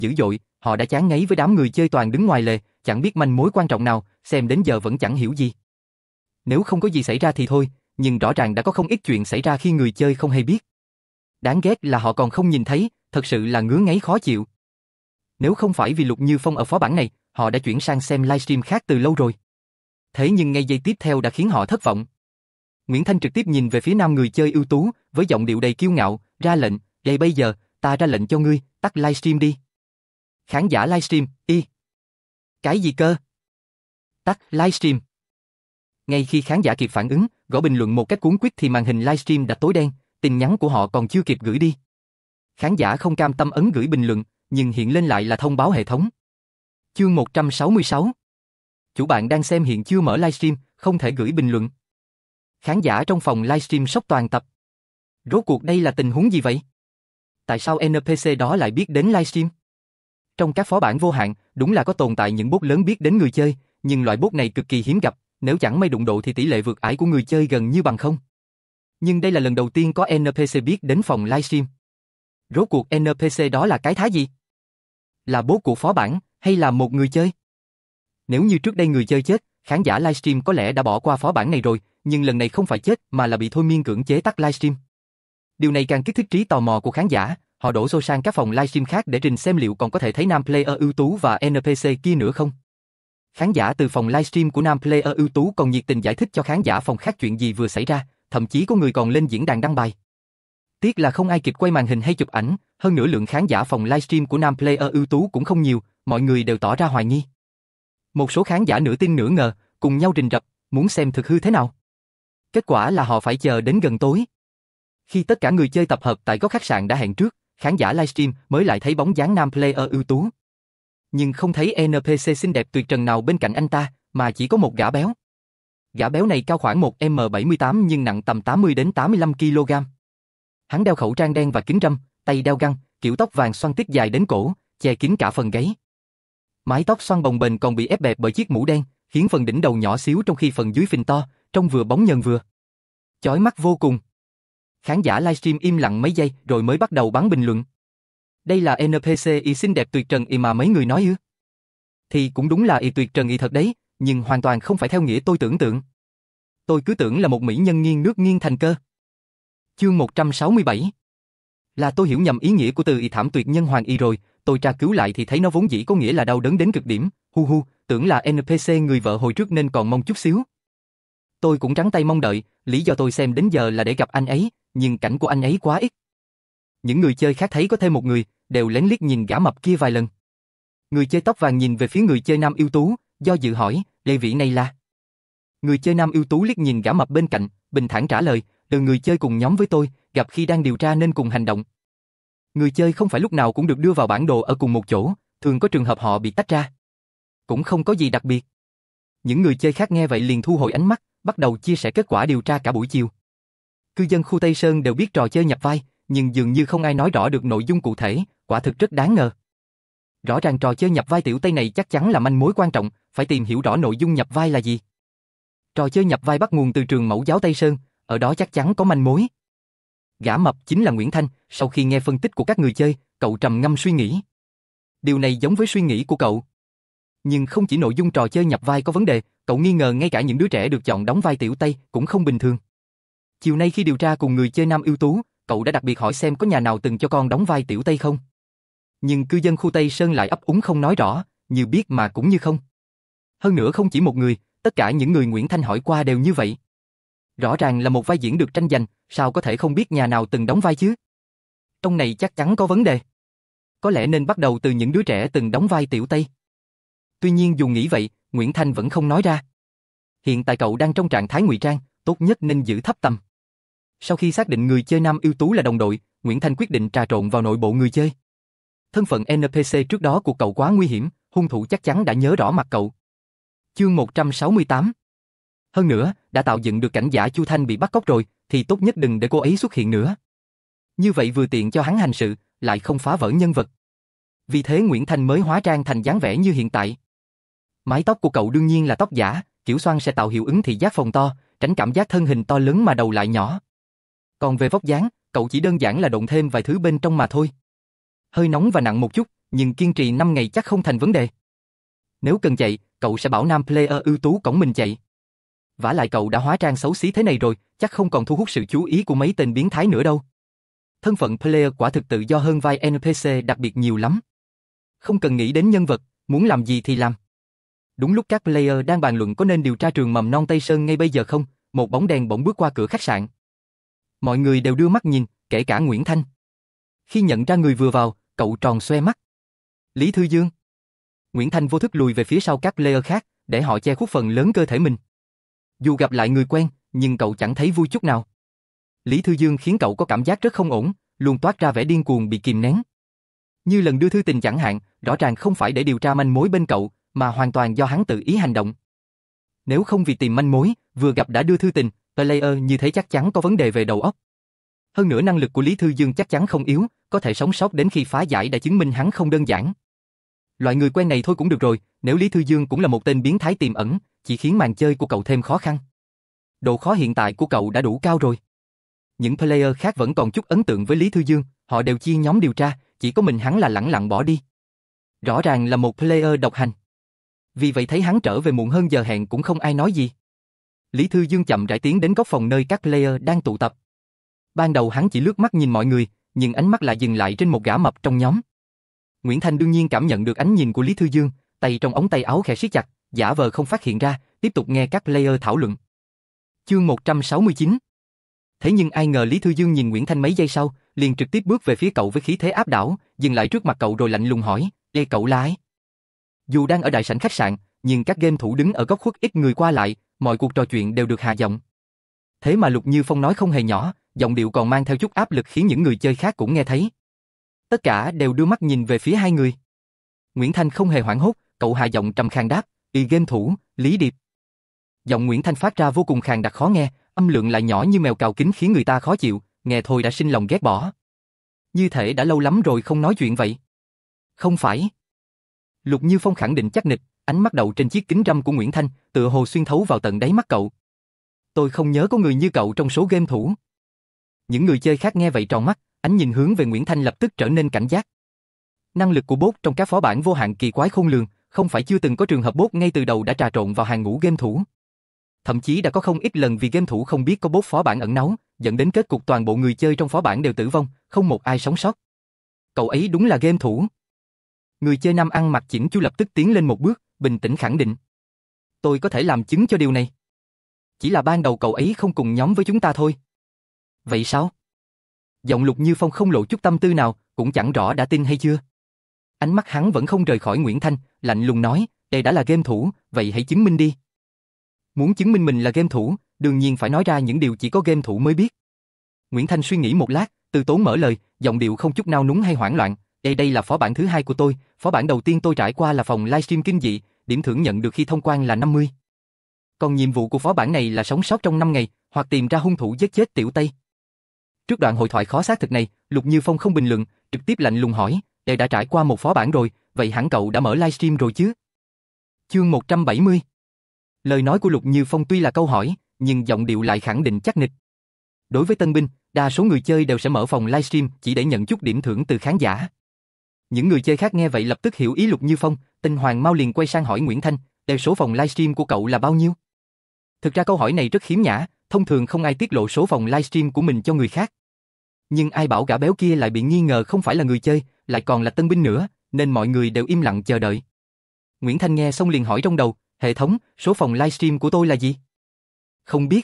dữ dội, họ đã chán ngấy với đám người chơi toàn đứng ngoài lề, chẳng biết manh mối quan trọng nào, xem đến giờ vẫn chẳng hiểu gì. Nếu không có gì xảy ra thì thôi, nhưng rõ ràng đã có không ít chuyện xảy ra khi người chơi không hay biết. Đáng ghét là họ còn không nhìn thấy, thật sự là ngứa ngáy khó chịu. Nếu không phải vì Lục Như Phong ở phó bản này, họ đã chuyển sang xem livestream khác từ lâu rồi. Thế nhưng ngay giây tiếp theo đã khiến họ thất vọng. Nguyễn Thanh trực tiếp nhìn về phía nam người chơi ưu tú, với giọng điệu đầy kiêu ngạo, ra lệnh, "Vậy bây giờ, ta ra lệnh cho ngươi, tắt livestream đi." Khán giả livestream, Cái gì cơ? Tắt livestream. Ngay khi khán giả kịp phản ứng, gõ bình luận một cách cuốn quýt thì màn hình livestream đã tối đen, tin nhắn của họ còn chưa kịp gửi đi. Khán giả không cam tâm ấn gửi bình luận, nhưng hiện lên lại là thông báo hệ thống. Chương 166. Chủ bạn đang xem hiện chưa mở livestream, không thể gửi bình luận. Khán giả trong phòng livestream sốc toàn tập. Rốt cuộc đây là tình huống gì vậy? Tại sao NPC đó lại biết đến livestream? Trong các phó bản vô hạn, đúng là có tồn tại những bot lớn biết đến người chơi, nhưng loại bot này cực kỳ hiếm gặp, nếu chẳng may đụng độ thì tỷ lệ vượt ải của người chơi gần như bằng không. Nhưng đây là lần đầu tiên có NPC biết đến phòng livestream. Rốt cuộc NPC đó là cái thá gì? Là bot của phó bản, hay là một người chơi? Nếu như trước đây người chơi chết, khán giả livestream có lẽ đã bỏ qua phó bản này rồi, nhưng lần này không phải chết mà là bị thôi miên cưỡng chế tắt livestream. Điều này càng kích thích trí tò mò của khán giả, họ đổ xô sang các phòng livestream khác để trình xem liệu còn có thể thấy nam player ưu tú và NPC kia nữa không. Khán giả từ phòng livestream của nam player ưu tú còn nhiệt tình giải thích cho khán giả phòng khác chuyện gì vừa xảy ra, thậm chí có người còn lên diễn đàn đăng bài. Tiếc là không ai kịp quay màn hình hay chụp ảnh, hơn nữa lượng khán giả phòng livestream của nam player ưu tú cũng không nhiều, mọi người đều tỏ ra hoài nghi. Một số khán giả nửa tin nửa ngờ, cùng nhau rình rập, muốn xem thực hư thế nào. Kết quả là họ phải chờ đến gần tối. Khi tất cả người chơi tập hợp tại góc khách sạn đã hẹn trước, khán giả livestream mới lại thấy bóng dáng nam player ưu tú. Nhưng không thấy NPC xinh đẹp tuyệt trần nào bên cạnh anh ta, mà chỉ có một gã béo. Gã béo này cao khoảng 1m78 nhưng nặng tầm 80 đến 85 kg. Hắn đeo khẩu trang đen và kính râm, tay đeo găng, kiểu tóc vàng xoăn tít dài đến cổ, che kín cả phần gáy. Mái tóc xoăn bồng bềnh còn bị ép bẹp bởi chiếc mũ đen, khiến phần đỉnh đầu nhỏ xíu trong khi phần dưới phình to, trông vừa bóng nhờn vừa chói mắt vô cùng. Khán giả livestream im lặng mấy giây rồi mới bắt đầu bắn bình luận. Đây là NPC y xinh đẹp tuyệt trần y mà mấy người nói ư? Thì cũng đúng là y tuyệt trần y thật đấy, nhưng hoàn toàn không phải theo nghĩa tôi tưởng tượng. Tôi cứ tưởng là một mỹ nhân nghiêng nước nghiêng thành cơ. Chương 167. Là tôi hiểu nhầm ý nghĩa của từ y thảm tuyệt nhân hoàng y rồi, tôi tra cứu lại thì thấy nó vốn dĩ có nghĩa là đau đớn đến cực điểm, tưởng là NPC người vợ hồi trước nên còn mong chút xíu. Tôi cũng trắng tay mong đợi, lý do tôi xem đến giờ là để gặp anh ấy, nhưng cảnh của anh ấy quá ít. Những người chơi khác thấy có thêm một người, đều lén liếc nhìn gã mập kia vài lần. Người chơi tóc vàng nhìn về phía người chơi nam ưu tú, do dự hỏi, "Lê vị này là?" Người chơi nam ưu tú liếc nhìn gã mập bên cạnh, bình thản trả lời, "Từ người chơi cùng nhóm với tôi, gặp khi đang điều tra nên cùng hành động." Người chơi không phải lúc nào cũng được đưa vào bản đồ ở cùng một chỗ, thường có trường hợp họ bị tách ra. Cũng không có gì đặc biệt. Những người chơi khác nghe vậy liền thu hồi ánh mắt, bắt đầu chia sẻ kết quả điều tra cả buổi chiều. Cư dân khu Tây Sơn đều biết trò chơi nhập vai, nhưng dường như không ai nói rõ được nội dung cụ thể, quả thực rất đáng ngờ. Rõ ràng trò chơi nhập vai tiểu Tây này chắc chắn là manh mối quan trọng, phải tìm hiểu rõ nội dung nhập vai là gì. Trò chơi nhập vai bắt nguồn từ trường mẫu giáo Tây Sơn, ở đó chắc chắn có manh mối. Gã mập chính là Nguyễn Thanh, sau khi nghe phân tích của các người chơi, cậu trầm ngâm suy nghĩ. Điều này giống với suy nghĩ của cậu. Nhưng không chỉ nội dung trò chơi nhập vai có vấn đề, cậu nghi ngờ ngay cả những đứa trẻ được chọn đóng vai tiểu Tây cũng không bình thường. Chiều nay khi điều tra cùng người chơi nam ưu tú, cậu đã đặc biệt hỏi xem có nhà nào từng cho con đóng vai tiểu Tây không. Nhưng cư dân khu Tây Sơn lại ấp úng không nói rõ, như biết mà cũng như không. Hơn nữa không chỉ một người, tất cả những người Nguyễn Thanh hỏi qua đều như vậy. Rõ ràng là một vai diễn được tranh giành, sao có thể không biết nhà nào từng đóng vai chứ? Trong này chắc chắn có vấn đề. Có lẽ nên bắt đầu từ những đứa trẻ từng đóng vai tiểu Tây. Tuy nhiên dù nghĩ vậy, Nguyễn Thanh vẫn không nói ra. Hiện tại cậu đang trong trạng thái ngụy trang, tốt nhất nên giữ thấp tầm. Sau khi xác định người chơi nam ưu tú là đồng đội, Nguyễn Thanh quyết định trà trộn vào nội bộ người chơi. Thân phận NPC trước đó của cậu quá nguy hiểm, hung thủ chắc chắn đã nhớ rõ mặt cậu. Chương 168. Hơn nữa, đã tạo dựng được cảnh giả Chu Thanh bị bắt cóc rồi, thì tốt nhất đừng để cô ấy xuất hiện nữa. Như vậy vừa tiện cho hắn hành sự, lại không phá vỡ nhân vật. Vì thế Nguyễn Thanh mới hóa trang thành dáng vẻ như hiện tại. Mái tóc của cậu đương nhiên là tóc giả, kiểu xoăn sẽ tạo hiệu ứng thị giác phòng to, tránh cảm giác thân hình to lớn mà đầu lại nhỏ. Còn về vóc dáng, cậu chỉ đơn giản là độn thêm vài thứ bên trong mà thôi. Hơi nóng và nặng một chút, nhưng kiên trì 5 ngày chắc không thành vấn đề. Nếu cần chạy, cậu sẽ bảo nam player ưu tú cõng mình chạy. Vả lại cậu đã hóa trang xấu xí thế này rồi, chắc không còn thu hút sự chú ý của mấy tên biến thái nữa đâu. Thân phận player quả thực tự do hơn vai NPC đặc biệt nhiều lắm. Không cần nghĩ đến nhân vật, muốn làm gì thì làm. Đúng lúc các player đang bàn luận có nên điều tra trường mầm non Tây Sơn ngay bây giờ không, một bóng đen bỗng bước qua cửa khách sạn. Mọi người đều đưa mắt nhìn, kể cả Nguyễn Thanh. Khi nhận ra người vừa vào, cậu tròn xoe mắt. Lý Thư Dương. Nguyễn Thanh vô thức lùi về phía sau các player khác, để họ che khuất phần lớn cơ thể mình. Dù gặp lại người quen, nhưng cậu chẳng thấy vui chút nào. Lý Thư Dương khiến cậu có cảm giác rất không ổn, luôn toát ra vẻ điên cuồng bị kìm nén. Như lần đưa thư tình chẳng hạn, rõ ràng không phải để điều tra manh mối bên cậu, mà hoàn toàn do hắn tự ý hành động. Nếu không vì tìm manh mối, vừa gặp đã đưa thư tình, player như thế chắc chắn có vấn đề về đầu óc. Hơn nữa năng lực của Lý Thư Dương chắc chắn không yếu, có thể sống sót đến khi phá giải đã chứng minh hắn không đơn giản. Loại người quen này thôi cũng được rồi, nếu Lý Thư Dương cũng là một tên biến thái tiềm ẩn, chỉ khiến màn chơi của cậu thêm khó khăn. Độ khó hiện tại của cậu đã đủ cao rồi. Những player khác vẫn còn chút ấn tượng với Lý Thư Dương, họ đều chia nhóm điều tra, chỉ có mình hắn là lẳng lặng bỏ đi. Rõ ràng là một player độc hành. Vì vậy thấy hắn trở về muộn hơn giờ hẹn cũng không ai nói gì. Lý Thư Dương chậm rãi tiến đến góc phòng nơi các player đang tụ tập. Ban đầu hắn chỉ lướt mắt nhìn mọi người, nhưng ánh mắt lại dừng lại trên một gã mập trong nhóm. Nguyễn Thanh đương nhiên cảm nhận được ánh nhìn của Lý Thư Dương, tay trong ống tay áo khẽ siết chặt, giả vờ không phát hiện ra, tiếp tục nghe các player thảo luận. Chương 169. Thế nhưng ai ngờ Lý Thư Dương nhìn Nguyễn Thanh mấy giây sau, liền trực tiếp bước về phía cậu với khí thế áp đảo, dừng lại trước mặt cậu rồi lạnh lùng hỏi, "Ê cậu là ai?" Dù đang ở đại sảnh khách sạn, nhưng các game thủ đứng ở góc khuất ít người qua lại, mọi cuộc trò chuyện đều được hạ giọng. Thế mà Lục Như Phong nói không hề nhỏ, giọng điệu còn mang theo chút áp lực khiến những người chơi khác cũng nghe thấy. Tất cả đều đưa mắt nhìn về phía hai người. Nguyễn Thanh không hề hoảng hốt, cậu hạ giọng trầm khàn đáp, game thủ, Lý Điệp." Giọng Nguyễn Thanh phát ra vô cùng khàn đặc khó nghe, âm lượng lại nhỏ như mèo cào kính khiến người ta khó chịu, nghe thôi đã sinh lòng ghét bỏ. Như thể đã lâu lắm rồi không nói chuyện vậy. Không phải. Lục Như Phong khẳng định chắc nịch, ánh mắt đậu trên chiếc kính râm của Nguyễn Thanh, tựa hồ xuyên thấu vào tận đáy mắt cậu. Tôi không nhớ có người như cậu trong số game thủ. Những người chơi khác nghe vậy tròn mắt, ánh nhìn hướng về Nguyễn Thanh lập tức trở nên cảnh giác. Năng lực của bot trong các phó bản vô hạn kỳ quái khôn lường, không phải chưa từng có trường hợp bot ngay từ đầu đã trà trộn vào hàng ngũ game thủ. Thậm chí đã có không ít lần vì game thủ không biết có bot phó bản ẩn náu, dẫn đến kết cục toàn bộ người chơi trong phó bản đều tử vong, không một ai sống sót. Cậu ấy đúng là game thủ. Người chơi nam ăn mặc chỉnh chu lập tức tiến lên một bước, bình tĩnh khẳng định. Tôi có thể làm chứng cho điều này. Chỉ là ban đầu cậu ấy không cùng nhóm với chúng ta thôi. Vậy sao? Giọng Lục Như Phong không lộ chút tâm tư nào, cũng chẳng rõ đã tin hay chưa. Ánh mắt hắn vẫn không rời khỏi Nguyễn Thanh, lạnh lùng nói, đây đã là game thủ, vậy hãy chứng minh đi. Muốn chứng minh mình là game thủ, đương nhiên phải nói ra những điều chỉ có game thủ mới biết. Nguyễn Thanh suy nghĩ một lát, từ tốn mở lời, giọng điệu không chút nao núng hay hoảng loạn. Đây là phó bản thứ hai của tôi, phó bản đầu tiên tôi trải qua là phòng livestream kinh dị, điểm thưởng nhận được khi thông quan là 50. Còn nhiệm vụ của phó bản này là sống sót trong 5 ngày, hoặc tìm ra hung thủ giết chết Tiểu Tây. Trước đoạn hội thoại khó xác thực này, Lục Như Phong không bình luận, trực tiếp lạnh lùng hỏi, "Đệ đã trải qua một phó bản rồi, vậy hẳn cậu đã mở livestream rồi chứ?" Chương 170. Lời nói của Lục Như Phong tuy là câu hỏi, nhưng giọng điệu lại khẳng định chắc nịch. Đối với tân binh, đa số người chơi đều sẽ mở phòng livestream chỉ để nhận chút điểm thưởng từ khán giả. Những người chơi khác nghe vậy lập tức hiểu ý Lục Như Phong, Tinh Hoàng mau liền quay sang hỏi Nguyễn Thanh, "Đều số phòng livestream của cậu là bao nhiêu?" Thực ra câu hỏi này rất khiếm nhã, thông thường không ai tiết lộ số phòng livestream của mình cho người khác. Nhưng ai bảo gã béo kia lại bị nghi ngờ không phải là người chơi, lại còn là tân binh nữa, nên mọi người đều im lặng chờ đợi. Nguyễn Thanh nghe xong liền hỏi trong đầu, "Hệ thống, số phòng livestream của tôi là gì?" "Không biết."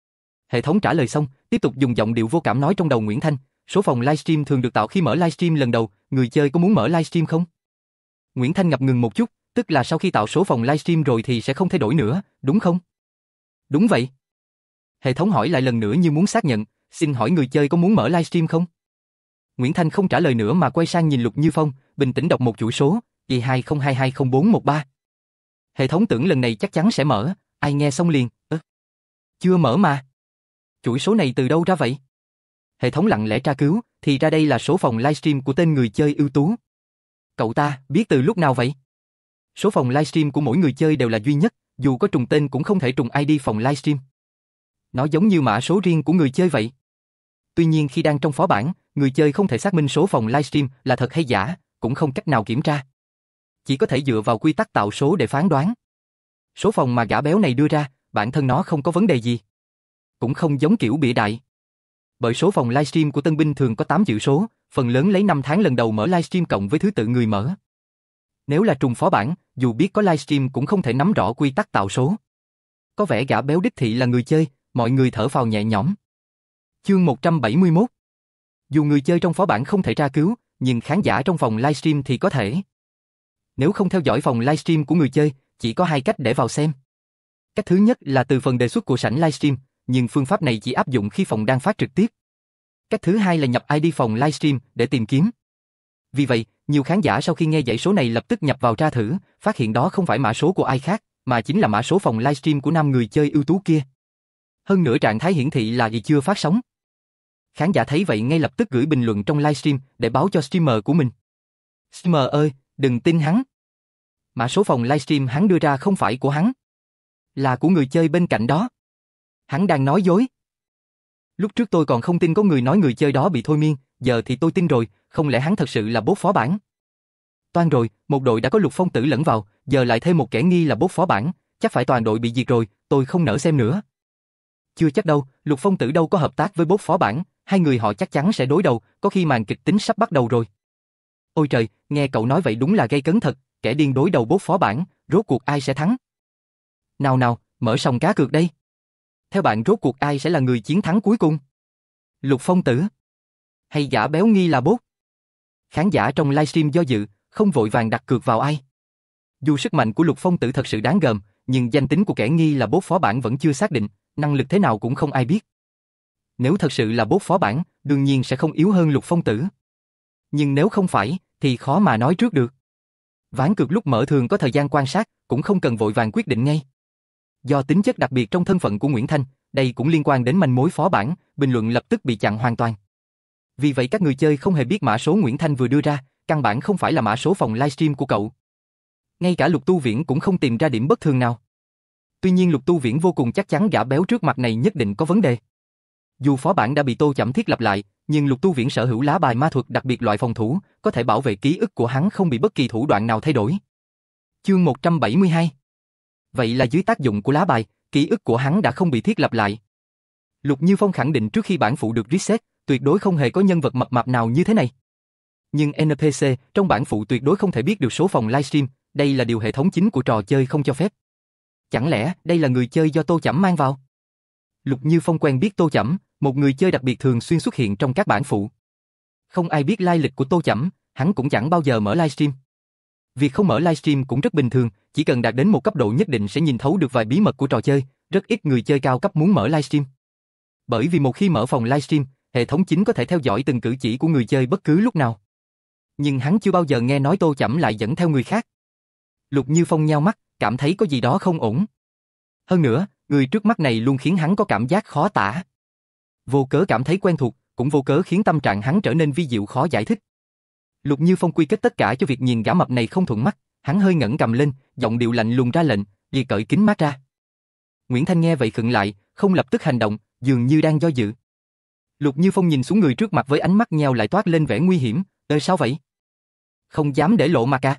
Hệ thống trả lời xong, tiếp tục dùng giọng điệu vô cảm nói trong đầu Nguyễn Thanh, "Số phòng livestream thường được tạo khi mở livestream lần đầu, người chơi có muốn mở livestream không?" Nguyễn Thanh ngập ngừng một chút, tức là sau khi tạo số phòng livestream rồi thì sẽ không thay đổi nữa, đúng không? Đúng vậy. Hệ thống hỏi lại lần nữa như muốn xác nhận, "Xin hỏi người chơi có muốn mở livestream không?" Nguyễn Thanh không trả lời nữa mà quay sang nhìn Lục Như Phong, bình tĩnh đọc một chuỗi số, Y20220413. Hệ thống tưởng lần này chắc chắn sẽ mở, ai nghe xong liền, chưa mở mà. Chuỗi số này từ đâu ra vậy? Hệ thống lặng lẽ tra cứu, thì ra đây là số phòng livestream của tên người chơi ưu tú. Cậu ta biết từ lúc nào vậy? Số phòng livestream của mỗi người chơi đều là duy nhất, dù có trùng tên cũng không thể trùng ID phòng livestream. Nó giống như mã số riêng của người chơi vậy. Tuy nhiên khi đang trong phó bản, người chơi không thể xác minh số phòng livestream là thật hay giả, cũng không cách nào kiểm tra. Chỉ có thể dựa vào quy tắc tạo số để phán đoán. Số phòng mà gã béo này đưa ra, bản thân nó không có vấn đề gì. Cũng không giống kiểu bịa đại. Bởi số phòng livestream của tân binh thường có 8 chữ số, phần lớn lấy năm tháng lần đầu mở livestream cộng với thứ tự người mở. Nếu là trùng phó bản, dù biết có livestream cũng không thể nắm rõ quy tắc tạo số. Có vẻ gã béo đích thị là người chơi, mọi người thở phào nhẹ nhõm. Chương 171. Dù người chơi trong phó bản không thể tra cứu, nhưng khán giả trong phòng livestream thì có thể. Nếu không theo dõi phòng livestream của người chơi, chỉ có hai cách để vào xem. Cách thứ nhất là từ phần đề xuất của sảnh livestream, nhưng phương pháp này chỉ áp dụng khi phòng đang phát trực tiếp. Cách thứ hai là nhập ID phòng livestream để tìm kiếm. Vì vậy, nhiều khán giả sau khi nghe dãy số này lập tức nhập vào tra thử, phát hiện đó không phải mã số của ai khác, mà chính là mã số phòng livestream của 5 người chơi ưu tú kia. Hơn nữa trạng thái hiển thị là chưa phát sóng. Khán giả thấy vậy ngay lập tức gửi bình luận trong livestream để báo cho streamer của mình. Streamer ơi, đừng tin hắn. Mã số phòng livestream hắn đưa ra không phải của hắn, là của người chơi bên cạnh đó. Hắn đang nói dối. Lúc trước tôi còn không tin có người nói người chơi đó bị thôi miên, giờ thì tôi tin rồi, không lẽ hắn thật sự là boss phó bản? Toan rồi, một đội đã có Lục Phong Tử lẫn vào, giờ lại thêm một kẻ nghi là boss phó bản, chắc phải toàn đội bị diệt rồi, tôi không nỡ xem nữa. Chưa chắc đâu, Lục Phong Tử đâu có hợp tác với boss phó bản, hai người họ chắc chắn sẽ đối đầu, có khi màn kịch tính sắp bắt đầu rồi. Ôi trời, nghe cậu nói vậy đúng là gây cấn thật, kẻ điên đối đầu boss phó bản, rốt cuộc ai sẽ thắng? Nào nào, mở sòng cá cược đây. Theo bạn rốt cuộc ai sẽ là người chiến thắng cuối cùng? Lục Phong Tử? Hay gã béo nghi là boss? Khán giả trong livestream do dự, không vội vàng đặt cược vào ai. Dù sức mạnh của Lục Phong Tử thật sự đáng gờm, nhưng danh tính của kẻ nghi là boss phó bản vẫn chưa xác định, năng lực thế nào cũng không ai biết. Nếu thật sự là boss phó bản, đương nhiên sẽ không yếu hơn Lục Phong Tử. Nhưng nếu không phải, thì khó mà nói trước được. Ván cược lúc mở thường có thời gian quan sát, cũng không cần vội vàng quyết định ngay. Do tính chất đặc biệt trong thân phận của Nguyễn Thanh, đây cũng liên quan đến manh mối phó bản, bình luận lập tức bị chặn hoàn toàn. Vì vậy các người chơi không hề biết mã số Nguyễn Thanh vừa đưa ra, căn bản không phải là mã số phòng livestream của cậu. Ngay cả Lục Tu Viễn cũng không tìm ra điểm bất thường nào. Tuy nhiên Lục Tu Viễn vô cùng chắc chắn gã béo trước mặt này nhất định có vấn đề. Dù phó bản đã bị Tô Chẩm thiết lập lại, nhưng Lục Tu Viễn sở hữu lá bài ma thuật đặc biệt loại phòng thủ, có thể bảo vệ ký ức của hắn không bị bất kỳ thủ đoạn nào thay đổi. Chương 172. Vậy là dưới tác dụng của lá bài, ký ức của hắn đã không bị thiết lập lại. Lục Như Phong khẳng định trước khi bản phụ được reset, tuyệt đối không hề có nhân vật mập mạp nào như thế này. Nhưng NPC trong bản phụ tuyệt đối không thể biết được số phòng livestream, đây là điều hệ thống chính của trò chơi không cho phép. Chẳng lẽ đây là người chơi do Tô Chẩm mang vào? Lục Như Phong quen biết Tô Chẩm, một người chơi đặc biệt thường xuyên xuất hiện trong các bản phụ. Không ai biết lai lịch của Tô Chẩm, hắn cũng chẳng bao giờ mở livestream. Việc không mở livestream cũng rất bình thường, chỉ cần đạt đến một cấp độ nhất định sẽ nhìn thấu được vài bí mật của trò chơi, rất ít người chơi cao cấp muốn mở livestream. Bởi vì một khi mở phòng livestream, hệ thống chính có thể theo dõi từng cử chỉ của người chơi bất cứ lúc nào. Nhưng hắn chưa bao giờ nghe nói Tô Chẩm lại dẫn theo người khác. Lục Như Phong nheo mắt, cảm thấy có gì đó không ổn. Hơn nữa, người trước mắt này luôn khiến hắn có cảm giác khó tả. Vô cớ cảm thấy quen thuộc, cũng vô cớ khiến tâm trạng hắn trở nên vi diệu khó giải thích. Lục Như Phong quy kết tất cả cho việc nhìn gã mập này không thuận mắt, hắn hơi ngẩng cầm lên, giọng điệu lạnh lùng ra lệnh, "Ghi cởi kính mát ra." Nguyễn Thanh nghe vậy khựng lại, không lập tức hành động, dường như đang do dự. Lục Như Phong nhìn xuống người trước mặt với ánh mắt nheo lại toát lên vẻ nguy hiểm, sao vậy? Không dám để lộ mặt à?"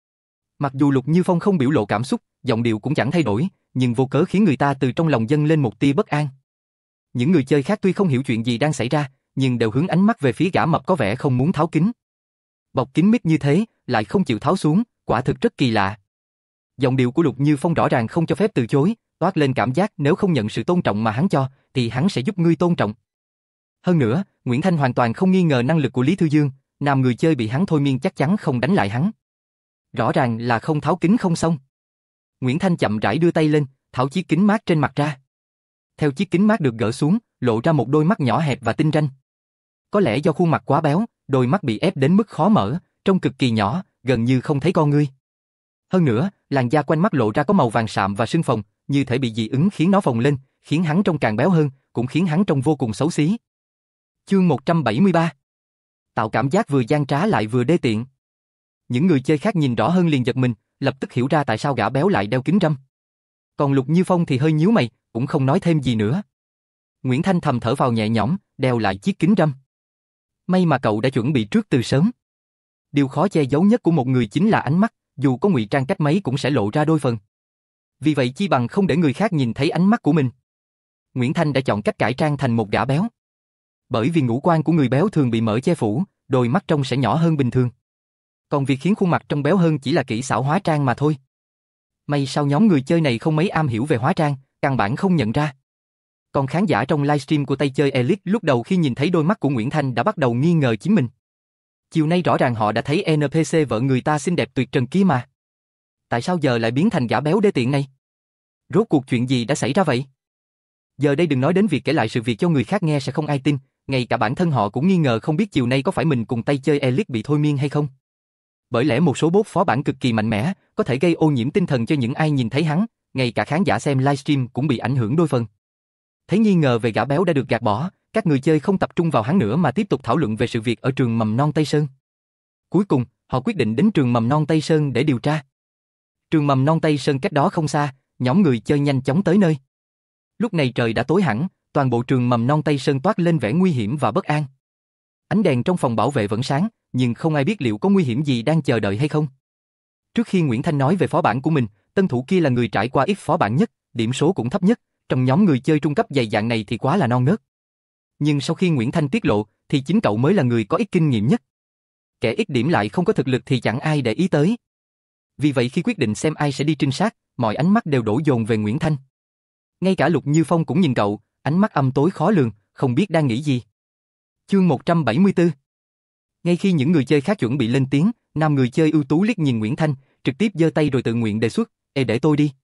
Mặc dù Lục Như Phong không biểu lộ cảm xúc, giọng điệu cũng chẳng thay đổi, nhưng vô cớ khiến người ta từ trong lòng dâng lên một tia bất an. Những người chơi khác tuy không hiểu chuyện gì đang xảy ra, nhưng đều hướng ánh mắt về phía gã mập có vẻ không muốn tháo kính. Bọc kính mít như thế, lại không chịu tháo xuống, quả thực rất kỳ lạ. Giọng điệu của Lục Như Phong rõ ràng không cho phép từ chối, toát lên cảm giác nếu không nhận sự tôn trọng mà hắn cho, thì hắn sẽ giúp ngươi tôn trọng. Hơn nữa, Nguyễn Thanh hoàn toàn không nghi ngờ năng lực của Lý Thư Dương, nam người chơi bị hắn thôi miên chắc chắn không đánh lại hắn. Rõ ràng là không tháo kính không xong. Nguyễn Thanh chậm rãi đưa tay lên, tháo chiếc kính mát trên mặt ra. Theo chiếc kính mát được gỡ xuống, lộ ra một đôi mắt nhỏ hẹp và tinh ranh. Có lẽ do khuôn mặt quá béo, đôi mắt bị ép đến mức khó mở, trông cực kỳ nhỏ, gần như không thấy con ngươi. Hơn nữa, làn da quanh mắt lộ ra có màu vàng sạm và sưng phồng, như thể bị dị ứng khiến nó phồng lên, khiến hắn trông càng béo hơn, cũng khiến hắn trông vô cùng xấu xí. Chương 173. Tạo cảm giác vừa gian trá lại vừa đê tiện. Những người chơi khác nhìn rõ hơn liền giật mình, lập tức hiểu ra tại sao gã béo lại đeo kính râm. Còn Lục Như Phong thì hơi nhíu mày, cũng không nói thêm gì nữa. Nguyễn Thanh thầm thở phào nhẹ nhõm, đeo lại chiếc kính râm. May mà cậu đã chuẩn bị trước từ sớm. Điều khó che giấu nhất của một người chính là ánh mắt, dù có ngụy trang cách mấy cũng sẽ lộ ra đôi phần. Vì vậy chi bằng không để người khác nhìn thấy ánh mắt của mình. Nguyễn Thanh đã chọn cách cải trang thành một gã béo. Bởi vì ngũ quan của người béo thường bị mỡ che phủ, đôi mắt trông sẽ nhỏ hơn bình thường. Còn việc khiến khuôn mặt trông béo hơn chỉ là kỹ xảo hóa trang mà thôi. May sao nhóm người chơi này không mấy am hiểu về hóa trang, căn bản không nhận ra. Còn khán giả trong livestream của tay chơi Elite lúc đầu khi nhìn thấy đôi mắt của Nguyễn Thanh đã bắt đầu nghi ngờ chính mình. Chiều nay rõ ràng họ đã thấy NPC vợ người ta xinh đẹp tuyệt trần kia mà. Tại sao giờ lại biến thành gã béo đê tiện này? Rốt cuộc chuyện gì đã xảy ra vậy? Giờ đây đừng nói đến việc kể lại sự việc cho người khác nghe sẽ không ai tin, ngay cả bản thân họ cũng nghi ngờ không biết chiều nay có phải mình cùng tay chơi Elite bị thôi miên hay không. Bởi lẽ một số bot phó bản cực kỳ mạnh mẽ, có thể gây ô nhiễm tinh thần cho những ai nhìn thấy hắn, ngay cả khán giả xem livestream cũng bị ảnh hưởng đôi phần. Thấy nghi ngờ về gã béo đã được gạt bỏ, các người chơi không tập trung vào hắn nữa mà tiếp tục thảo luận về sự việc ở trường mầm non Tây Sơn. Cuối cùng, họ quyết định đến trường mầm non Tây Sơn để điều tra. Trường mầm non Tây Sơn cách đó không xa, nhóm người chơi nhanh chóng tới nơi. Lúc này trời đã tối hẳn, toàn bộ trường mầm non Tây Sơn toát lên vẻ nguy hiểm và bất an. Ánh đèn trong phòng bảo vệ vẫn sáng, nhưng không ai biết liệu có nguy hiểm gì đang chờ đợi hay không. Trước khi Nguyễn Thanh nói về phó bản của mình, tân thủ kia là người trải qua ít phó bản nhất, điểm số cũng thấp nhất, trong nhóm người chơi trung cấp dày dạn này thì quá là non nớt. Nhưng sau khi Nguyễn Thanh tiết lộ, thì chính cậu mới là người có ít kinh nghiệm nhất. Kẻ ít điểm lại không có thực lực thì chẳng ai để ý tới. Vì vậy khi quyết định xem ai sẽ đi trinh sát, mọi ánh mắt đều đổ dồn về Nguyễn Thanh. Ngay cả Lục Như Phong cũng nhìn cậu, ánh mắt âm tối khó lường, không biết đang nghĩ gì. Chương 174. Ngay khi những người chơi khác chuẩn bị lên tiếng, nam người chơi ưu tú liếc nhìn Nguyễn Thanh, trực tiếp giơ tay rồi tự nguyện đề xuất, "Ê để tôi đi."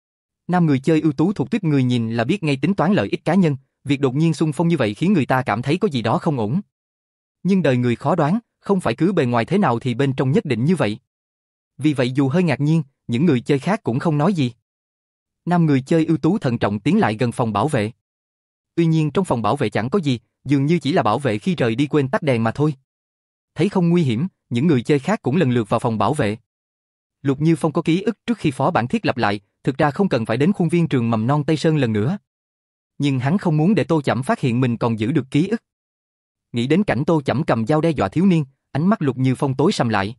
Nam người chơi ưu tú thuộc tuýp người nhìn là biết ngay tính toán lợi ích cá nhân, việc đột nhiên xung phong như vậy khiến người ta cảm thấy có gì đó không ổn. Nhưng đời người khó đoán, không phải cứ bề ngoài thế nào thì bên trong nhất định như vậy. Vì vậy dù hơi ngạc nhiên, những người chơi khác cũng không nói gì. Nam người chơi ưu tú thận trọng tiến lại gần phòng bảo vệ. Tuy nhiên trong phòng bảo vệ chẳng có gì, dường như chỉ là bảo vệ khi rời đi quên tắt đèn mà thôi. Thấy không nguy hiểm, những người chơi khác cũng lần lượt vào phòng bảo vệ. Lục Như Phong có ký ức trước khi phó bản thiết lập lại, thực ra không cần phải đến khuôn viên trường mầm non Tây Sơn lần nữa. Nhưng hắn không muốn để Tô Chẩm phát hiện mình còn giữ được ký ức. Nghĩ đến cảnh Tô Chẩm cầm dao đe dọa thiếu niên, ánh mắt Lục Như Phong tối sầm lại.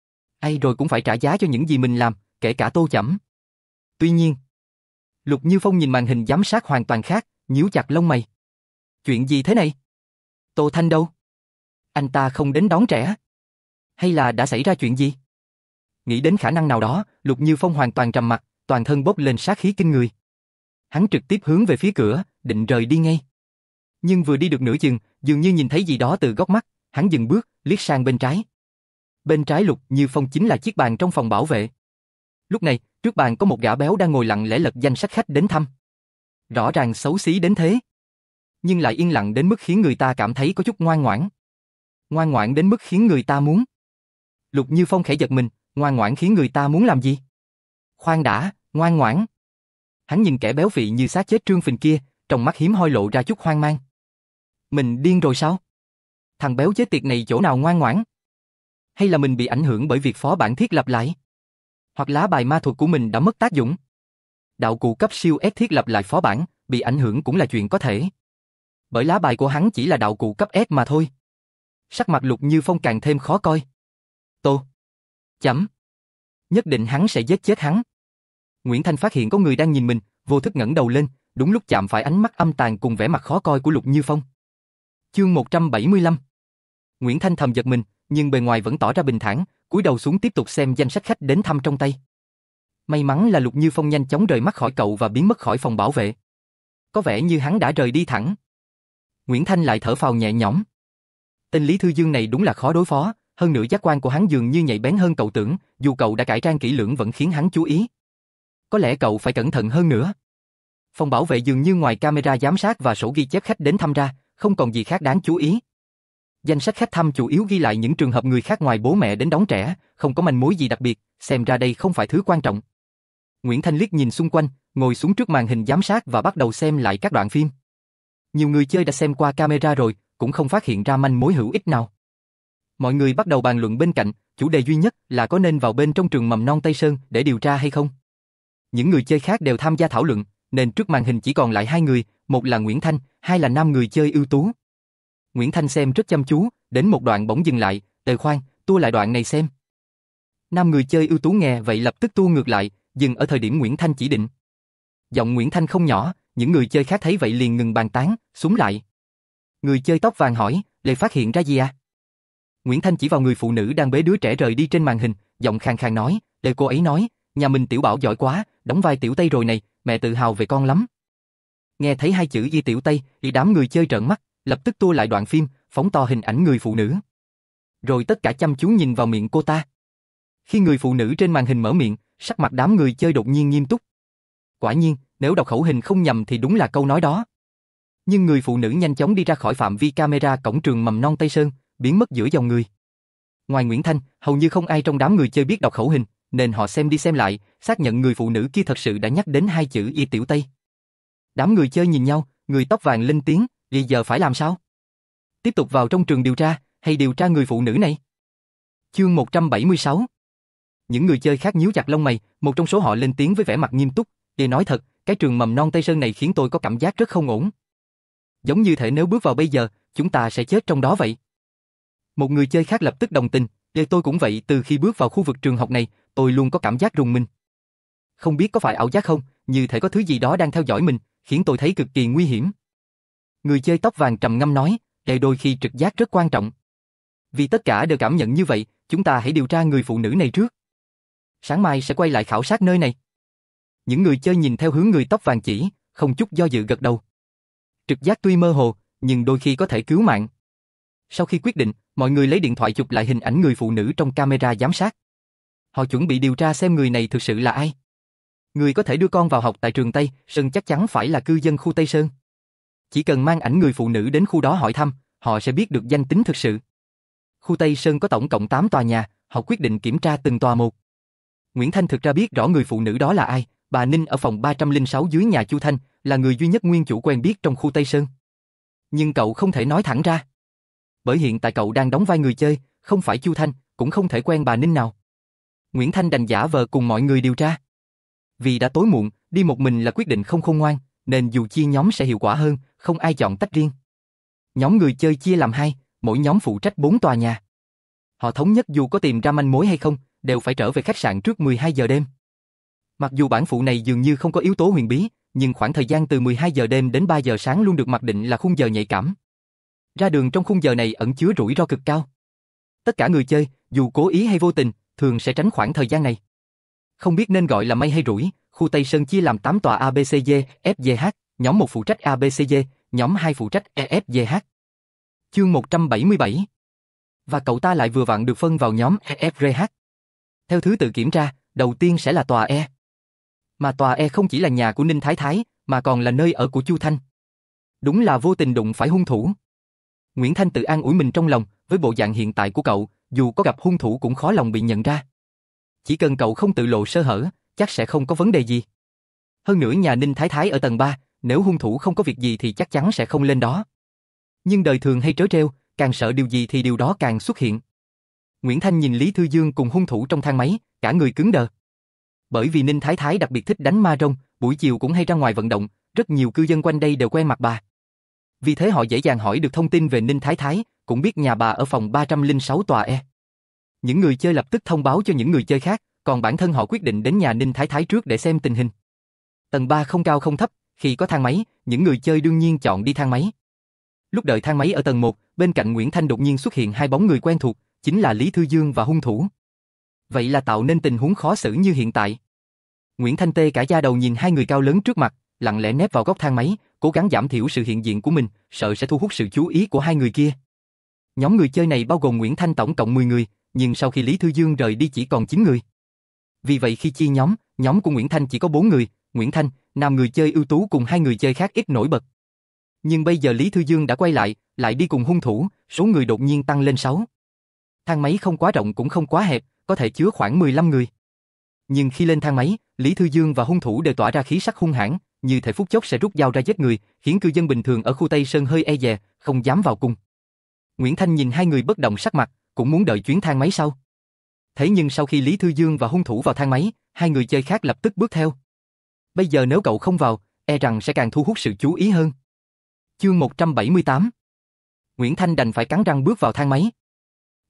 Ai rồi cũng phải trả giá cho những gì mình làm, kể cả Tô Chẩm. Tuy nhiên, Lục Như Phong nhìn màn hình giám sát hoàn toàn khác, nhíu chặt lông mày. Chuyện gì thế này? Tô Thanh đâu? Anh ta không đến đón trẻ? Hay là đã xảy ra chuyện gì? Nghĩ đến khả năng nào đó, Lục Như Phong hoàn toàn trầm mặc, toàn thân bốc lên sát khí kinh người. Hắn trực tiếp hướng về phía cửa, định rời đi ngay. Nhưng vừa đi được nửa chừng, dường như nhìn thấy gì đó từ góc mắt, hắn dừng bước, liếc sang bên trái. Bên trái Lục Như Phong chính là chiếc bàn trong phòng bảo vệ. Lúc này, trước bàn có một gã béo đang ngồi lặng lẽ lật danh sách khách đến thăm. Rõ ràng xấu xí đến thế, nhưng lại yên lặng đến mức khiến người ta cảm thấy có chút ngoan ngoãn. Ngoan ngoãn đến mức khiến người ta muốn. Lục Như Phong khẽ giật mình, ngoan ngoãn khiến người ta muốn làm gì? Khoan đã, ngoan ngoãn. Hắn nhìn kẻ béo phì như xác chết trương phình kia, trong mắt hiếm hoi lộ ra chút hoang mang. Mình điên rồi sao? Thằng béo chết tiệt này chỗ nào ngoan ngoãn? Hay là mình bị ảnh hưởng bởi việc phó bản thiết lập lại? Hoặc lá bài ma thuật của mình đã mất tác dụng? Đạo cụ cấp siêu S thiết lập lại phó bản, bị ảnh hưởng cũng là chuyện có thể. Bởi lá bài của hắn chỉ là đạo cụ cấp S mà thôi. Sắc mặt Lục Như Phong càng thêm khó coi. Tô Chẩm, nhất định hắn sẽ giết chết hắn. Nguyễn Thanh phát hiện có người đang nhìn mình, vô thức ngẩng đầu lên, đúng lúc chạm phải ánh mắt âm tàn cùng vẻ mặt khó coi của Lục Như Phong. Chương 175. Nguyễn Thanh thầm giật mình, nhưng bề ngoài vẫn tỏ ra bình thản, cúi đầu xuống tiếp tục xem danh sách khách đến thăm trong tay. May mắn là Lục Như Phong nhanh chóng rời mắt khỏi cậu và biến mất khỏi phòng bảo vệ. Có vẻ như hắn đã rời đi thẳng. Nguyễn Thanh lại thở phào nhẹ nhõm. Tên Lý Thư Dương này đúng là khó đối phó, hơn nữa giác quan của hắn dường như nhạy bén hơn cậu tưởng, dù cậu đã cải trang kỹ lưỡng vẫn khiến hắn chú ý. Có lẽ cậu phải cẩn thận hơn nữa. Phòng bảo vệ dường như ngoài camera giám sát và sổ ghi chép khách đến thăm ra, không còn gì khác đáng chú ý. Danh sách khách thăm chủ yếu ghi lại những trường hợp người khác ngoài bố mẹ đến đón trẻ, không có manh mối gì đặc biệt, xem ra đây không phải thứ quan trọng. Nguyễn Thanh liếc nhìn xung quanh, ngồi xuống trước màn hình giám sát và bắt đầu xem lại các đoạn phim. Nhiều người chơi đã xem qua camera rồi, cũng không phát hiện ra manh mối hữu ích nào. Mọi người bắt đầu bàn luận bên cạnh, chủ đề duy nhất là có nên vào bên trong trường mầm non Tây Sơn để điều tra hay không. Những người chơi khác đều tham gia thảo luận, nên trước màn hình chỉ còn lại hai người, một là Nguyễn Thanh, hai là nam người chơi ưu tú. Nguyễn Thanh xem rất chăm chú, đến một đoạn bỗng dừng lại, khoan, tua lại đoạn này xem. Nam người chơi ưu tú nghe vậy lập tức tua ngược lại, dừng ở thời điểm Nguyễn Thanh chỉ định. Giọng Nguyễn Thanh không nhỏ, những người chơi khác thấy vậy liền ngừng bàn tán, xúm lại. Người chơi tóc vàng hỏi, Lê phát hiện ra gì à? Nguyễn Thanh chỉ vào người phụ nữ đang bế đứa trẻ rời đi trên màn hình, giọng khàn khàn nói, Lê cô ấy nói, nhà mình Tiểu Bảo giỏi quá, đóng vai Tiểu Tây rồi này, mẹ tự hào về con lắm. Nghe thấy hai chữ Y Tiểu Tây, thì đám người chơi trợn mắt, lập tức tua lại đoạn phim, phóng to hình ảnh người phụ nữ. Rồi tất cả chăm chú nhìn vào miệng cô ta. Khi người phụ nữ trên màn hình mở miệng, sắc mặt đám người chơi đột nhiên nghiêm túc. Quả nhiên, nếu đọc khẩu hình không nhầm thì đúng là câu nói đó. Nhưng người phụ nữ nhanh chóng đi ra khỏi phạm vi camera cổng trường mầm non Tây Sơn, biến mất giữa dòng người. Ngoài Nguyễn Thanh, hầu như không ai trong đám người chơi biết đọc khẩu hình, nên họ xem đi xem lại, xác nhận người phụ nữ kia thật sự đã nhắc đến hai chữ Y Tiểu Tây. Đám người chơi nhìn nhau, người tóc vàng lên tiếng, bây giờ phải làm sao? Tiếp tục vào trong trường điều tra, hay điều tra người phụ nữ này? Chương 176. Những người chơi khác nhíu chặt lông mày, một trong số họ lên tiếng với vẻ mặt nghiêm túc, để nói thật, cái trường mầm non Tây Sơn này khiến tôi có cảm giác rất không ổn. Giống như thể nếu bước vào bây giờ, chúng ta sẽ chết trong đó vậy. Một người chơi khác lập tức đồng tình, để tôi cũng vậy, từ khi bước vào khu vực trường học này, tôi luôn có cảm giác rùng mình. Không biết có phải ảo giác không, như thể có thứ gì đó đang theo dõi mình, khiến tôi thấy cực kỳ nguy hiểm. Người chơi tóc vàng trầm ngâm nói, để đôi khi trực giác rất quan trọng. Vì tất cả đều cảm nhận như vậy, chúng ta hãy điều tra người phụ nữ này trước. Sáng mai sẽ quay lại khảo sát nơi này. Những người chơi nhìn theo hướng người tóc vàng chỉ, không chút do dự gật đầu. Trực giác tuy mơ hồ, nhưng đôi khi có thể cứu mạng. Sau khi quyết định, mọi người lấy điện thoại chụp lại hình ảnh người phụ nữ trong camera giám sát. Họ chuẩn bị điều tra xem người này thực sự là ai. Người có thể đưa con vào học tại trường Tây Sơn chắc chắn phải là cư dân khu Tây Sơn. Chỉ cần mang ảnh người phụ nữ đến khu đó hỏi thăm, họ sẽ biết được danh tính thực sự. Khu Tây Sơn có tổng cộng 8 tòa nhà, họ quyết định kiểm tra từng tòa một. Nguyễn Thanh thực ra biết rõ người phụ nữ đó là ai, bà Ninh ở phòng 306 dưới nhà Chu Thanh, là người duy nhất nguyên chủ quen biết trong khu Tây Sơn. Nhưng cậu không thể nói thẳng ra. Bởi hiện tại cậu đang đóng vai người chơi, không phải Chu Thanh, cũng không thể quen bà Ninh nào. Nguyễn Thanh đành giả vờ cùng mọi người điều tra. Vì đã tối muộn, đi một mình là quyết định không khôn ngoan, nên dù chia nhóm sẽ hiệu quả hơn, không ai chọn tách riêng. Nhóm người chơi chia làm hai, mỗi nhóm phụ trách 4 tòa nhà. Họ thống nhất dù có tìm ra manh mối hay không, đều phải trở về khách sạn trước 12 giờ đêm. Mặc dù bản phụ này dường như không có yếu tố huyền bí, nhưng khoảng thời gian từ 12 giờ đêm đến 3 giờ sáng luôn được mặc định là khung giờ nhạy cảm. Ra đường trong khung giờ này ẩn chứa rủi ro cực cao. Tất cả người chơi, dù cố ý hay vô tình, thường sẽ tránh khoảng thời gian này. Không biết nên gọi là may hay rủi, khu Tây Sơn chia làm 8 tòa ABCD, FGH, nhóm 1 phụ trách ABCD, nhóm 2 phụ trách EFGH. Chương 177. Và cậu ta lại vừa vặn được phân vào nhóm EFGH. Theo thứ tự kiểm tra, đầu tiên sẽ là tòa E. Mà tòa E không chỉ là nhà của Ninh Thái Thái, mà còn là nơi ở của Chu Thanh. Đúng là vô tình đụng phải hung thủ. Nguyễn Thanh tự an ủi mình trong lòng, với bộ dạng hiện tại của cậu, dù có gặp hung thủ cũng khó lòng bị nhận ra. Chỉ cần cậu không tự lộ sơ hở, chắc sẽ không có vấn đề gì. Hơn nữa nhà Ninh Thái Thái ở tầng 3, nếu hung thủ không có việc gì thì chắc chắn sẽ không lên đó. Nhưng đời thường hay trớ trêu, càng sợ điều gì thì điều đó càng xuất hiện. Nguyễn Thanh nhìn Lý Thư Dương cùng hung thủ trong thang máy, cả người cứng đờ. Bởi vì Ninh Thái Thái đặc biệt thích đánh ma rông, buổi chiều cũng hay ra ngoài vận động, rất nhiều cư dân quanh đây đều quen mặt bà. Vì thế họ dễ dàng hỏi được thông tin về Ninh Thái Thái, cũng biết nhà bà ở phòng 306 tòa E. Những người chơi lập tức thông báo cho những người chơi khác, còn bản thân họ quyết định đến nhà Ninh Thái Thái trước để xem tình hình. Tầng 3 không cao không thấp, khi có thang máy, những người chơi đương nhiên chọn đi thang máy. Lúc đợi thang máy ở tầng 1, bên cạnh Nguyễn Thanh đột nhiên xuất hiện hai bóng người quen thuộc, chính là Lý Thư Dương và hung thủ. Vậy là tạo nên tình huống khó xử như hiện tại. Nguyễn Thanh tê cả da đầu nhìn hai người cao lớn trước mặt, lặng lẽ nép vào góc thang máy, cố gắng giảm thiểu sự hiện diện của mình, sợ sẽ thu hút sự chú ý của hai người kia. Nhóm người chơi này bao gồm Nguyễn Thanh tổng cộng 10 người, nhưng sau khi Lý Thư Dương rời đi chỉ còn 9 người. Vì vậy khi chia nhóm của Nguyễn Thanh chỉ có 4 người, Nguyễn Thanh, nam người chơi ưu tú cùng hai người chơi khác ít nổi bật. Nhưng bây giờ Lý Thư Dương đã quay lại đi cùng hung thủ, số người đột nhiên tăng lên 6. Thang máy không quá rộng cũng không quá hẹp, có thể chứa khoảng 15 người. Nhưng khi lên thang máy, Lý Thư Dương và hung thủ đều tỏa ra khí sắc hung hãn, như thể phút chốc sẽ rút dao ra giết người, khiến cư dân bình thường ở khu Tây Sơn hơi e dè, không dám vào cung. Nguyễn Thanh nhìn hai người bất động sắc mặt, cũng muốn đợi chuyến thang máy sau. Thế nhưng sau khi Lý Thư Dương và hung thủ vào thang máy, hai người chơi khác lập tức bước theo. Bây giờ nếu cậu không vào, e rằng sẽ càng thu hút sự chú ý hơn. Chương 178. Nguyễn Thanh đành phải cắn răng bước vào thang máy.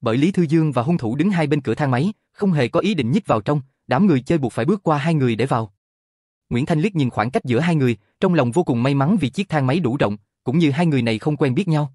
Bởi Lý Thư Dương và hung thủ đứng hai bên cửa thang máy, không hề có ý định nhích vào trong, đám người chơi buộc phải bước qua hai người để vào. Nguyễn Thanh liếc nhìn khoảng cách giữa hai người, trong lòng vô cùng may mắn vì chiếc thang máy đủ rộng, cũng như hai người này không quen biết nhau.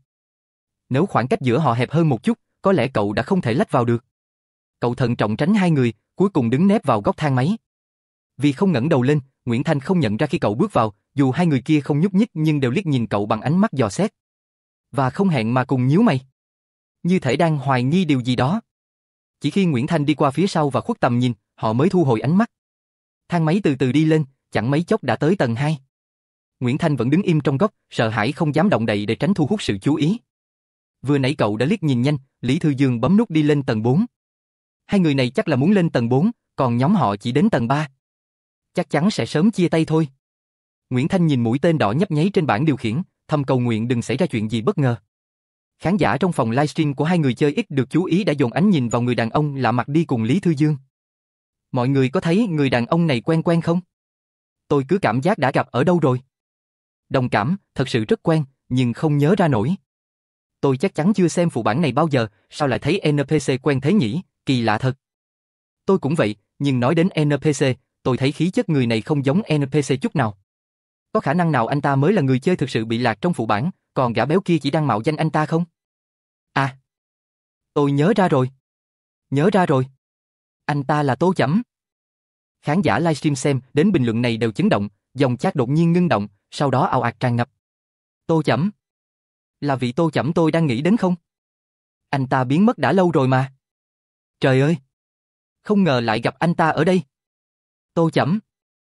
Nếu khoảng cách giữa họ hẹp hơn một chút, có lẽ cậu đã không thể lách vào được. Cậu thận trọng tránh hai người, cuối cùng đứng nép vào góc thang máy. Vì không ngẩng đầu lên, Nguyễn Thanh không nhận ra khi cậu bước vào, dù hai người kia không nhúc nhích nhưng đều liếc nhìn cậu bằng ánh mắt dò xét. Và không hẹn mà cùng nhíu mày. Như thể đang hoài nghi điều gì đó. Chỉ khi Nguyễn Thanh đi qua phía sau và khuất tầm nhìn, họ mới thu hồi ánh mắt. Thang máy từ từ đi lên, chẳng mấy chốc đã tới tầng 2. Nguyễn Thanh vẫn đứng im trong góc, sợ hãi không dám động đậy để tránh thu hút sự chú ý. Vừa nãy cậu đã liếc nhìn nhanh, Lý Thư Dương bấm nút đi lên tầng 4. Hai người này chắc là muốn lên tầng 4, còn nhóm họ chỉ đến tầng 3. Chắc chắn sẽ sớm chia tay thôi. Nguyễn Thanh nhìn mũi tên đỏ nhấp nháy trên bảng điều khiển, thầm cầu nguyện đừng xảy ra chuyện gì bất ngờ. Khán giả trong phòng livestream của hai người chơi ít được chú ý đã dồn ánh nhìn vào người đàn ông lạ mặt đi cùng Lý Thư Dương. Mọi người có thấy người đàn ông này quen quen không? Tôi cứ cảm giác đã gặp ở đâu rồi. Đồng cảm, thật sự rất quen, nhưng không nhớ ra nổi. Tôi chắc chắn chưa xem phụ bản này bao giờ, sao lại thấy NPC quen thế nhỉ, kỳ lạ thật. Tôi cũng vậy, nhưng nói đến NPC, tôi thấy khí chất người này không giống NPC chút nào. Có khả năng nào anh ta mới là người chơi thực sự bị lạc trong phụ bản, còn gã béo kia chỉ đang mạo danh anh ta không? À, tôi nhớ ra rồi. Nhớ ra rồi. Anh ta là Tô Chẩm. Khán giả livestream xem đến bình luận này đều chấn động, dòng chat đột nhiên ngưng động, sau đó ào ạt tràn ngập. Tô Chẩm. Là vị Tô Chẩm tôi đang nghĩ đến không? Anh ta biến mất đã lâu rồi mà. Trời ơi! Không ngờ lại gặp anh ta ở đây. Tô Chẩm.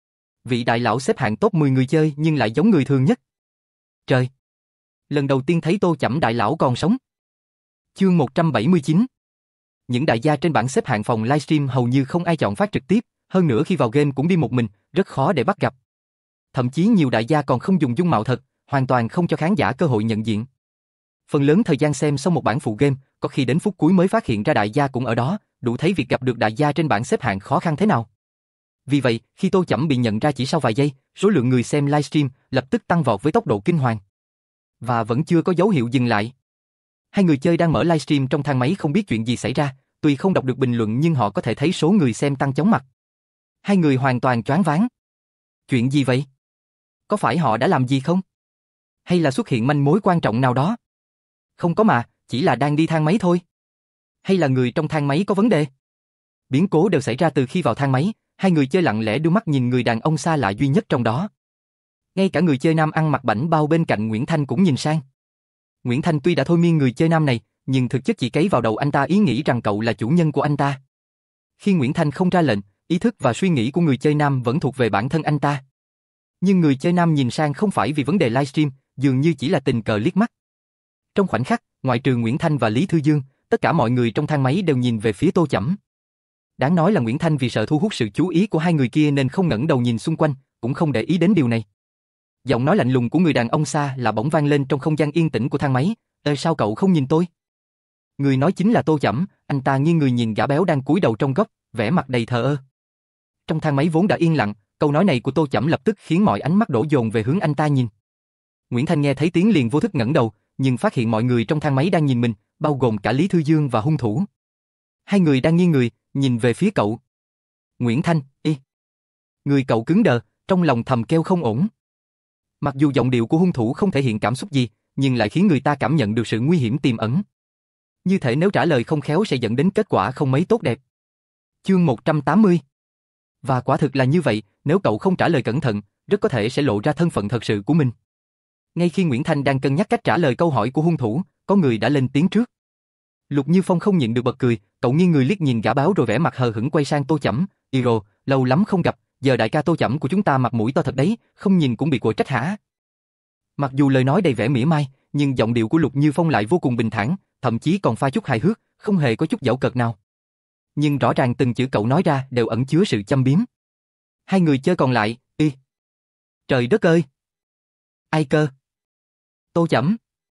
Vị đại lão xếp hạng top 10 người chơi nhưng lại giống người thường nhất. Trời! Lần đầu tiên thấy Tô Chẩm đại lão còn sống. Chương 179. Những đại gia trên bảng xếp hạng phòng livestream hầu như không ai chọn phát trực tiếp, hơn nữa khi vào game cũng đi một mình, rất khó để bắt gặp. Thậm chí nhiều đại gia còn không dùng dung mạo thật, hoàn toàn không cho khán giả cơ hội nhận diện. Phần lớn thời gian xem xong một bản phụ game, có khi đến phút cuối mới phát hiện ra đại gia cũng ở đó, đủ thấy việc gặp được đại gia trên bảng xếp hạng khó khăn thế nào. Vì vậy, khi Tô Chẩm bị nhận ra chỉ sau vài giây, số lượng người xem livestream lập tức tăng vọt với tốc độ kinh hoàng. Và vẫn chưa có dấu hiệu dừng lại. Hai người chơi đang mở livestream trong thang máy không biết chuyện gì xảy ra, tuy không đọc được bình luận nhưng họ có thể thấy số người xem tăng chóng mặt. Hai người hoàn toàn choáng váng. Chuyện gì vậy? Có phải họ đã làm gì không? Hay là xuất hiện manh mối quan trọng nào đó? Không có mà, chỉ là đang đi thang máy thôi. Hay là người trong thang máy có vấn đề? Biến cố đều xảy ra từ khi vào thang máy, hai người chơi lặng lẽ đưa mắt nhìn người đàn ông xa lạ duy nhất trong đó. Ngay cả người chơi nam ăn mặc bảnh bao bên cạnh Nguyễn Thanh cũng nhìn sang. Nguyễn Thanh tuy đã thôi miên người chơi nam này, nhưng thực chất chỉ cấy vào đầu anh ta ý nghĩ rằng cậu là chủ nhân của anh ta. Khi Nguyễn Thanh không ra lệnh, ý thức và suy nghĩ của người chơi nam vẫn thuộc về bản thân anh ta. Nhưng người chơi nam nhìn sang không phải vì vấn đề livestream, dường như chỉ là tình cờ liếc mắt. Trong khoảnh khắc, ngoại trừ Nguyễn Thanh và Lý Thư Dương, tất cả mọi người trong thang máy đều nhìn về phía Tô Chẩm. Đáng nói là Nguyễn Thanh vì sợ thu hút sự chú ý của hai người kia nên không ngẩng đầu nhìn xung quanh, cũng không để ý đến điều này. Giọng nói lạnh lùng của người đàn ông xa lạ bỗng vang lên trong không gian yên tĩnh của thang máy. Sao cậu không nhìn tôi? Người nói chính là Tô Chẩm, anh ta nghiêng người nhìn gã béo đang cúi đầu trong góc, vẻ mặt đầy thờ ơ. Trong thang máy vốn đã yên lặng, câu nói này của Tô Chẩm lập tức khiến mọi ánh mắt đổ dồn về hướng anh ta nhìn. Nguyễn Thanh nghe thấy tiếng liền vô thức ngẩng đầu, nhưng phát hiện mọi người trong thang máy đang nhìn mình, bao gồm cả Lý Thư Dương và hung thủ. Hai người đang nghiêng người, nhìn về phía cậu. Nguyễn Thanh, người cậu cứng đờ, trong lòng thầm kêu không ổn. Mặc dù giọng điệu của hung thủ không thể hiện cảm xúc gì, nhưng lại khiến người ta cảm nhận được sự nguy hiểm tiềm ẩn. Như thể nếu trả lời không khéo sẽ dẫn đến kết quả không mấy tốt đẹp. Chương 180. Và quả thực là như vậy, nếu cậu không trả lời cẩn thận, rất có thể sẽ lộ ra thân phận thật sự của mình. Ngay khi Nguyễn Thanh đang cân nhắc cách trả lời câu hỏi của hung thủ, có người đã lên tiếng trước. Lục Như Phong không nhịn được bật cười, cậu nghiêng người liếc nhìn gã báo rồi vẻ mặt hờ hững quay sang Tô Chẩm. Iro, lâu lắm không gặp, giờ đại ca Tô Chẩm của chúng ta mặt mũi to thật đấy, không nhìn cũng bị quở trách hả? Mặc dù lời nói đầy vẻ mỉa mai, nhưng giọng điệu của Lục Như Phong lại vô cùng bình thản, thậm chí còn pha chút hài hước, không hề có chút giễu cợt nào. Nhưng rõ ràng từng chữ cậu nói ra đều ẩn chứa sự châm biếm. Hai người chơi còn lại, trời đất ơi! Ai cơ? Tô Chẩm.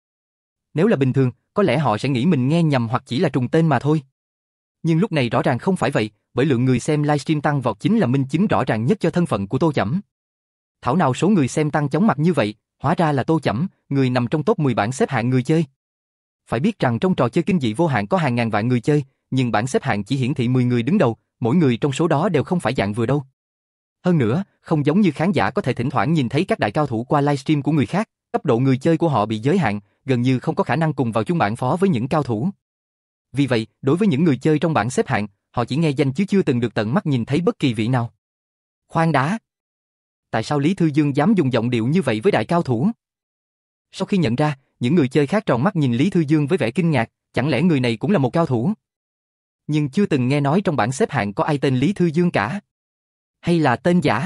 Nếu là bình thường, có lẽ họ sẽ nghĩ mình nghe nhầm hoặc chỉ là trùng tên mà thôi. Nhưng lúc này rõ ràng không phải vậy, bởi lượng người xem livestream tăng vọt chính là minh chứng rõ ràng nhất cho thân phận của Tô Chẩm. Thảo nào số người xem tăng chóng mặt như vậy, hóa ra là Tô Chẩm, người nằm trong top 10 bảng xếp hạng người chơi. Phải biết rằng trong trò chơi kinh dị vô hạn có hàng ngàn vạn người chơi, nhưng bảng xếp hạng chỉ hiển thị 10 người đứng đầu, mỗi người trong số đó đều không phải dạng vừa đâu. Hơn nữa, không giống như khán giả có thể thỉnh thoảng nhìn thấy các đại cao thủ qua livestream của người khác, cấp độ người chơi của họ bị giới hạn, gần như không có khả năng cùng vào chung bảng phó với những cao thủ. Vì vậy, đối với những người chơi trong bảng xếp hạng, họ chỉ nghe danh chứ chưa từng được tận mắt nhìn thấy bất kỳ vị nào. Khoan đã! Tại sao Lý Thư Dương dám dùng giọng điệu như vậy với đại cao thủ? Sau khi nhận ra, những người chơi khác tròn mắt nhìn Lý Thư Dương với vẻ kinh ngạc, chẳng lẽ người này cũng là một cao thủ? Nhưng chưa từng nghe nói trong bảng xếp hạng có ai tên Lý Thư Dương cả. Hay là tên giả?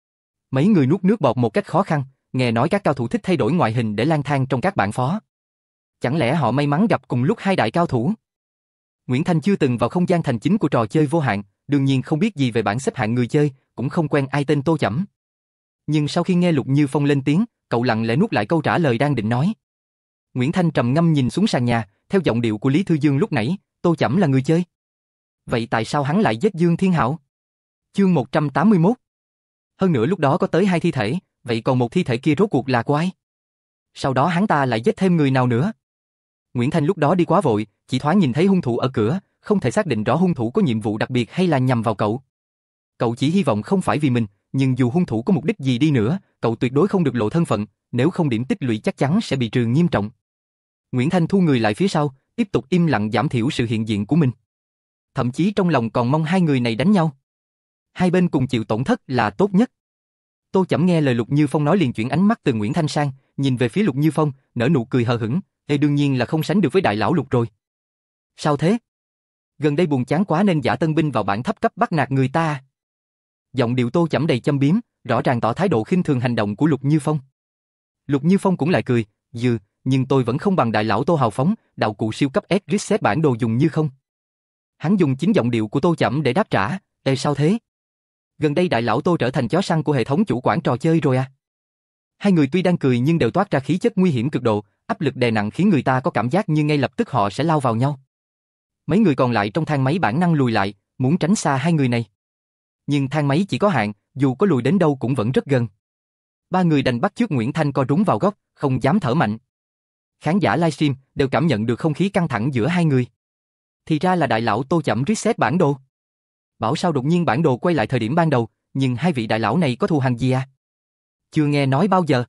Mấy người nuốt nước bọt một cách khó khăn, nghe nói các cao thủ thích thay đổi ngoại hình để lang thang trong các bảng phó. Chẳng lẽ họ may mắn gặp cùng lúc hai đại cao thủ? Nguyễn Thanh chưa từng vào không gian thành chính của trò chơi vô hạn, đương nhiên không biết gì về bảng xếp hạng người chơi, cũng không quen ai tên Tô Chẩm. Nhưng sau khi nghe Lục Như Phong lên tiếng, cậu lặng lẽ nuốt lại câu trả lời đang định nói. Nguyễn Thanh trầm ngâm nhìn xuống sàn nhà, theo giọng điệu của Lý Thư Dương lúc nãy, Tô Chẩm là người chơi. Vậy tại sao hắn lại giết Dương Thiên Hạo? Chương 181. Hơn nữa lúc đó có tới 2 thi thể, vậy còn một thi thể kia rốt cuộc là của ai? Sau đó hắn ta lại giết thêm người nào nữa? Nguyễn Thanh lúc đó đi quá vội, chỉ thoáng nhìn thấy hung thủ ở cửa, không thể xác định rõ hung thủ có nhiệm vụ đặc biệt hay là nhằm vào cậu. Cậu chỉ hy vọng không phải vì mình, nhưng dù hung thủ có mục đích gì đi nữa, cậu tuyệt đối không được lộ thân phận, nếu không điểm tích lũy chắc chắn sẽ bị trừ nghiêm trọng. Nguyễn Thanh thu người lại phía sau, tiếp tục im lặng giảm thiểu sự hiện diện của mình. Thậm chí trong lòng còn mong hai người này đánh nhau. Hai bên cùng chịu tổn thất là tốt nhất. Tô Chẩm nghe lời Lục Như Phong nói liền chuyển ánh mắt từ Nguyễn Thanh sang, nhìn về phía Lục Như Phong, nở nụ cười hờ hững, đương nhiên là không sánh được với đại lão Lục rồi. Sao thế? Gần đây buồn chán quá nên giả tân binh vào bảng thấp cấp bắt nạt người ta. Giọng điệu Tô Chẩm đầy châm biếm, rõ ràng tỏ thái độ khinh thường hành động của Lục Như Phong. Lục Như Phong cũng lại cười, nhưng tôi vẫn không bằng đại lão Tô hào phóng, đạo cụ siêu cấp S reset bản đồ dùng như không. Hắn dùng chính giọng điệu của Tô Chẩm để đáp trả, sao thế? Gần đây đại lão Tô trở thành chó săn của hệ thống chủ quản trò chơi rồi à? Hai người tuy đang cười nhưng đều toát ra khí chất nguy hiểm cực độ, áp lực đè nặng khiến người ta có cảm giác như ngay lập tức họ sẽ lao vào nhau. Mấy người còn lại trong thang máy bản năng lùi lại, muốn tránh xa hai người này. Nhưng thang máy chỉ có hạn, dù có lùi đến đâu cũng vẫn rất gần. Ba người đành bắt chước Nguyễn Thanh co rúm vào góc, không dám thở mạnh. Khán giả livestream đều cảm nhận được không khí căng thẳng giữa hai người. Thì ra là đại lão Tô Chẩm reset bản đồ. Bảo sao đột nhiên bản đồ quay lại thời điểm ban đầu, nhưng hai vị đại lão này có thù hằn gì à? Chưa nghe nói bao giờ.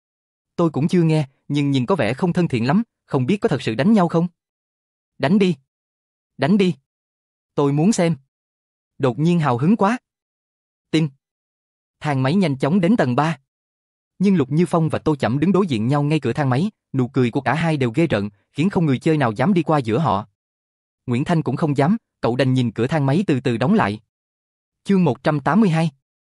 Tôi cũng chưa nghe, nhưng nhìn có vẻ không thân thiện lắm, không biết có thật sự đánh nhau không? Đánh đi. Đánh đi. Tôi muốn xem. Đột nhiên hào hứng quá. Tin. Thang máy nhanh chóng đến tầng 3. Nhưng Lục Như Phong và Tô Chẩm đứng đối diện nhau ngay cửa thang máy, nụ cười của cả hai đều ghê rợn, khiến không người chơi nào dám đi qua giữa họ. Nguyễn Thanh cũng không dám, cậu đành nhìn cửa thang máy từ từ đóng lại. Chương 182.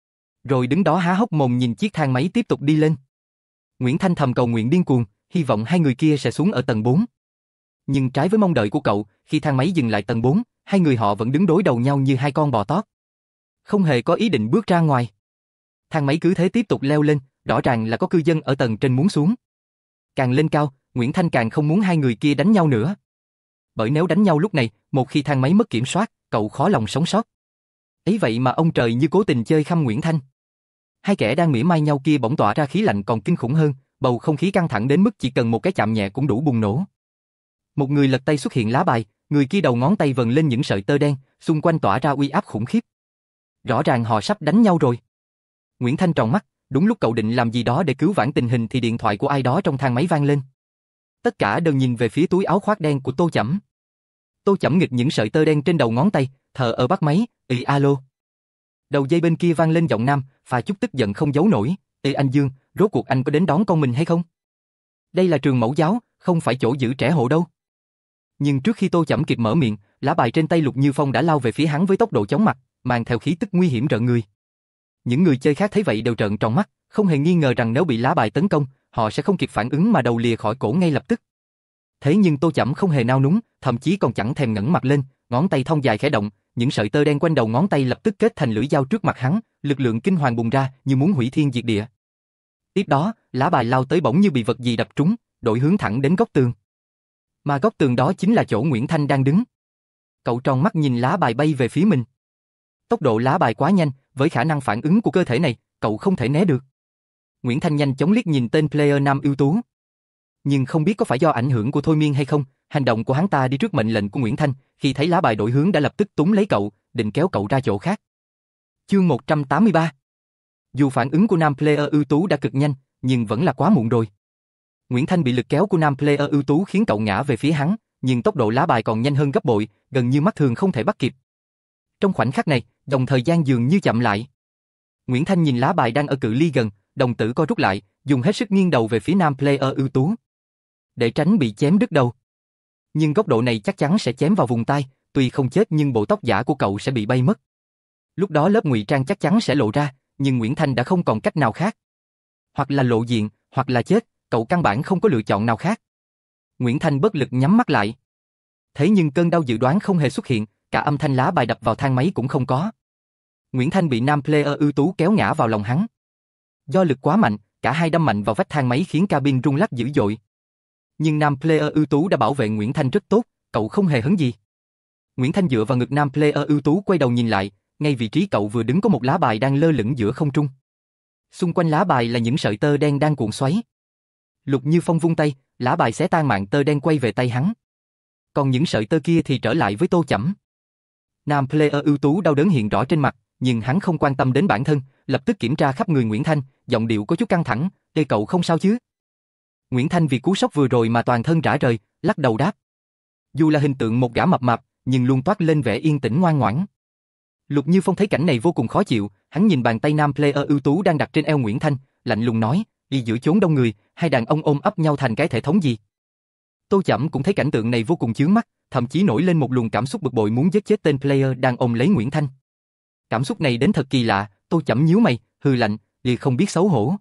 Rồi đứng đó há hốc mồm nhìn chiếc thang máy tiếp tục đi lên. Nguyễn Thanh thầm cầu nguyện điên cuồng, hy vọng hai người kia sẽ xuống ở tầng 4. Nhưng trái với mong đợi của cậu, khi thang máy dừng lại tầng 4, hai người họ vẫn đứng đối đầu nhau như hai con bò tót. Không hề có ý định bước ra ngoài. Thang máy cứ thế tiếp tục leo lên, rõ ràng là có cư dân ở tầng trên muốn xuống. Càng lên cao, Nguyễn Thanh càng không muốn hai người kia đánh nhau nữa. Bởi nếu đánh nhau lúc này, một khi thang máy mất kiểm soát, cậu khó lòng sống sót. Ấy vậy mà ông trời như cố tình chơi khăm Nguyễn Thanh. Hai kẻ đang mỉa mai nhau kia bỗng tỏa ra khí lạnh còn kinh khủng hơn, bầu không khí căng thẳng đến mức chỉ cần một cái chạm nhẹ cũng đủ bùng nổ. Một người lật tay xuất hiện lá bài, người kia đầu ngón tay vần lên những sợi tơ đen, xung quanh tỏa ra uy áp khủng khiếp. Rõ ràng họ sắp đánh nhau rồi. Nguyễn Thanh tròn mắt, đúng lúc cậu định làm gì đó để cứu vãn tình hình thì điện thoại của ai đó trong thang máy vang lên. Tất cả đều nhìn về phía túi áo khoác đen của Tô Chẩm. Tô Chẩm nghịch những sợi tơ đen trên đầu ngón tay, thờ ở bắt máy, alo. Đầu dây bên kia vang lên giọng nam, pha chút tức giận không giấu nổi, anh Dương, rốt cuộc anh có đến đón con mình hay không? Đây là trường mẫu giáo, không phải chỗ giữ trẻ hộ đâu. Nhưng trước khi Tô Chẩm kịp mở miệng, lá bài trên tay Lục Như Phong đã lao về phía hắn với tốc độ chóng mặt, mang theo khí tức nguy hiểm rợn người. Những người chơi khác thấy vậy đều trợn tròn mắt, không hề nghi ngờ rằng nếu bị lá bài tấn công, họ sẽ không kịp phản ứng mà đầu lìa khỏi cổ ngay lập tức. Thế nhưng Tô Chẩm không hề nao núng, thậm chí còn chẳng thèm ngẩng mặt lên, ngón tay thon dài khẽ động, những sợi tơ đen quanh đầu ngón tay lập tức kết thành lưỡi dao trước mặt hắn, lực lượng kinh hoàng bùng ra như muốn hủy thiên diệt địa. Tiếp đó, lá bài lao tới bỗng như bị vật gì đập trúng, đổi hướng thẳng đến góc tường. Mà góc tường đó chính là chỗ Nguyễn Thanh đang đứng. Cậu tròn mắt nhìn lá bài bay về phía mình. Tốc độ lá bài quá nhanh, với khả năng phản ứng của cơ thể này, cậu không thể né được. Nguyễn Thanh nhanh chóng liếc nhìn tên player nam ưu tú. Nhưng không biết có phải do ảnh hưởng của thôi miên hay không, hành động của hắn ta đi trước mệnh lệnh của Nguyễn Thanh, khi thấy lá bài đổi hướng đã lập tức túm lấy cậu, định kéo cậu ra chỗ khác. Chương 183. Dù phản ứng của nam player ưu tú đã cực nhanh, nhưng vẫn là quá muộn rồi. Nguyễn Thanh bị lực kéo của nam player ưu tú khiến cậu ngã về phía hắn, nhưng tốc độ lá bài còn nhanh hơn gấp bội, gần như mắt thường không thể bắt kịp. Trong khoảnh khắc này, dòng thời gian dường như chậm lại. Nguyễn Thanh nhìn lá bài đang ở cự ly gần, đồng tử co rút lại, dùng hết sức nghiêng đầu về phía nam player ưu tú, để tránh bị chém đứt đầu. Nhưng góc độ này chắc chắn sẽ chém vào vùng tai, tuy không chết nhưng bộ tóc giả của cậu sẽ bị bay mất. Lúc đó lớp ngụy trang chắc chắn sẽ lộ ra, nhưng Nguyễn Thanh đã không còn cách nào khác. Hoặc là lộ diện, hoặc là chết, cậu căn bản không có lựa chọn nào khác. Nguyễn Thanh bất lực nhắm mắt lại. Thế nhưng cơn đau dự đoán không hề xuất hiện, cả âm thanh lá bài đập vào thang máy cũng không có. Nguyễn Thanh bị nam player ưu tú kéo ngã vào lòng hắn. Do lực quá mạnh, cả hai đâm mạnh vào vách thang máy khiến cabin rung lắc dữ dội. Nhưng nam player ưu tú đã bảo vệ Nguyễn Thanh rất tốt, cậu không hề hấn gì. Nguyễn Thanh dựa vào ngực nam player ưu tú quay đầu nhìn lại, ngay vị trí cậu vừa đứng có một lá bài đang lơ lửng giữa không trung. Xung quanh lá bài là những sợi tơ đen đang cuộn xoáy. Lục Như Phong vung tay, lá bài xé tan mạng tơ đen quay về tay hắn. Còn những sợi tơ kia thì trở lại với Tô Chẩm. Nam player ưu tú đau đớn hiện rõ trên mặt, nhưng hắn không quan tâm đến bản thân, lập tức kiểm tra khắp người Nguyễn Thanh, giọng điệu có chút căng thẳng, "Ê cậu không sao chứ?" Nguyễn Thanh vì cú sốc vừa rồi mà toàn thân rã rời, lắc đầu đáp. Dù là hình tượng một gã mập mạp, nhưng luôn toát lên vẻ yên tĩnh ngoan ngoãn. Lục Như Phong thấy cảnh này vô cùng khó chịu, hắn nhìn bàn tay nam player ưu tú đang đặt trên eo Nguyễn Thanh, lạnh lùng nói, đi giữa chốn đông người, hai đàn ông ôm ấp nhau thành cái thể thống gì? Tô Chẩm cũng thấy cảnh tượng này vô cùng chướng mắt, thậm chí nổi lên một luồng cảm xúc bực bội muốn giết chết tên player đang ôm lấy Nguyễn Thanh. Cảm xúc này đến thật kỳ lạ, Tô Chẩm nhíu mày, hừ lạnh, "Ngươi không biết xấu hổ."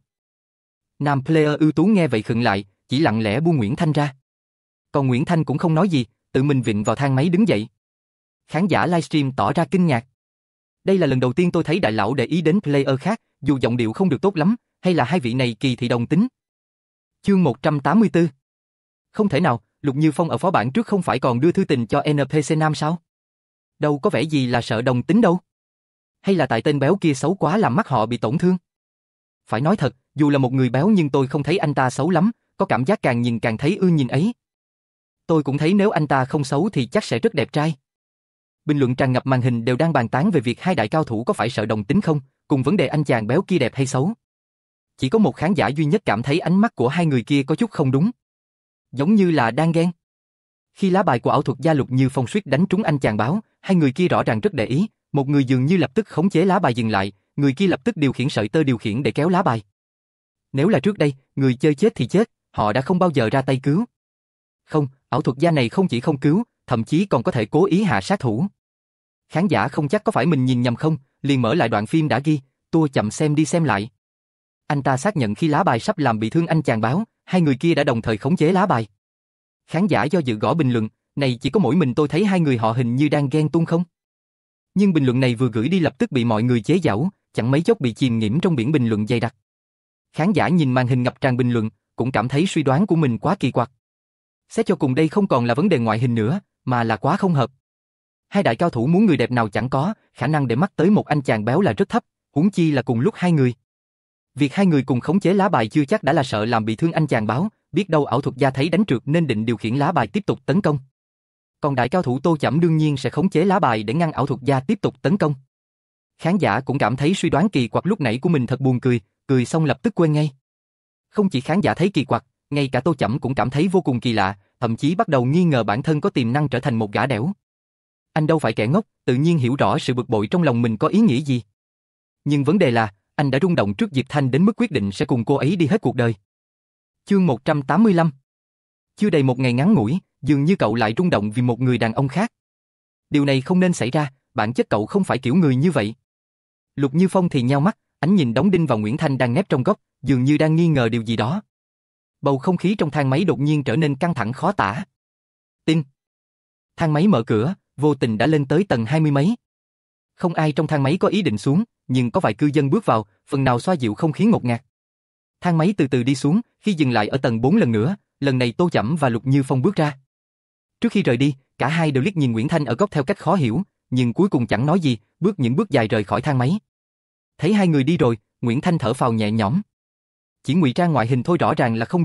Nam player ưu tú nghe vậy khựng lại, chỉ lặng lẽ buông Nguyễn Thanh ra. Còn Nguyễn Thanh cũng không nói gì, tự mình vịn vào thang máy đứng dậy. Khán giả livestream tỏ ra kinh ngạc. Đây là lần đầu tiên tôi thấy đại lão để ý đến player khác, dù giọng điệu không được tốt lắm, hay là hai vị này kỳ thị đồng tính. Chương 184. Không thể nào, Lục Như Phong ở phó bản trước không phải còn đưa thư tình cho NPC nam sao? Đâu có vẻ gì là sợ đồng tính đâu. Hay là tại tên béo kia xấu quá làm mắt họ bị tổn thương? Phải nói thật, dù là một người béo nhưng tôi không thấy anh ta xấu lắm, có cảm giác càng nhìn càng thấy ưa nhìn ấy. Tôi cũng thấy nếu anh ta không xấu thì chắc sẽ rất đẹp trai. Bình luận tràn ngập màn hình đều đang bàn tán về việc hai đại cao thủ có phải sợ đồng tính không, cùng vấn đề anh chàng béo kia đẹp hay xấu. Chỉ có một khán giả duy nhất cảm thấy ánh mắt của hai người kia có chút không đúng. Giống như là đang ghen. Khi lá bài của ảo thuật gia Lục Như Phong suýt đánh trúng anh chàng báo, hai người kia rõ ràng rất để ý, một người dường như lập tức khống chế lá bài dừng lại, người kia lập tức điều khiển sợi tơ điều khiển để kéo lá bài. Nếu là trước đây, người chơi chết thì chết, họ đã không bao giờ ra tay cứu. Không, ảo thuật gia này không chỉ không cứu, thậm chí còn có thể cố ý hạ sát thủ. Khán giả không chắc có phải mình nhìn nhầm không, liền mở lại đoạn phim đã ghi, tua chậm xem đi xem lại. Anh ta xác nhận khi lá bài sắp làm bị thương anh chàng báo, hai người kia đã đồng thời khống chế lá bài. Khán giả do dự gõ bình luận, này chỉ có mỗi mình tôi thấy hai người họ hình như đang ghen tuông không? Nhưng bình luận này vừa gửi đi lập tức bị mọi người chế giễu, chẳng mấy chốc bị chìm nghỉm trong biển bình luận dày đặc. Khán giả nhìn màn hình ngập tràn bình luận, cũng cảm thấy suy đoán của mình quá kỳ quặc. Xét cho cùng đây không còn là vấn đề ngoại hình nữa, mà là quá không hợp. Hai đại cao thủ muốn người đẹp nào chẳng có, khả năng để mắt tới một anh chàng béo là rất thấp, huống chi là cùng lúc hai người. Việc hai người cùng khống chế lá bài chưa chắc đã là sợ làm bị thương anh chàng báo, biết đâu ảo thuật gia thấy đánh trượt nên định điều khiển lá bài tiếp tục tấn công. Còn đại cao thủ Tô Chẩm đương nhiên sẽ khống chế lá bài để ngăn ảo thuật gia tiếp tục tấn công. Khán giả cũng cảm thấy suy đoán kỳ quặc lúc nãy của mình thật buồn cười, cười xong lập tức quên ngay. Không chỉ khán giả thấy kỳ quặc, ngay cả Tô Chẩm cũng cảm thấy vô cùng kỳ lạ, thậm chí bắt đầu nghi ngờ bản thân có tiềm năng trở thành một gã đẻo. Anh đâu phải kẻ ngốc, tự nhiên hiểu rõ sự bực bội trong lòng mình có ý nghĩa gì. Nhưng vấn đề là, anh đã rung động trước Diệp Thanh đến mức quyết định sẽ cùng cô ấy đi hết cuộc đời. Chương 185. Chưa đầy một ngày ngắn ngủi, dường như cậu lại rung động vì một người đàn ông khác. Điều này không nên xảy ra, bản chất cậu không phải kiểu người như vậy. Lục Như Phong thì nheo mắt, ánh nhìn đóng đinh vào Nguyễn Thanh đang nép trong góc, dường như đang nghi ngờ điều gì đó. Bầu không khí trong thang máy đột nhiên trở nên căng thẳng khó tả. Tin. Thang máy mở cửa, vô tình đã lên tới tầng 20 mấy. Không ai trong thang máy có ý định xuống, nhưng có vài cư dân bước vào, phần nào xoa dịu không khí ngột ngạt. Thang máy từ từ đi xuống, khi dừng lại ở tầng 4 lần nữa, lần này Tô Chẩm và Lục Như Phong bước ra. Trước khi rời đi, cả hai đều liếc nhìn Nguyễn Thanh ở góc theo cách khó hiểu, nhưng cuối cùng chẳng nói gì, bước những bước dài rời khỏi thang máy. Thấy hai người đi rồi, Nguyễn Thanh thở phào nhẹ nhõm. Chỉ ngụy trang ngoại hình thôi rõ ràng là không đủ,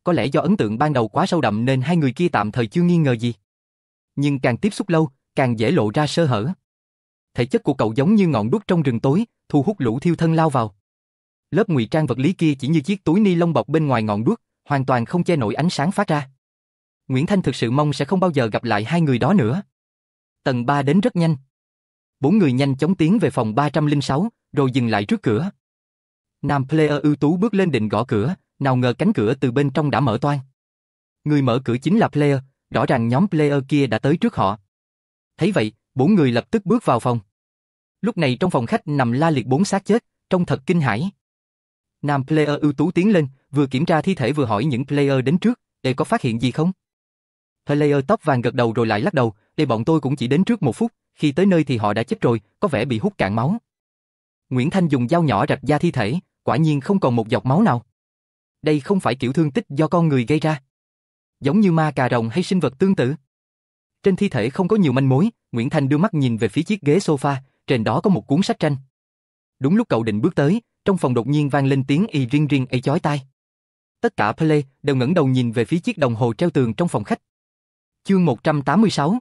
có lẽ do ấn tượng ban đầu quá sâu đậm nên hai người kia tạm thời chưa nghi ngờ gì. Nhưng càng tiếp xúc lâu, càng dễ lộ ra sơ hở. Thể chất của cậu giống như ngọn đuốc trong rừng tối, thu hút lũ thiêu thân lao vào. Lớp ngụy trang vật lý kia chỉ như chiếc túi ni lông bọc bên ngoài ngọn đuốc, hoàn toàn không che nổi ánh sáng phát ra. Nguyễn Thanh thực sự mong sẽ không bao giờ gặp lại hai người đó nữa. Tầng 3 đến rất nhanh. 4 người nhanh chóng tiến về phòng 306, rồi dừng lại trước cửa. Nam player ưu tú bước lên định gõ cửa, nào ngờ cánh cửa từ bên trong đã mở toang. Người mở cửa chính là player, rõ ràng nhóm player kia đã tới trước họ. Thấy vậy, 4 người lập tức bước vào phòng. Lúc này trong phòng khách nằm la liệt 4 xác chết, trông thật kinh hãi. Nam player ưu tú tiến lên, vừa kiểm tra thi thể vừa hỏi những player đến trước, để có phát hiện gì không? Player tóc vàng gật đầu rồi lại lắc đầu, để bọn tôi cũng chỉ đến trước 1 phút, khi tới nơi thì họ đã chết rồi, có vẻ bị hút cạn máu. Nguyễn Thanh dùng dao nhỏ rạch da thi thể, quả nhiên không còn một giọt máu nào. Đây không phải kiểu thương tích do con người gây ra. Giống như ma cà rồng hay sinh vật tương tự. Trên thi thể không có nhiều manh mối, Nguyễn Thanh đưa mắt nhìn về phía chiếc ghế sofa, trên đó có một cuốn sách tranh. Đúng lúc cậu định bước tới, trong phòng đột nhiên vang lên tiếng y ring ring ấy chói tai. Tất cả play đều ngẩng đầu nhìn về phía chiếc đồng hồ treo tường trong phòng khách. Chương 186.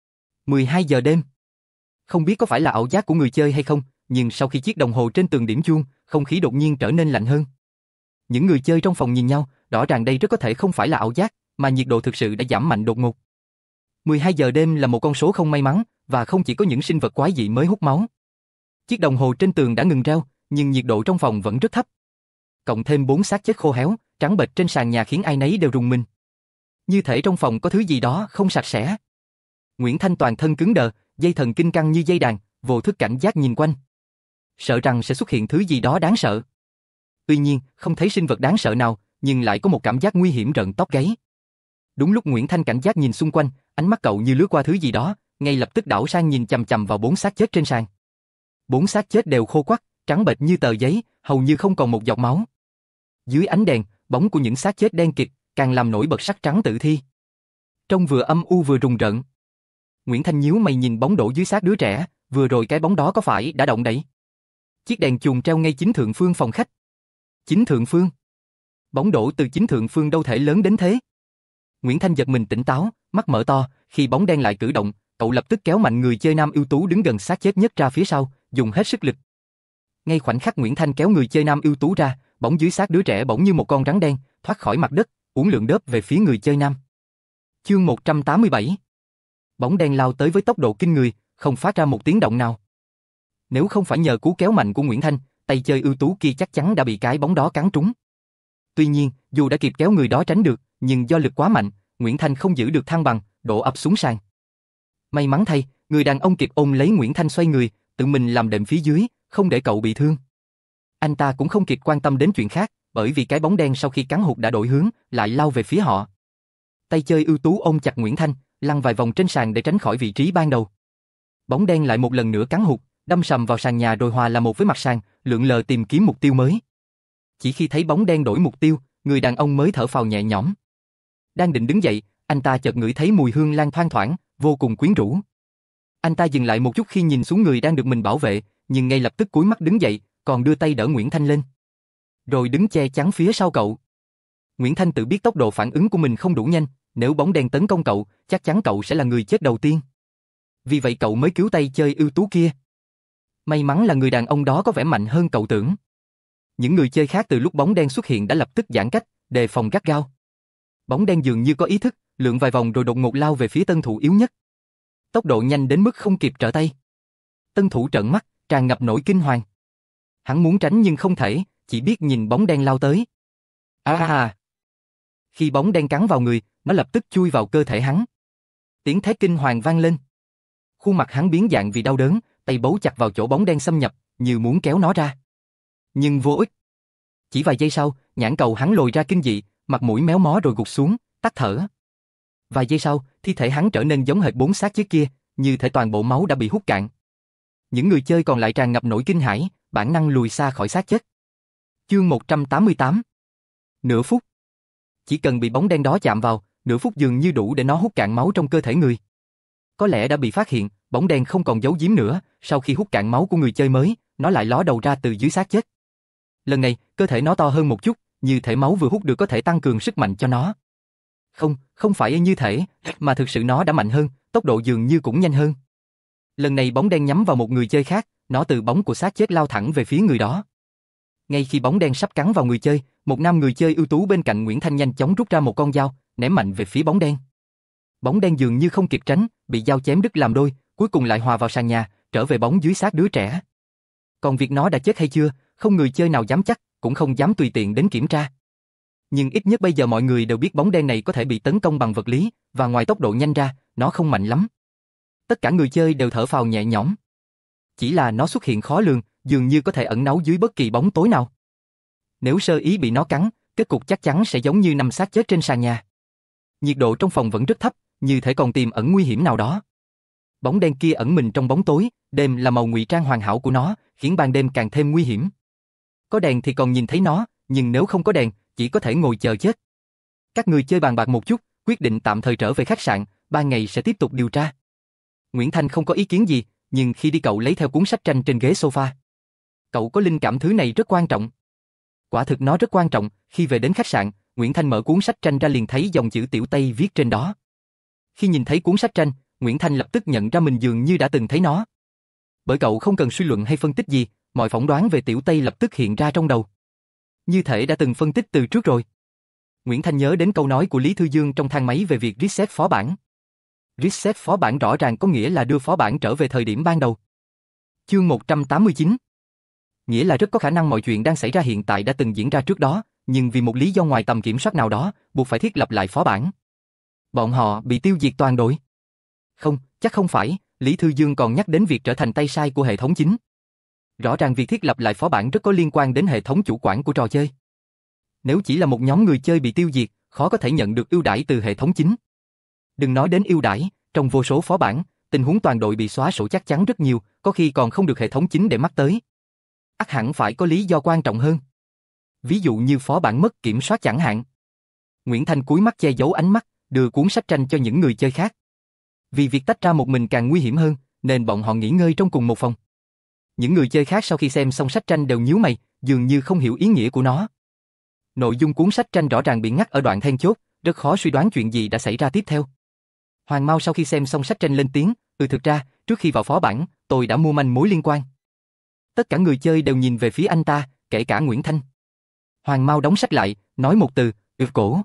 12 giờ đêm. Không biết có phải là ảo giác của người chơi hay không, nhưng sau khi chiếc đồng hồ trên tường điểm chuông, không khí đột nhiên trở nên lạnh hơn. Những người chơi trong phòng nhìn nhau, rõ ràng đây rất có thể không phải là ảo giác, mà nhiệt độ thực sự đã giảm mạnh đột ngột. 12 giờ đêm là một con số không may mắn, và không chỉ có những sinh vật quái dị mới hút máu. Chiếc đồng hồ trên tường đã ngừng reo, nhưng nhiệt độ trong phòng vẫn rất thấp. Cộng thêm 4 xác chết khô héo, trắng bệch trên sàn nhà khiến ai nấy đều rùng mình. Như thể trong phòng có thứ gì đó không sạch sẽ. Nguyễn Thanh toàn thân cứng đờ, dây thần kinh căng như dây đàn, vô thức cảnh giác nhìn quanh. Sợ rằng sẽ xuất hiện thứ gì đó đáng sợ. Tuy nhiên, không thấy sinh vật đáng sợ nào, nhưng lại có một cảm giác nguy hiểm rợn tóc gáy. Đúng lúc Nguyễn Thanh cảnh giác nhìn xung quanh, ánh mắt cậu như lướt qua thứ gì đó, ngay lập tức đảo sang nhìn chằm chằm vào 4 xác chết trên sàn. 4 xác chết đều khô quắt, trắng bệch như tờ giấy, hầu như không còn một giọt máu. Dưới ánh đèn, bóng của những xác chết đen kịt, càng làm nổi bật sắc trắng tử thi. Trông vừa âm u vừa rùng rợn. Nguyễn Thanh nhíu mày nhìn bóng đổ dưới xác đứa trẻ, vừa rồi cái bóng đó có phải đã động đậy? Chiếc đèn chùm treo ngay chính thượng phương phòng khách. Chính thượng phương? Bóng đổ từ chính thượng phương đâu thể lớn đến thế? Nguyễn Thanh giật mình tỉnh táo, mắt mở to, khi bóng đen lại cử động, cậu lập tức kéo mạnh người chơi nam ưu tú đứng gần xác chết nhất ra phía sau, dùng hết sức lực. Ngay khoảnh khắc Nguyễn Thanh kéo người chơi nam ưu tú ra, bóng dưới xác đứa trẻ bỗng như một con rắn đen, thoát khỏi mặt đất, uốn lượn đớp về phía người chơi nam. Chương 187. Bóng đen lao tới với tốc độ kinh người, không phát ra một tiếng động nào. Nếu không phải nhờ cú kéo mạnh của Nguyễn Thanh, tay chơi ưu tú kia chắc chắn đã bị cái bóng đó cắn trúng. Tuy nhiên, dù đã kịp kéo người đó tránh được, nhưng do lực quá mạnh, Nguyễn Thanh không giữ được thăng bằng, đổ ập xuống sàn. May mắn thay, người đàn ông kịp ôm lấy Nguyễn Thanh xoay người, tự mình làm đệm phía dưới, không để cậu bị thương. Anh ta cũng không kịp quan tâm đến chuyện khác, bởi vì cái bóng đen sau khi cắn hụt đã đổi hướng, lại lao về phía họ. Tay chơi ưu tú ôm chặt Nguyễn Thanh, lăn vài vòng trên sàn để tránh khỏi vị trí ban đầu. Bóng đen lại một lần nữa cắn hụt, đâm sầm vào sàn nhà rồi hòa là một với mặt sàn, lượn lờ tìm kiếm mục tiêu mới. Chỉ khi thấy bóng đen đổi mục tiêu, người đàn ông mới thở phào nhẹ nhõm. Đang định đứng dậy, anh ta chợt ngửi thấy mùi hương lan thoang thoảng, vô cùng quyến rũ. Anh ta dừng lại một chút khi nhìn xuống người đang được mình bảo vệ, nhưng ngay lập tức cúi mắt đứng dậy, còn đưa tay đỡ Nguyễn Thanh lên. Rồi đứng che chắn phía sau cậu. Nguyễn Thanh tự biết tốc độ phản ứng của mình không đủ nhanh, nếu bóng đen tấn công cậu, chắc chắn cậu sẽ là người chết đầu tiên. Vì vậy cậu mới cứu tay chơi ưu tú kia. May mắn là người đàn ông đó có vẻ mạnh hơn cậu tưởng. Những người chơi khác từ lúc bóng đen xuất hiện đã lập tức giãn cách, đề phòng gắt gao. Bóng đen dường như có ý thức, lượn vài vòng rồi đột ngột lao về phía tân thủ yếu nhất. Tốc độ nhanh đến mức không kịp trở tay. Tân thủ trợn mắt, tràn ngập nỗi kinh hoàng. Hắn muốn tránh nhưng không thể, chỉ biết nhìn bóng đen lao tới. Khi bóng đen cắn vào người, nó lập tức chui vào cơ thể hắn. Tiếng thét kinh hoàng vang lên. Khuôn mặt hắn biến dạng vì đau đớn, tay bấu chặt vào chỗ bóng đen xâm nhập, như muốn kéo nó ra. Nhưng vô ích. Chỉ vài giây sau, nhãn cầu hắn lồi ra kinh dị, mặt mũi méo mó rồi gục xuống, tắt thở. Vài giây sau, thi thể hắn trở nên giống hệt 4 xác chết kia, như thể toàn bộ máu đã bị hút cạn. Những người chơi còn lại tràn ngập nỗi kinh hãi, bản năng lùi xa khỏi xác chết. Chương 188. Nửa phút. Chỉ cần bị bóng đen đó chạm vào, nửa phút dường như đủ để nó hút cạn máu trong cơ thể người. Có lẽ đã bị phát hiện, bóng đen không còn giấu giếm nữa, sau khi hút cạn máu của người chơi mới, nó lại ló đầu ra từ dưới xác chết. Lần này, cơ thể nó to hơn một chút, như thể máu vừa hút được có thể tăng cường sức mạnh cho nó. Không, không phải như thể, mà thực sự nó đã mạnh hơn, tốc độ dường như cũng nhanh hơn. Lần này bóng đen nhắm vào một người chơi khác, nó từ bóng của xác chết lao thẳng về phía người đó. Ngay khi bóng đen sắp cắn vào người chơi, một nam người chơi ưu tú bên cạnh Nguyễn Thanh nhanh chóng rút ra một con dao, ném mạnh về phía bóng đen. Bóng đen dường như không kịp tránh, bị dao chém đứt làm đôi, cuối cùng lại hòa vào sàn nhà, trở về bóng dưới xác đứa trẻ. Còn việc nó đã chết hay chưa, không người chơi nào dám chắc, cũng không dám tùy tiện đến kiểm tra. Nhưng ít nhất bây giờ mọi người đều biết bóng đen này có thể bị tấn công bằng vật lý, và ngoài tốc độ nhanh ra, nó không mạnh lắm. Tất cả người chơi đều thở phào nhẹ nhõm. Chỉ là nó xuất hiện khó lường, dường như có thể ẩn náu dưới bất kỳ bóng tối nào. Nếu sơ ý bị nó cắn, kết cục chắc chắn sẽ giống như năm xác chết trên sàn nhà. Nhiệt độ trong phòng vẫn rất thấp, như thể còn tiềm ẩn nguy hiểm nào đó. Bóng đen kia ẩn mình trong bóng tối, đêm là màu ngụy trang hoàn hảo của nó, khiến ban đêm càng thêm nguy hiểm. Có đèn thì còn nhìn thấy nó, nhưng nếu không có đèn, chỉ có thể ngồi chờ chết. Các người chơi bàn bạc một chút, quyết định tạm thời trở về khách sạn, 3 ngày sẽ tiếp tục điều tra. Nguyễn Thanh không có ý kiến gì, nhưng khi đi cậu lấy theo cuốn sách tranh trên ghế sofa. Cậu có linh cảm thứ này rất quan trọng. Quả thực nó rất quan trọng, khi về đến khách sạn, Nguyễn Thanh mở cuốn sách tranh ra liền thấy dòng chữ tiểu Tây viết trên đó. Khi nhìn thấy cuốn sách tranh, Nguyễn Thanh lập tức nhận ra mình dường như đã từng thấy nó. Bởi cậu không cần suy luận hay phân tích gì, mọi phỏng đoán về tiểu Tây lập tức hiện ra trong đầu. Như thể đã từng phân tích từ trước rồi. Nguyễn Thanh nhớ đến câu nói của Lý Thư Dương trong thang máy về việc reset phó bản. Reset phó bản rõ ràng có nghĩa là đưa phó bản trở về thời điểm ban đầu. Chương 189. Nghĩa là rất có khả năng mọi chuyện đang xảy ra hiện tại đã từng diễn ra trước đó, nhưng vì một lý do ngoài tầm kiểm soát nào đó, buộc phải thiết lập lại phó bản. Bọn họ bị tiêu diệt toàn đội. Không, chắc không phải, Lý Thư Dương còn nhắc đến việc trở thành tay sai của hệ thống chính. Rõ ràng việc thiết lập lại phó bản rất có liên quan đến hệ thống chủ quản của trò chơi. Nếu chỉ là một nhóm người chơi bị tiêu diệt, khó có thể nhận được ưu đãi từ hệ thống chính. Đừng nói đến ưu đãi, trong vô số phó bản, tình huống toàn đội bị xóa sổ chắc chắn rất nhiều, có khi còn không được hệ thống chính để mắt tới. Ắt hẳn phải có lý do quan trọng hơn. Ví dụ như phó bản mất kiểm soát chẳng hạn. Nguyễn Thanh cúi mắt che giấu ánh mắt, đưa cuốn sách tranh cho những người chơi khác. Vì việc tách ra một mình càng nguy hiểm hơn, nên bọn họ nghỉ ngơi trong cùng một phòng. Những người chơi khác sau khi xem xong sách tranh đều nhíu mày, dường như không hiểu ý nghĩa của nó. Nội dung cuốn sách tranh rõ ràng bị ngắt ở đoạn then chốt, rất khó suy đoán chuyện gì đã xảy ra tiếp theo. Hoàng Mao sau khi xem xong sách tranh lên tiếng, thực ra, trước khi vào phó bản, tôi đã mua manh mối liên quan. Tất cả người chơi đều nhìn về phía anh ta, kể cả Nguyễn Thanh. Hoàng Mao đóng sách lại, nói một từ, cổ.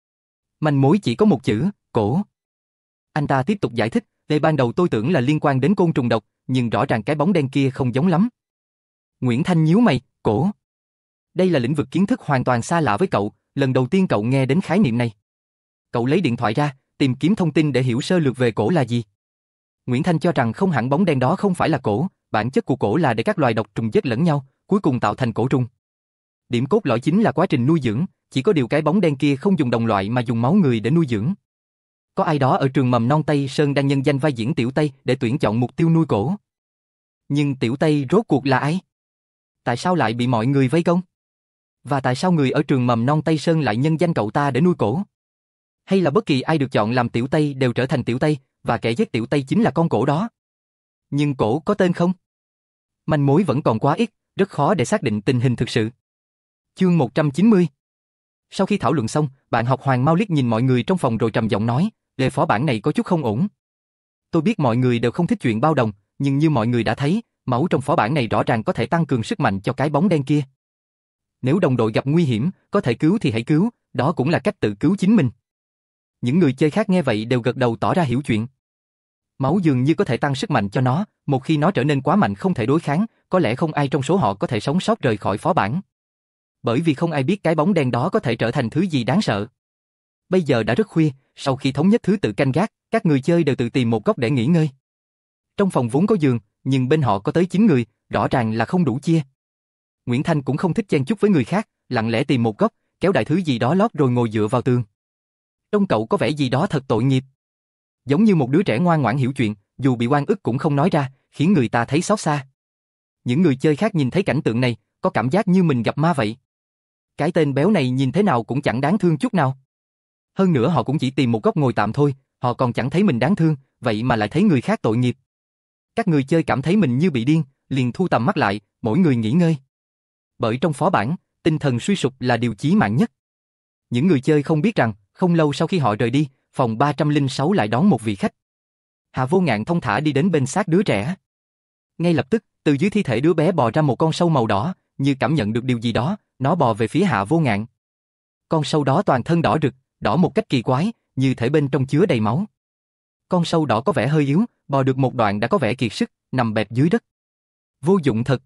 Manh mối chỉ có một chữ, cổ. Anh ta tiếp tục giải thích, về ban đầu tôi tưởng là liên quan đến côn trùng độc, nhưng rõ ràng cái bóng đen kia không giống lắm. Nguyễn Thanh nhíu mày, cổ. Đây là lĩnh vực kiến thức hoàn toàn xa lạ với cậu, lần đầu tiên cậu nghe đến khái niệm này. Cậu lấy điện thoại ra, tìm kiếm thông tin để hiểu sơ lược về cổ là gì. Nguyễn Thanh cho rằng không hẳn bóng đen đó không phải là cổ, bản chất của cổ là để các loài độc trùng giết lẫn nhau, cuối cùng tạo thành cổ trùng. Điểm cốt lõi chính là quá trình nuôi dưỡng, chỉ có điều cái bóng đen kia không dùng đồng loại mà dùng máu người để nuôi dưỡng. Có ai đó ở trường mầm non Tây Sơn đang nhân danh vai diễn Tiểu Tây để tuyển chọn mục tiêu nuôi cổ. Nhưng Tiểu Tây rốt cuộc là ai? Tại sao lại bị mọi người vây công? Và tại sao người ở trường mầm non Tây Sơn lại nhân danh cậu ta để nuôi cổ? Hay là bất kỳ ai được chọn làm Tiểu Tây đều trở thành Tiểu Tây, và kẻ giết Tiểu Tây chính là con cổ đó? Nhưng cổ có tên không? Manh mối vẫn còn quá ít, rất khó để xác định tình hình thực sự. Chương 190. Sau khi thảo luận xong, bạn học Hoàng Mao liếc nhìn mọi người trong phòng rồi trầm giọng nói, lề phó bản này có chút không ổn. Tôi biết mọi người đều không thích chuyện bao đồng, nhưng như mọi người đã thấy, máu trong phó bản này rõ ràng có thể tăng cường sức mạnh cho cái bóng đen kia. Nếu đồng đội gặp nguy hiểm, có thể cứu thì hãy cứu, đó cũng là cách tự cứu chính mình. Những người chơi khác nghe vậy đều gật đầu tỏ ra hiểu chuyện. Máu dường như có thể tăng sức mạnh cho nó, một khi nó trở nên quá mạnh không thể đối kháng, có lẽ không ai trong số họ có thể sống sót rời khỏi phó bản. Bởi vì không ai biết cái bóng đen đó có thể trở thành thứ gì đáng sợ. Bây giờ đã rất khuya, sau khi thống nhất thứ tự canh gác, các người chơi đều tự tìm một góc để nghỉ ngơi. Trong phòng vốn có giường, nhưng bên họ có tới 9 người, rõ ràng là không đủ chia. Nguyễn Thanh cũng không thích chen chúc với người khác, lặng lẽ tìm một góc, kéo đại thứ gì đó lót rồi ngồi dựa vào tường. Trong cậu có vẻ gì đó thật tội nghiệp. Giống như một đứa trẻ ngoan ngoãn hiểu chuyện, dù bị oan ức cũng không nói ra, khiến người ta thấy xót xa. Những người chơi khác nhìn thấy cảnh tượng này, có cảm giác như mình gặp ma vậy. Cái tên béo này nhìn thế nào cũng chẳng đáng thương chút nào. Hơn nữa họ cũng chỉ tìm một góc ngồi tạm thôi, họ còn chẳng thấy mình đáng thương, vậy mà lại thấy người khác tội nghiệp. Các người chơi cảm thấy mình như bị điên, liền thu tầm mắt lại, mỗi người nghỉ ngơi. Bởi trong phó bản, tinh thần suy sụp là điều chí mạng nhất. Những người chơi không biết rằng, không lâu sau khi họ rời đi, phòng 306 lại đón một vị khách. Hạ Vô Ngạn thông thả đi đến bên xác đứa trẻ. Ngay lập tức, từ dưới thi thể đứa bé bò ra một con sâu màu đỏ, như cảm nhận được điều gì đó, nó bò về phía Hạ Vô Ngạn. Con sâu đó toàn thân đỏ rực, đỏ một cách kỳ quái, như thể bên trong chứa đầy máu. Con sâu đỏ có vẻ hơi yếu, bò được một đoạn đã có vẻ kiệt sức, nằm bẹp dưới đất. Vô dụng thật.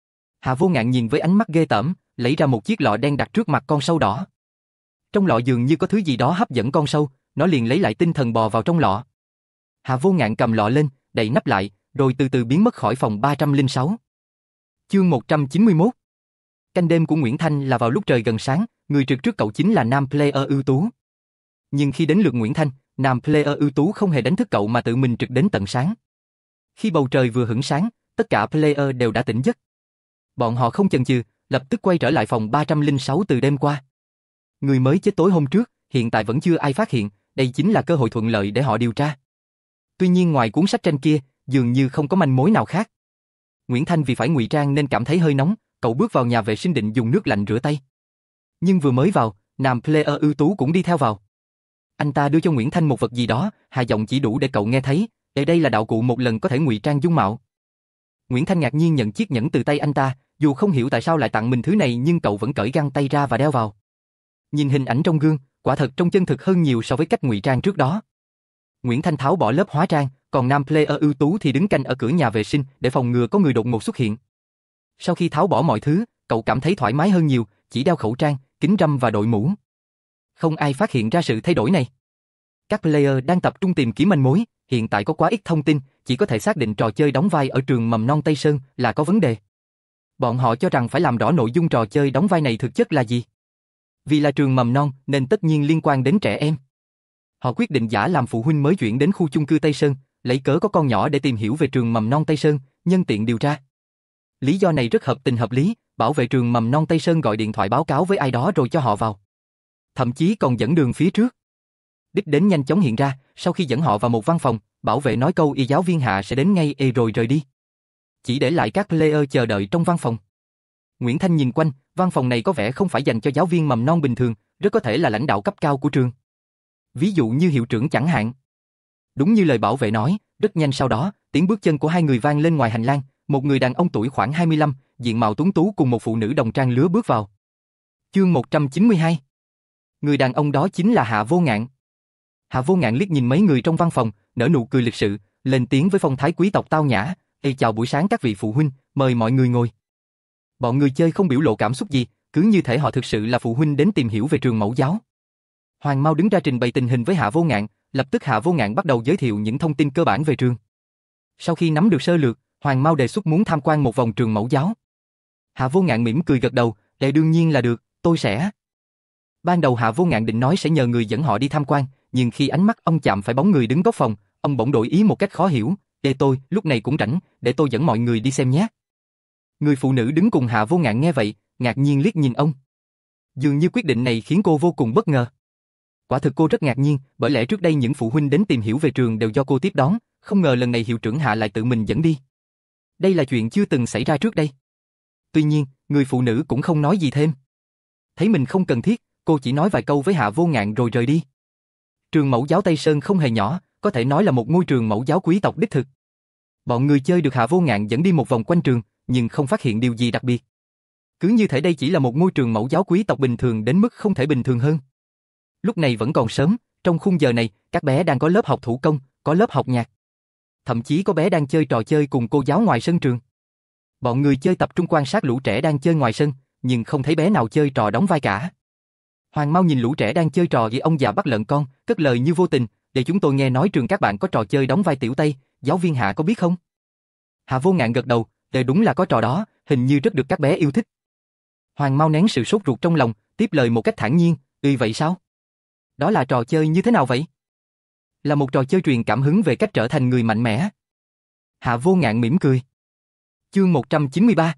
Hạ Vô Ngạn nhìn với ánh mắt ghê tởm, lấy ra một chiếc lọ đen đặt trước mặt con sâu đỏ. Trong lọ dường như có thứ gì đó hấp dẫn con sâu, nó liền lấy lại tinh thần bò vào trong lọ. Hạ Vô Ngạn cầm lọ lên, đậy nắp lại, rồi từ từ biến mất khỏi phòng 306. Chương 191. Canh đêm của Nguyễn Thanh là vào lúc trời gần sáng, người trực trước cậu chính là nam player ưu tú. Nhưng khi đến lượt Nguyễn Thanh, nam player ưu tú không hề đánh thức cậu mà tự mình trực đến tận sáng. Khi bầu trời vừa hửng sáng, tất cả player đều đã tỉnh giấc. Bọn họ không chần chừ, lập tức quay trở lại phòng 306 từ đêm qua. Người mới chết tối hôm trước, hiện tại vẫn chưa ai phát hiện, đây chính là cơ hội thuận lợi để họ điều tra. Tuy nhiên ngoài cuốn sách tranh kia, dường như không có manh mối nào khác. Nguyễn Thanh vì phải ngụy trang nên cảm thấy hơi nóng, cậu bước vào nhà vệ sinh định dùng nước lạnh rửa tay. Nhưng vừa mới vào, nam player ưu tú cũng đi theo vào. Anh ta đưa cho Nguyễn Thanh một vật gì đó, hạ giọng chỉ đủ để cậu nghe thấy, đây là đạo cụ một lần có thể ngụy trang dung mạo. Nguyễn Thanh ngạc nhiên nhận chiếc nhẫn từ tay anh ta, dù không hiểu tại sao lại tặng mình thứ này nhưng cậu vẫn cởi găng tay ra và đeo vào. Nhìn hình ảnh trong gương, quả thật trông chân thực hơn nhiều so với cách ngụy trang trước đó. Nguyễn Thanh tháo bỏ lớp hóa trang, còn nam player ưu tú thì đứng canh ở cửa nhà vệ sinh để phòng ngừa có người đột ngột xuất hiện. Sau khi tháo bỏ mọi thứ, cậu cảm thấy thoải mái hơn nhiều, chỉ đeo khẩu trang, kính râm và đội mũ. Không ai phát hiện ra sự thay đổi này. Các player đang tập trung tìm kiếm manh mối, hiện tại có quá ít thông tin, chỉ có thể xác định trò chơi đóng vai ở trường mầm non Tây Sơn là có vấn đề. Bọn họ cho rằng phải làm rõ nội dung trò chơi đóng vai này thực chất là gì. Vì là trường mầm non nên tất nhiên liên quan đến trẻ em. Họ quyết định giả làm phụ huynh mới chuyển đến khu chung cư Tây Sơn, lấy cớ có con nhỏ để tìm hiểu về trường mầm non Tây Sơn, nhân tiện điều tra. Lý do này rất hợp tình hợp lý, bảo vệ trường mầm non Tây Sơn gọi điện thoại báo cáo với ai đó rồi cho họ vào. Thậm chí còn dẫn đường phía trước. Đích đến nhanh chóng hiện ra, sau khi dẫn họ vào một văn phòng, bảo vệ nói câu giáo viên Hạ sẽ đến ngay rồi rời đi. Chỉ để lại các player chờ đợi trong văn phòng. Nguyễn Thanh nhìn quanh, văn phòng này có vẻ không phải dành cho giáo viên mầm non bình thường, rất có thể là lãnh đạo cấp cao của trường. Ví dụ như hiệu trưởng chẳng hạn. Đúng như lời bảo vệ nói, rất nhanh sau đó, tiếng bước chân của hai người vang lên ngoài hành lang, một người đàn ông tuổi khoảng 25, diện mạo tuấn tú cùng một phụ nữ đồng trang lứa bước vào. Chương 192. Người đàn ông đó chính là Hạ Vô Ngạn. Hạ Vô Ngạn liếc nhìn mấy người trong văn phòng, nở nụ cười lịch sự, lên tiếng với phong thái quý tộc tao nhã, chào buổi sáng các vị phụ huynh, mời mọi người ngồi. Bọn người chơi không biểu lộ cảm xúc gì, cứ như thể họ thực sự là phụ huynh đến tìm hiểu về trường mẫu giáo. Hoàng Mao đứng ra trình bày tình hình với Hạ Vô Ngạn, lập tức Hạ Vô Ngạn bắt đầu giới thiệu những thông tin cơ bản về trường. Sau khi nắm được sơ lược, Hoàng Mao đề xuất muốn tham quan một vòng trường mẫu giáo. Hạ Vô Ngạn mỉm cười gật đầu, đương nhiên là được, tôi sẽ. Ban đầu Hạ Vô Ngạn định nói sẽ nhờ người dẫn họ đi tham quan, nhưng khi ánh mắt ông chạm phải bóng người đứng góc phòng, ông bỗng đổi ý một cách khó hiểu, tôi, lúc này cũng rảnh, để tôi dẫn mọi người đi xem nhé. Người phụ nữ đứng cùng Hạ Vô Ngạn nghe vậy, ngạc nhiên liếc nhìn ông. Dường như quyết định này khiến cô vô cùng bất ngờ. Quả thực cô rất ngạc nhiên, bởi lẽ trước đây những phụ huynh đến tìm hiểu về trường đều do cô tiếp đón, không ngờ lần này hiệu trưởng Hạ lại tự mình dẫn đi. Đây là chuyện chưa từng xảy ra trước đây. Tuy nhiên, người phụ nữ cũng không nói gì thêm. Thấy mình không cần thiết, cô chỉ nói vài câu với Hạ Vô Ngạn rồi rời đi. Trường mẫu giáo Tây Sơn không hề nhỏ, có thể nói là một ngôi trường mẫu giáo quý tộc đích thực. Bọn người chơi được Hạ Vô Ngạn dẫn đi một vòng quanh trường, nhưng không phát hiện điều gì đặc biệt. Cứ như thể đây chỉ là một ngôi trường mẫu giáo quý tộc bình thường đến mức không thể bình thường hơn. Lúc này vẫn còn sớm, trong khung giờ này, các bé đang có lớp học thủ công, có lớp học nhạc. Thậm chí có bé đang chơi trò chơi cùng cô giáo ngoài sân trường. Bọn người chơi tập trung quan sát lũ trẻ đang chơi ngoài sân, nhưng không thấy bé nào chơi trò đóng vai cả. Hoàng Mao nhìn lũ trẻ đang chơi trò với ông già bắt lợn con, cất lời như vô tình, để chúng tôi nghe nói trường các bạn có trò chơi đóng vai tiểu Tây, giáo viên Hạ có biết không? Hạ Vô Ngạn gật đầu, đúng là có trò đó, hình như rất được các bé yêu thích. Hoàng Mao nén sự sốt ruột trong lòng, tiếp lời một cách thản nhiên, vậy sao? Đó là trò chơi như thế nào vậy? Là một trò chơi truyền cảm hứng về cách trở thành người mạnh mẽ. Hạ Vô Ngạn mỉm cười. Chương 193.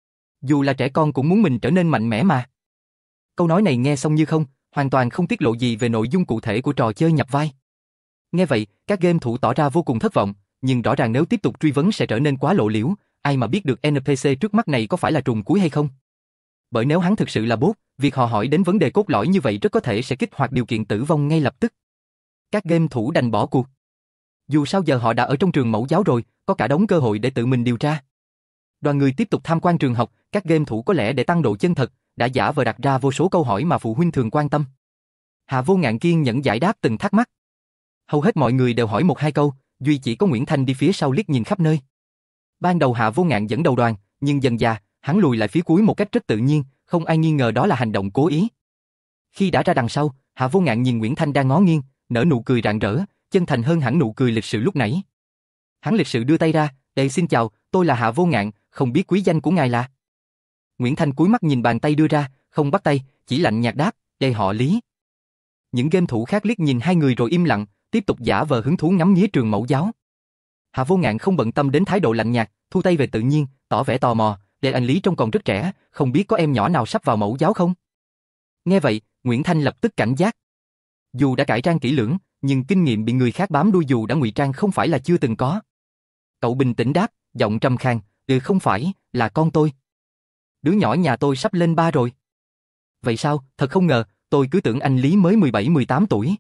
Dù là trẻ con cũng muốn mình trở nên mạnh mẽ mà. Câu nói này nghe xong như không, hoàn toàn không tiết lộ gì về nội dung cụ thể của trò chơi nhập vai. Nghe vậy, các game thủ tỏ ra vô cùng thất vọng, nhưng rõ ràng nếu tiếp tục truy vấn sẽ trở nên quá lộ liễu, ai mà biết được NPC trước mắt này có phải là trùng cuối hay không. bởi nếu hắn thực sự là bot, việc họ hỏi đến vấn đề cốt lõi như vậy rất có thể sẽ kích hoạt điều kiện tử vong ngay lập tức. Các game thủ đành bỏ cuộc. Dù sao giờ họ đã ở trong trường mẫu giáo rồi, có cả đống cơ hội để tự mình điều tra. Đoàn người tiếp tục tham quan trường học, các game thủ có lẽ để tăng độ chân thật, đã giả vờ đặt ra vô số câu hỏi mà phụ huynh thường quan tâm. Hạ Vô Ngạn kiên nhẫn giải đáp từng thắc mắc. Hầu hết mọi người đều hỏi một hai câu, duy chỉ có Nguyễn Thanh đi phía sau liếc nhìn khắp nơi. Ban đầu Hạ Vô Ngạn dẫn đầu đoàn, nhưng dần dà, hắn lùi lại phía cuối một cách rất tự nhiên, không ai nghi ngờ đó là hành động cố ý. Khi đã ra đằng sau, Hạ Vô Ngạn nhìn Nguyễn Thanh đang ngó nghiêng, nở nụ cười rạng rỡ, chân thành hơn hẳn nụ cười lịch sự lúc nãy. Hắn lịch sự đưa tay ra, xin chào, tôi là Hạ Vô Ngạn, không biết quý danh của ngài là. Nguyễn Thanh cúi mắt nhìn bàn tay đưa ra, không bắt tay, chỉ lạnh nhạt đáp, họ Lý. Những game thủ khác liếc nhìn hai người rồi im lặng, tiếp tục giả vờ hứng thú ngắm nghía trường mẫu giáo. Hạ Vô Ngạn không bận tâm đến thái độ lạnh nhạt, thu tay về tự nhiên, tỏ vẻ tò mò, anh Lý trông còn rất trẻ, không biết có em nhỏ nào sắp vào mẫu giáo không? Nghe vậy, Nguyễn Thanh lập tức cảnh giác. Dù đã cải trang kỹ lưỡng, nhưng kinh nghiệm bị người khác bám đuôi dù đã ngụy trang không phải là chưa từng có. Cậu bình tĩnh đáp, giọng trầm khàn, không phải, là con tôi. Đứa nhỏ nhà tôi sắp lên 3 rồi. Vậy sao, thật không ngờ, tôi cứ tưởng anh Lý mới 17-18 tuổi.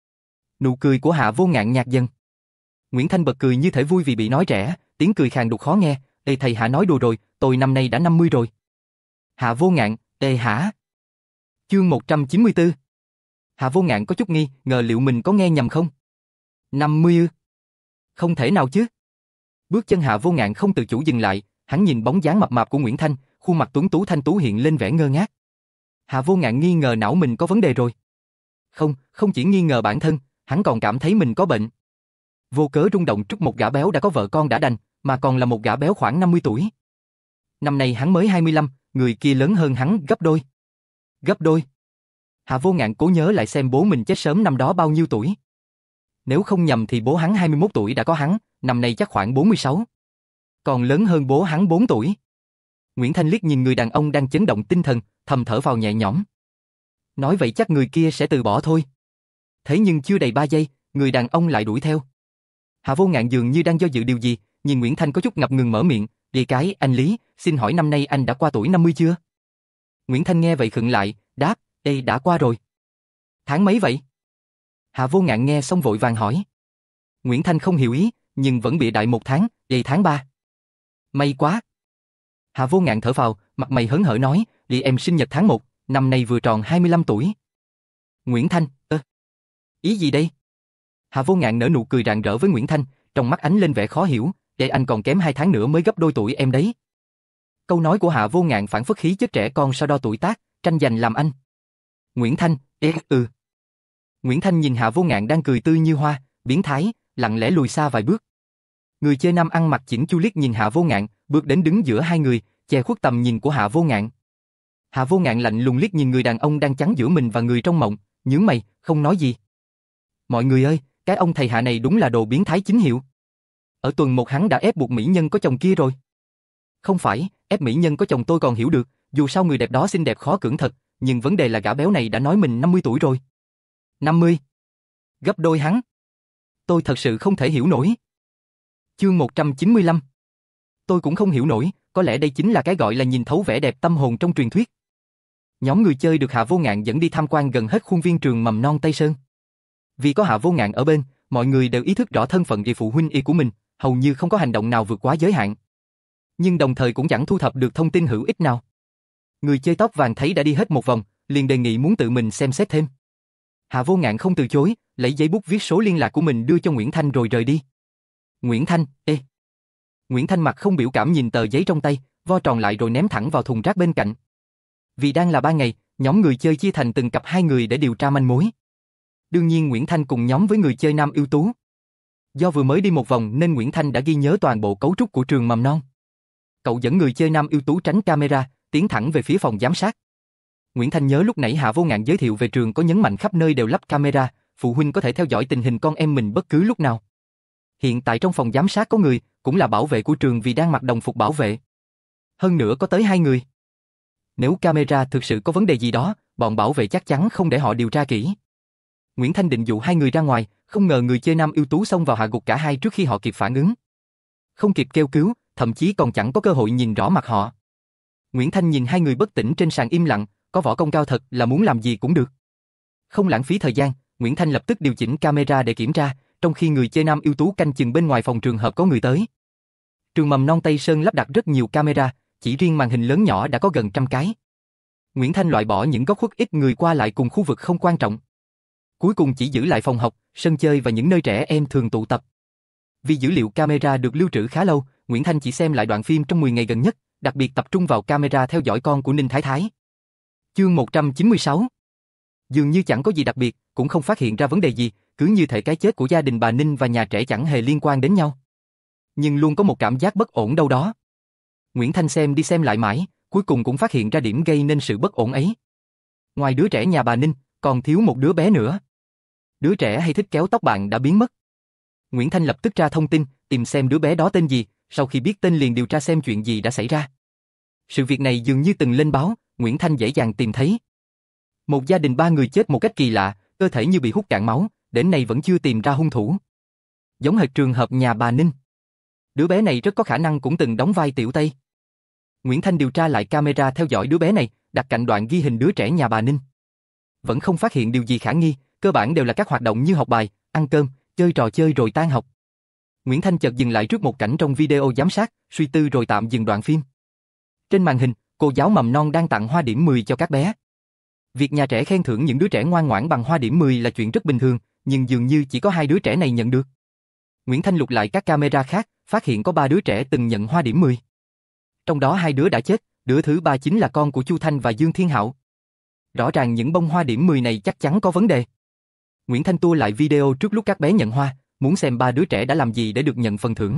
Nụ cười của Hạ Vô Ngạn nhạt dần. Nguyễn Thanh bật cười như thể vui vì bị nói trẻ, tiếng cười khàn đục khó nghe, thầy Hạ nói đùa rồi, tôi năm nay đã 50 rồi. Hạ Vô Ngạn, hả? Chương 194. Hạ Vô Ngạn có chút nghi, ngờ liệu mình có nghe nhầm không? 50 ư? Không thể nào chứ. Bước chân Hạ Vô Ngạn không tự chủ dừng lại, hắn nhìn bóng dáng mập mạp của Nguyễn Thanh, khuôn mặt tuấn tú thanh tú hiện lên vẻ ngơ ngác. Hạ Vô Ngạn nghi ngờ não mình có vấn đề rồi. Không chỉ nghi ngờ bản thân, hắn còn cảm thấy mình có bệnh. Vô cớ rung động trước một gã béo đã có vợ con đã đành, mà còn là một gã béo khoảng 50 tuổi. Năm nay hắn mới 25, người kia lớn hơn hắn gấp đôi. Gấp đôi? Hạ Vô Ngạn cố nhớ lại xem bố mình chết sớm năm đó bao nhiêu tuổi. Nếu không nhầm thì bố hắn 21 tuổi đã có hắn, năm nay chắc khoảng 46. Còn lớn hơn bố hắn 4 tuổi. Nguyễn Thanh liếc nhìn người đàn ông đang chấn động tinh thần, thầm thở vào nhẹ nhõm. Nói vậy chắc người kia sẽ từ bỏ thôi. Thế nhưng chưa đầy 3 giây, người đàn ông lại đuổi theo. Hạ Vô Ngạn dường như đang do dự điều gì, nhìn Nguyễn Thanh có chút ngập ngừng mở miệng, anh Lý, xin hỏi năm nay anh đã qua tuổi 50 chưa? Nguyễn Thanh nghe vậy khựng lại, đáp, đã qua rồi. Tháng mấy vậy? Hạ Vô Ngạn nghe xong vội vàng hỏi. Nguyễn Thanh không hiểu ý, nhưng vẫn bịa đại 1 tháng, tháng 3. May quá. Hạ Vô Ngạn thở phào, mặt mày hớn hở nói, em sinh nhật tháng 1, năm nay vừa tròn 25 tuổi. Nguyễn Thanh, ý gì đây? Hạ Vô Ngạn nở nụ cười rạng rỡ với Nguyễn Thanh, trong mắt ánh lên vẻ khó hiểu, anh còn kém 2 tháng nữa mới gấp đôi tuổi em đấy. Câu nói của Hạ Vô Ngạn phản phất khí chất trẻ con so đo tuổi tác, tranh giành làm anh. Nguyễn Thanh, Nguyễn Thanh nhìn Hạ Vô Ngạn đang cười tươi như hoa, biến thái, lặng lẽ lùi xa vài bước. Người chơi nam ăn mặc chỉnh chu liếc nhìn Hạ Vô Ngạn, bước đến đứng giữa hai người, che khuất tầm nhìn của Hạ Vô Ngạn. Hạ Vô Ngạn lạnh lùng liếc nhìn người đàn ông đang chắn giữa mình và người trong mộng, nhướng mày, không nói gì. Mọi người ơi, cái ông thầy Hạ này đúng là đồ biến thái chính hiệu. Ở tuần 1 hắn đã ép buộc mỹ nhân có chồng kia rồi. Không phải, ép mỹ nhân có chồng tôi còn hiểu được, dù sao người đẹp đó xinh đẹp khó cưỡng thật, nhưng vấn đề là gã béo này đã nói mình 50 tuổi rồi. 50? Gấp đôi hắn. Tôi thật sự không thể hiểu nổi. Chương 195. Tôi cũng không hiểu nổi, có lẽ đây chính là cái gọi là nhìn thấu vẻ đẹp tâm hồn trong truyền thuyết. Nhóm người chơi được Hạ Vô Ngạn dẫn đi tham quan gần hết khuôn viên trường mầm non Tây Sơn. Vì có Hạ Vô Ngạn ở bên, mọi người đều ý thức rõ thân phận phụ huynh của mình, hầu như không có hành động nào vượt quá giới hạn. Nhưng đồng thời cũng chẳng thu thập được thông tin hữu ích nào. Người chơi tóc vàng thấy đã đi hết một vòng, liền đề nghị muốn tự mình xem xét thêm. Hạ Vô Ngạn không từ chối, lấy giấy bút viết số liên lạc của mình đưa cho Nguyễn Thanh rồi rời đi. Nguyễn Thanh, Nguyễn Thanh mặt không biểu cảm nhìn tờ giấy trong tay, vo tròn lại rồi ném thẳng vào thùng rác bên cạnh. Vì đang là 3 ngày, nhóm người chơi chia thành từng cặp 2 người để điều tra manh mối. Đương nhiên Nguyễn Thanh cùng nhóm với người chơi nam ưu tú. Do vừa mới đi một vòng nên Nguyễn Thanh đã ghi nhớ toàn bộ cấu trúc của trường mầm non. Cậu dẫn người chơi nam ưu tú tránh camera, tiến thẳng về phía phòng giám sát. Nguyễn Thanh nhớ lúc nãy Hạ Vô Ngạn giới thiệu về trường có nhấn mạnh khắp nơi đều lắp camera, phụ huynh có thể theo dõi tình hình con em mình bất cứ lúc nào. Hiện tại trong phòng giám sát có người, cũng là bảo vệ của trường vì đang mặc đồng phục bảo vệ. Hơn nữa có tới 2 người. Nếu camera thực sự có vấn đề gì đó, bọn bảo vệ chắc chắn không để họ điều tra kỹ. Nguyễn Thanh định dụ 2 người ra ngoài, không ngờ người chơi nam ưu tú xông vào hạ gục cả hai trước khi họ kịp phản ứng. Không kịp kêu cứu, thậm chí còn chẳng có cơ hội nhìn rõ mặt họ. Nguyễn Thanh nhìn hai người bất tỉnh trên sàn im lặng, có võ công cao thật là muốn làm gì cũng được. Không lãng phí thời gian, Nguyễn Thanh lập tức điều chỉnh camera để kiểm tra, trong khi người chơi nam ưu tú canh chừng bên ngoài phòng trường hợp có người tới. Trường mầm non Tây Sơn lắp đặt rất nhiều camera, chỉ riêng màn hình lớn nhỏ đã có gần 100 cái. Nguyễn Thanh loại bỏ những góc khuất ít người qua lại cùng khu vực không quan trọng. Cuối cùng chỉ giữ lại phòng học, sân chơi và những nơi trẻ em thường tụ tập. Vì dữ liệu camera được lưu trữ khá lâu, Nguyễn Thanh chỉ xem lại đoạn phim trong 10 ngày gần nhất, đặc biệt tập trung vào camera theo dõi con của Ninh Thái Thái. Chương 196. Dường như chẳng có gì đặc biệt, cũng không phát hiện ra vấn đề gì, cứ như thể cái chết của gia đình bà Ninh và nhà trẻ chẳng hề liên quan đến nhau. Nhưng luôn có một cảm giác bất ổn đâu đó. Nguyễn Thanh xem đi xem lại mãi, cuối cùng cũng phát hiện ra điểm gây nên sự bất ổn ấy. Ngoài đứa trẻ nhà bà Ninh, còn thiếu một đứa bé nữa. Đứa trẻ hay thích kéo tóc bạn đã biến mất. Nguyễn Thanh lập tức tra thông tin, tìm xem đứa bé đó tên gì, sau khi biết tên liền điều tra xem chuyện gì đã xảy ra. Sự việc này dường như từng lên báo, Nguyễn Thanh dễ dàng tìm thấy. Một gia đình 3 người chết một cách kỳ lạ, cơ thể như bị hút cạn máu, đến nay vẫn chưa tìm ra hung thủ. Giống hệt trường hợp nhà bà Ninh. Đứa bé này rất có khả năng cũng từng đóng vai Tiểu Tây. Nguyễn Thanh điều tra lại camera theo dõi đứa bé này, đặt cạnh đoạn ghi hình đứa trẻ nhà bà Ninh. Vẫn không phát hiện điều gì khả nghi, cơ bản đều là các hoạt động như học bài, ăn cơm, chơi trò chơi rồi tan học. Nguyễn Thanh chợt dừng lại trước một cảnh trong video giám sát, suy tư rồi tạm dừng đoạn phim. Trên màn hình, cô giáo mầm non đang tặng hoa điểm 10 cho các bé. Việc nhà trẻ khen thưởng những đứa trẻ ngoan ngoãn bằng hoa điểm 10 là chuyện rất bình thường, nhưng dường như chỉ có 2 đứa trẻ này nhận được. Nguyễn Thanh lục lại các camera khác, phát hiện có 3 đứa trẻ từng nhận hoa điểm 10. Trong đó 2 đứa đã chết, đứa thứ 3 chính là con của Chu Thanh và Dương Thiên Hạo. Rõ ràng những bông hoa điểm 10 này chắc chắn có vấn đề. Nguyễn Thanh tua lại video trước lúc các bé nhận hoa, muốn xem 3 đứa trẻ đã làm gì để được nhận phần thưởng.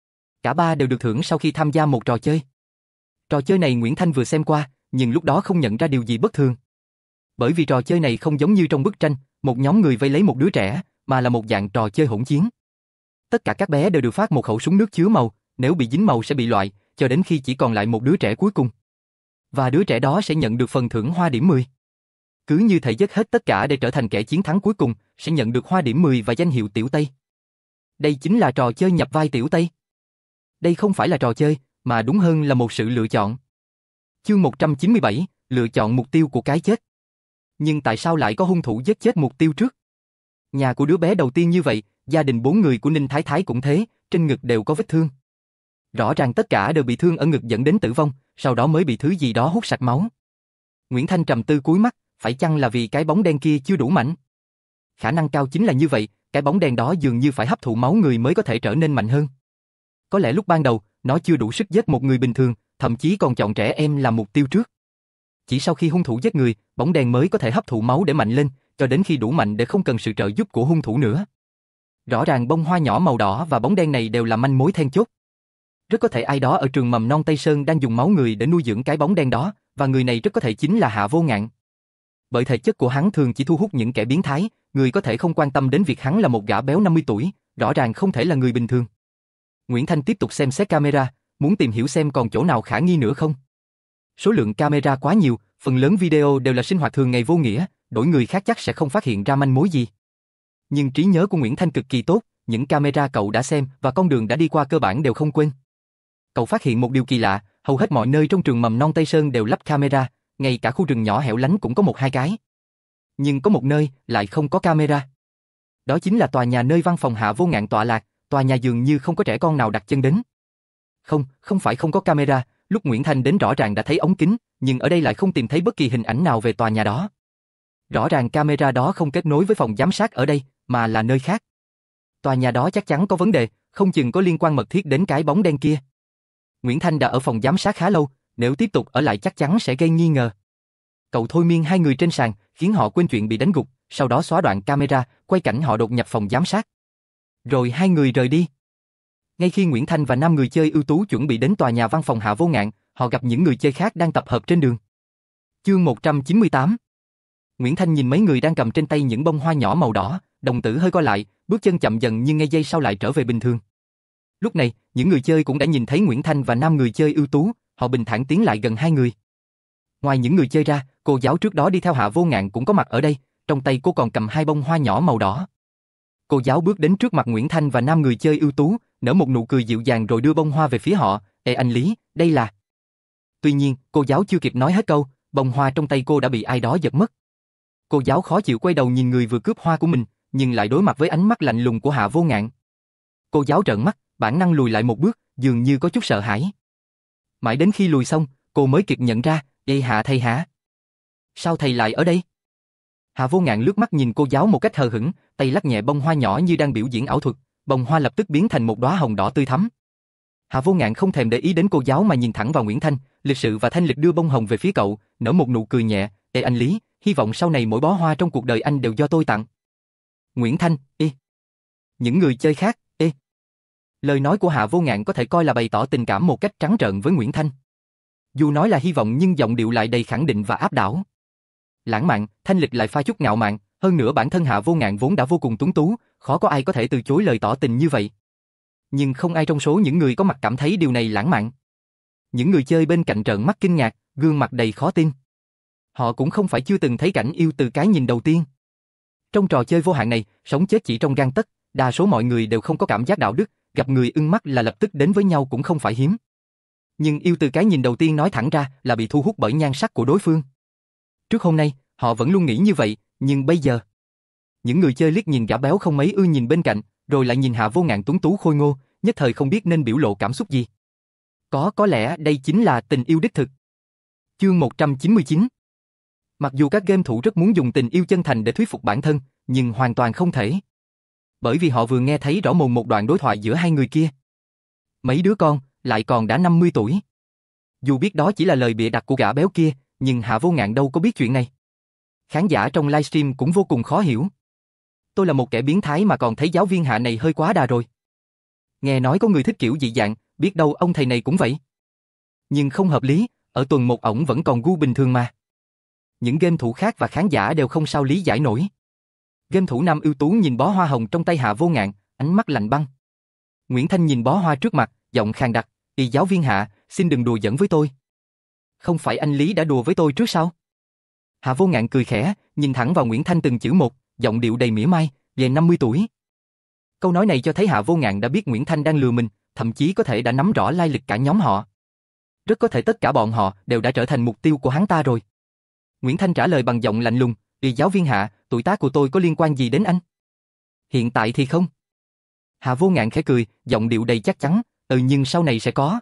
Cả 3 đều được thưởng sau khi tham gia một trò chơi. Trò chơi này Nguyễn Thanh vừa xem qua, nhưng lúc đó không nhận ra điều gì bất thường. Bởi vì trò chơi này không giống như trong bức tranh, một nhóm người vây lấy một đứa trẻ, mà là một dạng trò chơi hỗn chiến. Tất cả các bé đều được phát một khẩu súng nước chứa màu, nếu bị dính màu sẽ bị loại, cho đến khi chỉ còn lại một đứa trẻ cuối cùng. Và đứa trẻ đó sẽ nhận được phần thưởng hoa điểm 10. Cứ như thể dốc hết tất cả để trở thành kẻ chiến thắng cuối cùng, sẽ nhận được hoa điểm 10 và danh hiệu Tiểu Tây. Đây chính là trò chơi nhập vai Tiểu Tây. Đây không phải là trò chơi, mà đúng hơn là một sự lựa chọn. Chương 197, lựa chọn mục tiêu của cái chết. Nhưng tại sao lại có hung thủ giết chết mục tiêu trước? Nhà của đứa bé đầu tiên như vậy, gia đình 4 người của Ninh Thái Thái cũng thế, trên ngực đều có vết thương. Rõ ràng tất cả đều bị thương ở ngực dẫn đến tử vong, sau đó mới bị thứ gì đó hút sạch máu. Nguyễn Thanh trầm tư cúi mắt, phải chăng là vì cái bóng đen kia chưa đủ mạnh? Khả năng cao chính là như vậy, cái bóng đen đó dường như phải hấp thụ máu người mới có thể trở nên mạnh hơn. Có lẽ lúc ban đầu, nó chưa đủ sức giết một người bình thường, thậm chí còn chọn trẻ em làm mục tiêu trước. Chỉ sau khi hung thủ giết người, bóng đen mới có thể hấp thụ máu để mạnh lên, cho đến khi đủ mạnh để không cần sự trợ giúp của hung thủ nữa. Rõ ràng bông hoa nhỏ màu đỏ và bóng đen này đều là manh mối then chốt. Rất có thể ai đó ở trường mầm non Tây Sơn đang dùng máu người để nuôi dưỡng cái bóng đen đó, và người này rất có thể chính là Hạ Vô Ngạn. Bởi thể chất của hắn thường chỉ thu hút những kẻ biến thái, người có thể không quan tâm đến việc hắn là một gã béo 50 tuổi, rõ ràng không thể là người bình thường. Nguyễn Thanh tiếp tục xem xét camera, muốn tìm hiểu xem còn chỗ nào khả nghi nữa không. Số lượng camera quá nhiều, phần lớn video đều là sinh hoạt thường ngày vô nghĩa, đổi người khác chắc sẽ không phát hiện ra manh mối gì. Nhưng trí nhớ của Nguyễn Thanh cực kỳ tốt, những camera cậu đã xem và con đường đã đi qua cơ bản đều không quên. Cậu phát hiện một điều kỳ lạ, hầu hết mọi nơi trong trường mầm non Tây Sơn đều lắp camera, ngay cả khu rừng nhỏ hẻo lánh cũng có 1-2 cái. Nhưng có một nơi lại không có camera. Đó chính là tòa nhà nơi văn phòng Hạ Vô Ngạn tọa lạc, tòa nhà dường như không có trẻ con nào đặt chân đến. Không phải không có camera, lúc Nguyễn Thanh đến rõ ràng đã thấy ống kính, nhưng ở đây lại không tìm thấy bất kỳ hình ảnh nào về tòa nhà đó. Rõ ràng camera đó không kết nối với phòng giám sát ở đây, mà là nơi khác. Tòa nhà đó chắc chắn có vấn đề, không chừng có liên quan mật thiết đến cái bóng đen kia. Nguyễn Thanh đã ở phòng giám sát khá lâu, nếu tiếp tục ở lại chắc chắn sẽ gây nghi ngờ. Cậu thôi miên 2 người trên sàn, khiến họ quên chuyện bị đánh gục, sau đó xóa đoạn camera, quay cảnh họ đột nhập phòng giám sát. Rồi 2 người rời đi. Ngay khi Nguyễn Thanh và 5 người chơi ưu tú chuẩn bị đến tòa nhà văn phòng Hạ Vô Ngạn, họ gặp những người chơi khác đang tập hợp trên đường. Chương 198. Nguyễn Thanh nhìn mấy người đang cầm trên tay những bông hoa nhỏ màu đỏ, đồng tử hơi co lại, bước chân chậm dần nhưng ngay giây sau lại trở về bình thường. Lúc này, những người chơi cũng đã nhìn thấy Nguyễn Thanh và 5 người chơi ưu tú, họ bình thản tiến lại gần 2 người. Ngoài những người chơi ra, cô giáo trước đó đi theo Hạ Vô Ngạn cũng có mặt ở đây, trong tay cô còn cầm 2 bông hoa nhỏ màu đỏ. Cô giáo bước đến trước mặt Nguyễn Thanh và 5 người chơi ưu tú, nở một nụ cười dịu dàng rồi đưa bông hoa về phía họ. Ê anh Lý, đây là... Tuy nhiên, cô giáo chưa kịp nói hết câu, bông hoa trong tay cô đã bị ai đó giật mất. Cô giáo khó chịu quay đầu nhìn người vừa cướp hoa của mình, nhưng lại đối mặt với ánh mắt lạnh lùng của Hạ Vô Ngạn. Cô giáo trợn mắt, bản năng lùi lại một bước, dường như có chút sợ hãi. Mãi đến khi lùi xong, cô mới kịp nhận ra, "Ê Hạ thầy hả? Sao thầy lại ở đây?" Hạ Vô Ngạn lướt mắt nhìn cô giáo một cách hờ hững, tay lắc nhẹ bông hoa nhỏ như đang biểu diễn ảo thuật, bông hoa lập tức biến thành một đóa hồng đỏ tươi thắm. Hạ Vô Ngạn không thèm để ý đến cô giáo mà nhìn thẳng vào Nguyễn Thanh, lịch sự và thanh lịch đưa bông hồng về phía cậu, nở một nụ cười nhẹ, "Ê anh Lý, hy vọng sau này mỗi bó hoa trong cuộc đời anh đều do tôi tặng." Nguyễn Thanh, ê. Những người chơi khác, ê. Lời nói của Hạ Vô Ngạn có thể coi là bày tỏ tình cảm một cách trắng trợn với Nguyễn Thanh. Dù nói là hy vọng nhưng giọng điệu lại đầy khẳng định và áp đảo. Lãng mạn, thanh lịch lại pha chút ngạo mạn, hơn nữa bản thân Hạ Vô Ngạn vốn đã vô cùng tuấn tú, khó có ai có thể từ chối lời tỏ tình như vậy. Nhưng không ai trong số những người có mặt cảm thấy điều này lãng mạn. Những người chơi bên cạnh trợn mắt kinh ngạc, gương mặt đầy khó tin. Họ cũng không phải chưa từng thấy cảnh yêu từ cái nhìn đầu tiên. Trong trò chơi vô hạn này, sống chết chỉ trong gang tấc, đa số mọi người đều không có cảm giác đạo đức, gặp người ưng mắt là lập tức đến với nhau cũng không phải hiếm. Nhưng yêu từ cái nhìn đầu tiên nói thẳng ra là bị thu hút bởi nhan sắc của đối phương. Trước hôm nay, họ vẫn luôn nghĩ như vậy, nhưng bây giờ... Những người chơi liếc nhìn gã béo không mấy ưa nhìn bên cạnh, rồi lại nhìn Hạ Vô Ngạn tuấn tú khôi ngô, nhất thời không biết nên biểu lộ cảm xúc gì. Có lẽ đây chính là tình yêu đích thực. Chương 199. Mặc dù các game thủ rất muốn dùng tình yêu chân thành để thuyết phục bản thân, nhưng hoàn toàn không thể. Bởi vì họ vừa nghe thấy rõ mồn một đoạn đối thoại giữa hai người kia. Mấy đứa con, lại còn đã 50 tuổi. Dù biết đó chỉ là lời bịa đặt của gã béo kia, nhưng Hạ Vô Ngạn đâu có biết chuyện này. Khán giả trong livestream cũng vô cùng khó hiểu. Tôi là một kẻ biến thái mà còn thấy giáo viên Hạ này hơi quá đà rồi. Nghe nói có người thích kiểu dị dạng, biết đâu ông thầy này cũng vậy. Nhưng không hợp lý, ở tuần một ổng vẫn còn gu bình thường mà. Những game thủ khác và khán giả đều không sao lý giải nổi. Game thủ nam ưu tú nhìn bó hoa hồng trong tay Hạ Vô Ngạn, ánh mắt lạnh băng. Nguyễn Thanh nhìn bó hoa trước mặt, giọng khàn đặc, "Y giáo viên Hạ, xin đừng đùa giỡn với tôi." "Không phải anh Lý đã đùa với tôi trước sao?" Hạ Vô Ngạn cười khẽ, nhìn thẳng vào Nguyễn Thanh từng chữ một, giọng điệu đầy mỉa mai, "Về 50 tuổi." Câu nói này cho thấy Hạ Vô Ngạn đã biết Nguyễn Thanh đang lừa mình, thậm chí có thể đã nắm rõ lai lịch cả nhóm họ. Rất có thể tất cả bọn họ đều đã trở thành mục tiêu của hắn ta rồi. Nguyễn Thanh trả lời bằng giọng lạnh lùng, "Y giáo viên Hạ, tuổi tác của tôi có liên quan gì đến anh?" "Hiện tại thì không." Hạ Vô Ngạn khẽ cười, giọng điệu đầy chắc chắn, nhưng sau này sẽ có."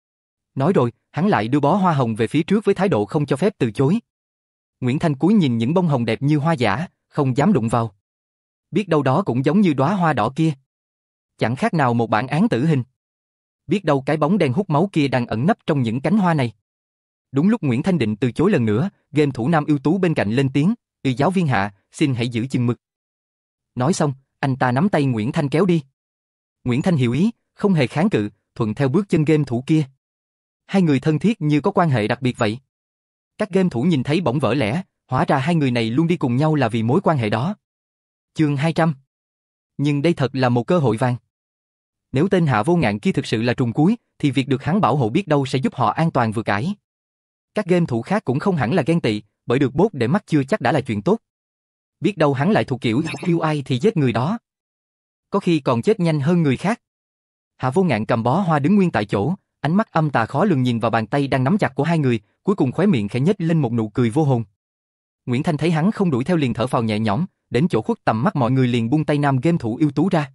Nói rồi, hắn lại đưa bó hoa hồng về phía trước với thái độ không cho phép từ chối. Nguyễn Thanh cúi nhìn những bông hồng đẹp như hoa giả, không dám đụng vào. Biết đâu đó cũng giống như đóa hoa đỏ kia. Chẳng khác nào một bản án tử hình. Biết đâu cái bóng đen hút máu kia đang ẩn nấp trong những cánh hoa này. Đúng lúc Nguyễn Thanh định từ chối lần nữa, game thủ nam ưu tú bên cạnh lên tiếng, "Y giáo viên Hạ, xin hãy giữ chừng mực." Nói xong, anh ta nắm tay Nguyễn Thanh kéo đi. Nguyễn Thanh hiểu ý, không hề kháng cự, thuận theo bước chân game thủ kia. Hai người thân thiết như có quan hệ đặc biệt vậy. Các game thủ nhìn thấy bỗng vỡ lẽ, hóa ra hai người này luôn đi cùng nhau là vì mối quan hệ đó. Chương 200. Nhưng đây thật là một cơ hội vàng. Nếu tên Hạ Vô Ngạn kia thực sự là trùng cuối, thì việc được hắn bảo hộ biết đâu sẽ giúp họ an toàn vượt ải. Các game thủ khác cũng không hẳn là ghen tị, bởi được bốt để mắt chưa chắc đã là chuyện tốt. Biết đâu hắn lại thuộc kiểu yêu ai thì giết người đó. Có khi còn chết nhanh hơn người khác. Hạ Vô Ngạn cầm bó hoa đứng nguyên tại chỗ, ánh mắt âm tà khó lường nhìn vào bàn tay đang nắm chặt của hai người, cuối cùng khóe miệng khẽ nhếch lên một nụ cười vô hồn. Nguyễn Thanh thấy hắn không đuổi theo liền thở phào nhẹ nhõm, đến chỗ khuất tầm mắt mọi người liền buông tay nam game thủ ưu tú ra.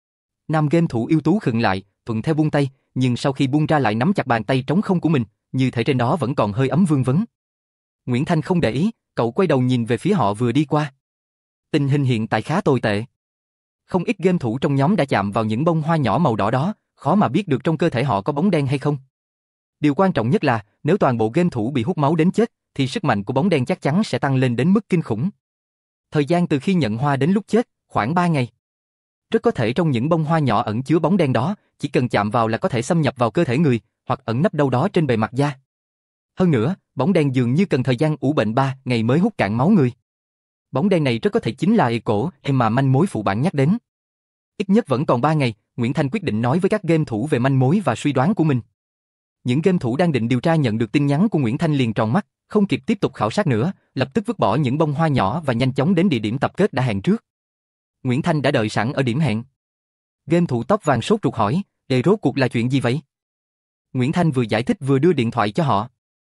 Nam game thủ ưu tú khựng lại, thuận theo buông tay, nhưng sau khi buông ra lại nắm chặt bàn tay trống không của mình, như thể trên đó vẫn còn hơi ấm vương vấn. Nguyễn Thanh không để ý, cậu quay đầu nhìn về phía họ vừa đi qua. Tình hình hiện tại khá tồi tệ. Không ít game thủ trong nhóm đã chạm vào những bông hoa nhỏ màu đỏ đó, khó mà biết được trong cơ thể họ có bóng đen hay không. Điều quan trọng nhất là, nếu toàn bộ game thủ bị hút máu đến chết, thì sức mạnh của bóng đen chắc chắn sẽ tăng lên đến mức kinh khủng. Thời gian từ khi nhận hoa đến lúc chết, khoảng 3 ngày. Rất có thể trong những bông hoa nhỏ ẩn chứa bóng đen đó, chỉ cần chạm vào là có thể xâm nhập vào cơ thể người, hoặc ẩn nấp đâu đó trên bề mặt da. Hơn nữa, bóng đen dường như cần thời gian ủ bệnh 3 ngày mới hút cạn máu người. Bóng đen này rất có thể chính là cổ mà manh mối phụ bản nhắc đến. Ít nhất vẫn còn 3 ngày, Nguyễn Thanh quyết định nói với các game thủ về manh mối và suy đoán của mình. Những game thủ đang định điều tra nhận được tin nhắn của Nguyễn Thanh liền tròn mắt, không kịp tiếp tục khảo sát nữa, lập tức vứt bỏ những bông hoa nhỏ và nhanh chóng đến địa điểm tập kết đã hẹn trước. Nguyễn Thanh đã đợi sẵn ở điểm hẹn. Game thủ tóc vàng sốt ruột hỏi, rốt cuộc là chuyện gì vậy? Nguyễn Thanh vừa giải thích vừa đưa điện thoại cho họ.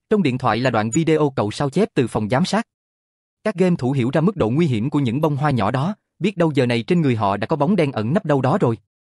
Trong điện thoại là đoạn video cậu sao chép từ phòng giám sát. Các game thủ hiểu ra mức độ nguy hiểm của những bông hoa nhỏ đó, biết đâu giờ này trên người họ đã có bóng đen ẩn nấp đâu đó rồi.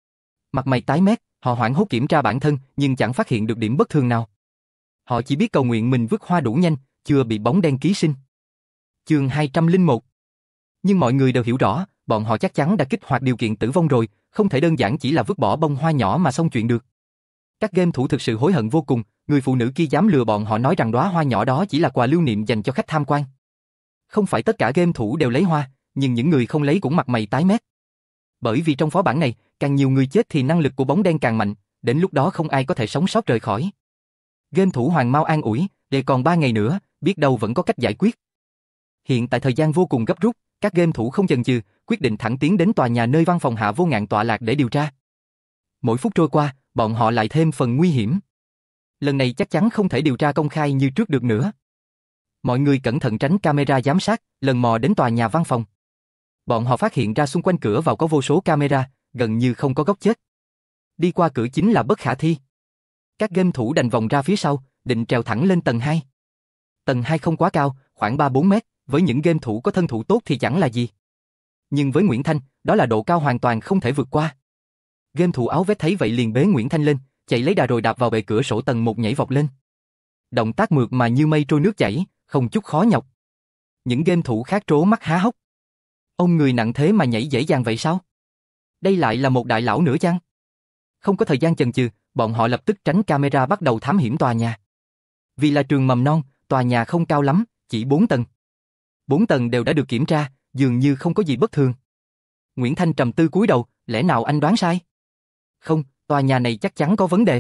Mặt mày tái mét, họ hoảng hốt kiểm tra bản thân nhưng chẳng phát hiện được điểm bất thường nào. Họ chỉ biết cầu nguyện mình vứt hoa đủ nhanh, chưa bị bóng đen ký sinh. Chương 201. Nhưng mọi người đều hiểu rõ, bọn họ chắc chắn đã kích hoạt điều kiện tử vong rồi, không thể đơn giản chỉ là vứt bỏ bông hoa nhỏ mà xong chuyện được. Các game thủ thực sự hối hận vô cùng, người phụ nữ kia dám lừa bọn họ nói rằng đóa hoa nhỏ đó chỉ là quà lưu niệm dành cho khách tham quan. Không phải tất cả game thủ đều lấy hoa, nhưng những người không lấy cũng mặt mày tái mét. Bởi vì trong phó bản này, càng nhiều người chết thì năng lực của bóng đen càng mạnh, đến lúc đó không ai có thể sống sót rời khỏi. Game thủ Hoàng Mao an ủi, để còn 3 ngày nữa, biết đâu vẫn có cách giải quyết. Hiện tại thời gian vô cùng gấp rút, các game thủ không chần chừ, quyết định thẳng tiến đến tòa nhà nơi văn phòng Hạ Vô Ngạn tọa lạc để điều tra. Mỗi phút trôi qua, bọn họ lại thêm phần nguy hiểm. Lần này chắc chắn không thể điều tra công khai như trước được nữa. Mọi người cẩn thận tránh camera giám sát, lần mò đến tòa nhà văn phòng. Bọn họ phát hiện ra xung quanh cửa vào có vô số camera, gần như không có góc chết. Đi qua cửa chính là bất khả thi. Các game thủ đành vòng ra phía sau, định trèo thẳng lên tầng 2. Tầng 2 không quá cao, khoảng 3-4 mét, với những game thủ có thân thủ tốt thì chẳng là gì. Nhưng với Nguyễn Thanh, đó là độ cao hoàn toàn không thể vượt qua. Game thủ áo vest thấy vậy liền bế Nguyễn Thanh lên, chạy lấy đà rồi đạp vào bệ cửa sổ tầng 1 nhảy vọt lên. Động tác mượt mà như mây trôi nước chảy, không chút khó nhọc. Những game thủ khác trố mắt há hốc. Ông người nặng thế mà nhảy dễ dàng vậy sao? Đây lại là một đại lão nữa chăng? Không có thời gian chần chừ, bọn họ lập tức tránh camera bắt đầu thám hiểm tòa nhà. Vì là trường mầm non, tòa nhà không cao lắm, chỉ 4 tầng. 4 tầng đều đã được kiểm tra, dường như không có gì bất thường. Nguyễn Thanh trầm tư cúi đầu, lẽ nào anh đoán sai? Không, tòa nhà này chắc chắn có vấn đề.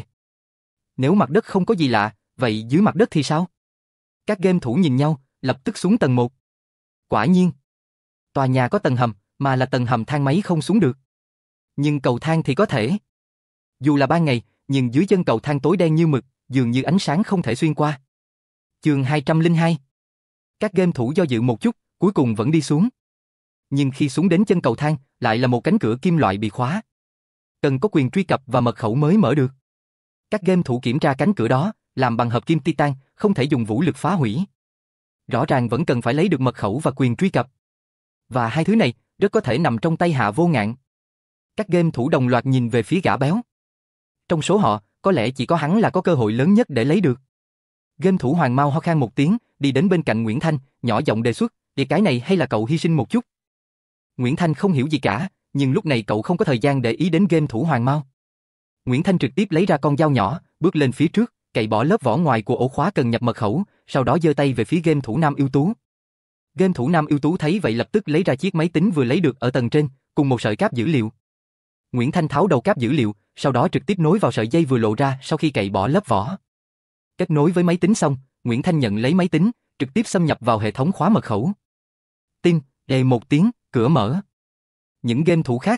Nếu mặt đất không có gì lạ, vậy dưới mặt đất thì sao? Các game thủ nhìn nhau, lập tức xuống tầng 1. Quả nhiên, tòa nhà có tầng hầm, mà là tầng hầm thang máy không xuống được. Nhưng cầu thang thì có thể. Dù là ban ngày, nhưng dưới chân cầu thang tối đen như mực, dường như ánh sáng không thể xuyên qua. Chương 202. Các game thủ do dự một chút, cuối cùng vẫn đi xuống. Nhưng khi xuống đến chân cầu thang, lại là một cánh cửa kim loại bị khóa. Cần có quyền truy cập và mật khẩu mới mở được. Các game thủ kiểm tra cánh cửa đó, làm bằng hợp kim titan, không thể dùng vũ lực phá hủy. Rõ ràng vẫn cần phải lấy được mật khẩu và quyền truy cập. Và hai thứ này, rất có thể nằm trong tay Hạ Vô Ngạn. Các game thủ đồng loạt nhìn về phía gã béo. Trong số họ, có lẽ chỉ có hắn là có cơ hội lớn nhất để lấy được. Game thủ Hoàng Mao ho khan một tiếng, đi đến bên cạnh Nguyễn Thanh, nhỏ giọng đề xuất, "Đi cái này hay là cậu hy sinh một chút?" Nguyễn Thanh không hiểu gì cả, nhưng lúc này cậu không có thời gian để ý đến game thủ Hoàng Mao. Nguyễn Thanh trực tiếp lấy ra con dao nhỏ, bước lên phía trước, cậy bỏ lớp vỏ ngoài của ổ khóa cần nhập mật khẩu, sau đó giơ tay về phía game thủ Nam Ưu Tú. Game thủ Nam Ưu Tú thấy vậy lập tức lấy ra chiếc máy tính vừa lấy được ở tầng trên, cùng một sợi cáp dữ liệu. Nguyễn Thanh tháo đầu cáp dữ liệu, sau đó trực tiếp nối vào sợi dây vừa lộ ra sau khi cậy bỏ lớp vỏ. Kết nối với máy tính xong, Nguyễn Thanh nhận lấy máy tính, trực tiếp xâm nhập vào hệ thống khóa mật khẩu. Tin, đề một tiếng, cửa mở. Những game thủ khác,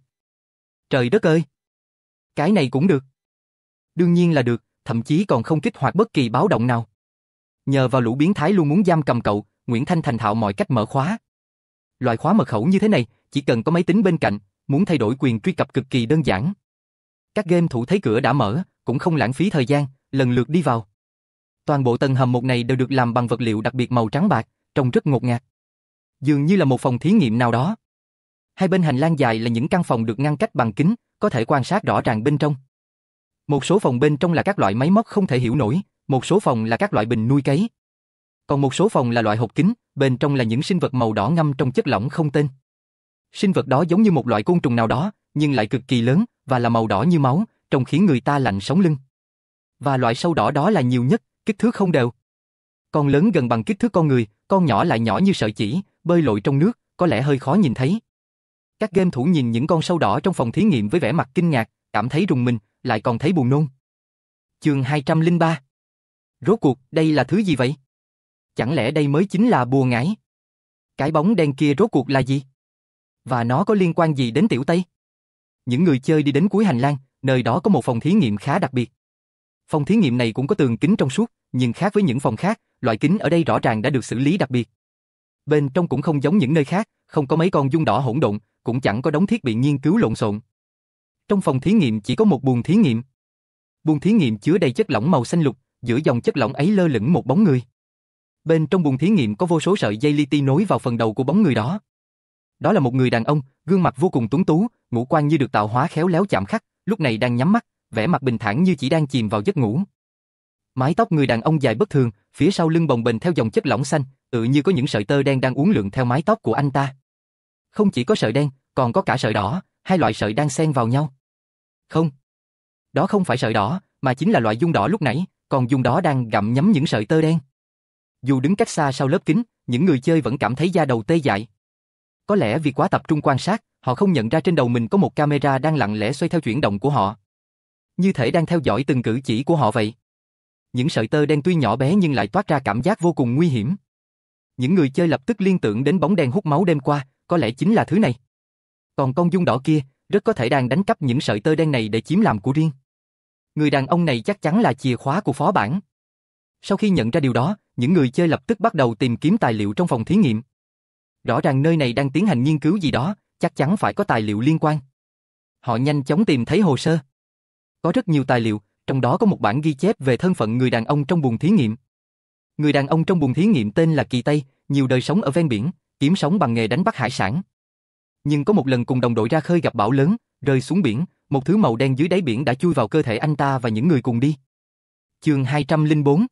trời đất ơi! Cái này cũng được. Đương nhiên là được, thậm chí còn không kích hoạt bất kỳ báo động nào. Nhờ vào lũ biến thái luôn muốn giam cầm cậu, Nguyễn Thanh thành thạo mọi cách mở khóa. Loại khóa mật khẩu như thế này, chỉ cần có máy tính bên cạnh, muốn thay đổi quyền truy cập cực kỳ đơn giản. Các game thủ thấy cửa đã mở, cũng không lãng phí thời gian, lần lượt đi vào. Toàn bộ tầng hầm một này đều được làm bằng vật liệu đặc biệt màu trắng bạc, trông rất ngột ngạt. Dường như là một phòng thí nghiệm nào đó. Hai bên hành lang dài là những căn phòng được ngăn cách bằng kính, có thể quan sát rõ ràng bên trong. Một số phòng bên trong là các loại máy móc không thể hiểu nổi, một số phòng là các loại bình nuôi cấy. Còn một số phòng là loại hộp kính, bên trong là những sinh vật màu đỏ ngâm trong chất lỏng không tên. Sinh vật đó giống như một loại côn trùng nào đó, nhưng lại cực kỳ lớn và là màu đỏ như máu, trông khiến người ta lạnh sống lưng. Và loại sâu đỏ đó là nhiều nhất, kích thước không đều. Con lớn gần bằng kích thước con người, con nhỏ lại nhỏ như sợi chỉ, bơi lội trong nước, có lẽ hơi khó nhìn thấy. Các game thủ nhìn những con sâu đỏ trong phòng thí nghiệm với vẻ mặt kinh ngạc, cảm thấy rùng mình, lại còn thấy buồn nôn. Chương 203. Rốt cuộc, đây là thứ gì vậy? Chẳng lẽ đây mới chính là bùa ngải? Cái bóng đen kia rốt cuộc là gì? Và nó có liên quan gì đến Tiểu Tây? Những người chơi đi đến cuối hành lang, nơi đó có một phòng thí nghiệm khá đặc biệt. Phòng thí nghiệm này cũng có tường kính trong suốt, nhưng khác với những phòng khác, loại kính ở đây rõ ràng đã được xử lý đặc biệt. Bên trong cũng không giống những nơi khác, không có mấy con giun đỏ hỗn độn, cũng chẳng có đống thiết bị nghiên cứu lộn xộn. Trong phòng thí nghiệm chỉ có một buồng thí nghiệm. Buồng thí nghiệm chứa đầy chất lỏng màu xanh lục, Giữa dòng chất lỏng ấy lơ lửng một bóng người. Bên trong buồng thí nghiệm có vô số sợi dây li ti nối vào phần đầu của bóng người đó. Đó là một người đàn ông, gương mặt vô cùng tuấn tú, ngũ quan như được tạo hóa khéo léo chạm khắc, lúc này đang nhắm mắt, vẻ mặt bình thản như chỉ đang chìm vào giấc ngủ. Mái tóc người đàn ông dài bất thường, phía sau lưng bồng bềnh theo dòng chất lỏng xanh, tựa như có những sợi tơ đen đang uốn lượn theo mái tóc của anh ta. Không chỉ có sợi đen, còn có cả sợi đỏ, hai loại sợi đang xen vào nhau. Không, đó không phải sợi đỏ, mà chính là loại dung đỏ lúc nãy, còn dung đó đang gặm nhấm những sợi tơ đen. Dù đứng cách xa sau lớp kính, những người chơi vẫn cảm thấy da đầu tê dại. Có lẽ vì quá tập trung quan sát, họ không nhận ra trên đầu mình có một camera đang lặng lẽ xoay theo chuyển động của họ. Như thể đang theo dõi từng cử chỉ của họ vậy. Những sợi tơ đen tuy nhỏ bé nhưng lại toát ra cảm giác vô cùng nguy hiểm. Những người chơi lập tức liên tưởng đến bóng đen hút máu đêm qua, có lẽ chính là thứ này. Còn con dung đỏ kia, rất có thể đang đánh cắp những sợi tơ đen này để chiếm làm của riêng. Người đàn ông này chắc chắn là chìa khóa của phó bản. Sau khi nhận ra điều đó, những người chơi lập tức bắt đầu tìm kiếm tài liệu trong phòng thí nghiệm. Rõ ràng nơi này đang tiến hành nghiên cứu gì đó, chắc chắn phải có tài liệu liên quan. Họ nhanh chóng tìm thấy hồ sơ. Có rất nhiều tài liệu, trong đó có một bản ghi chép về thân phận người đàn ông trong buồng thí nghiệm. Người đàn ông trong buồng thí nghiệm tên là Kỳ Tây, nhiều đời sống ở ven biển, kiếm sống bằng nghề đánh bắt hải sản. Nhưng có một lần cùng đồng đội ra khơi gặp bão lớn, rơi xuống biển, một thứ màu đen dưới đáy biển đã chui vào cơ thể anh ta và những người cùng đi. Chương 204.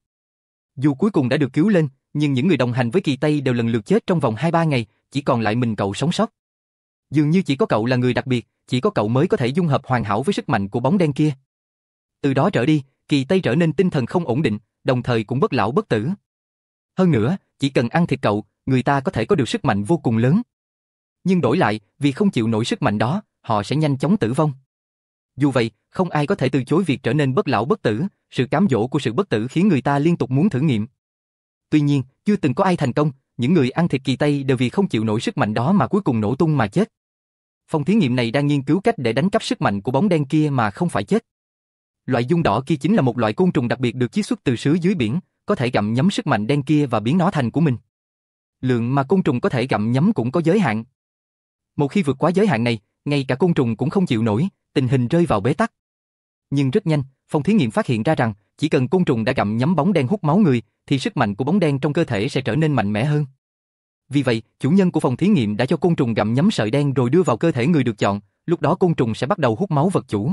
Dù cuối cùng đã được cứu lên, nhưng những người đồng hành với Kỳ Tây đều lần lượt chết trong vòng 2-3 ngày, chỉ còn lại mình cậu sống sót. Dường như chỉ có cậu là người đặc biệt, chỉ có cậu mới có thể dung hợp hoàn hảo với sức mạnh của bóng đen kia. Từ đó trở đi, Kỳ Tây trở nên tinh thần không ổn định, đồng thời cũng bất lão bất tử. Hơn nữa, chỉ cần ăn thịt cậu, người ta có thể có được sức mạnh vô cùng lớn. Nhưng đổi lại, vì không chịu nổi sức mạnh đó, họ sẽ nhanh chóng tử vong. Dù vậy, không ai có thể từ chối việc trở nên bất lão bất tử, sự cám dỗ của sự bất tử khiến người ta liên tục muốn thử nghiệm. Tuy nhiên, chưa từng có ai thành công, những người ăn thịt Kỳ Tây đều vì không chịu nổi sức mạnh đó mà cuối cùng nổ tung mà chết. Phòng thí nghiệm này đang nghiên cứu cách để đánh cắp sức mạnh của bóng đen kia mà không phải chết. Loại dung đỏ kia chính là một loại côn trùng đặc biệt được chiết xuất từ xứ dưới biển, có thể gặm nhấm sức mạnh đen kia và biến nó thành của mình. Lượng mà côn trùng có thể gặm nhấm cũng có giới hạn. Một khi vượt quá giới hạn này, ngay cả côn trùng cũng không chịu nổi, tình hình rơi vào bế tắc. Nhưng rất nhanh, phòng thí nghiệm phát hiện ra rằng chỉ cần côn trùng đã gặm nhấm bóng đen hút máu người, thì sức mạnh của bóng đen trong cơ thể sẽ trở nên mạnh mẽ hơn. Vì vậy, chủ nhân của phòng thí nghiệm đã cho côn trùng gặm nhấm sợi đen rồi đưa vào cơ thể người được chọn, lúc đó côn trùng sẽ bắt đầu hút máu vật chủ.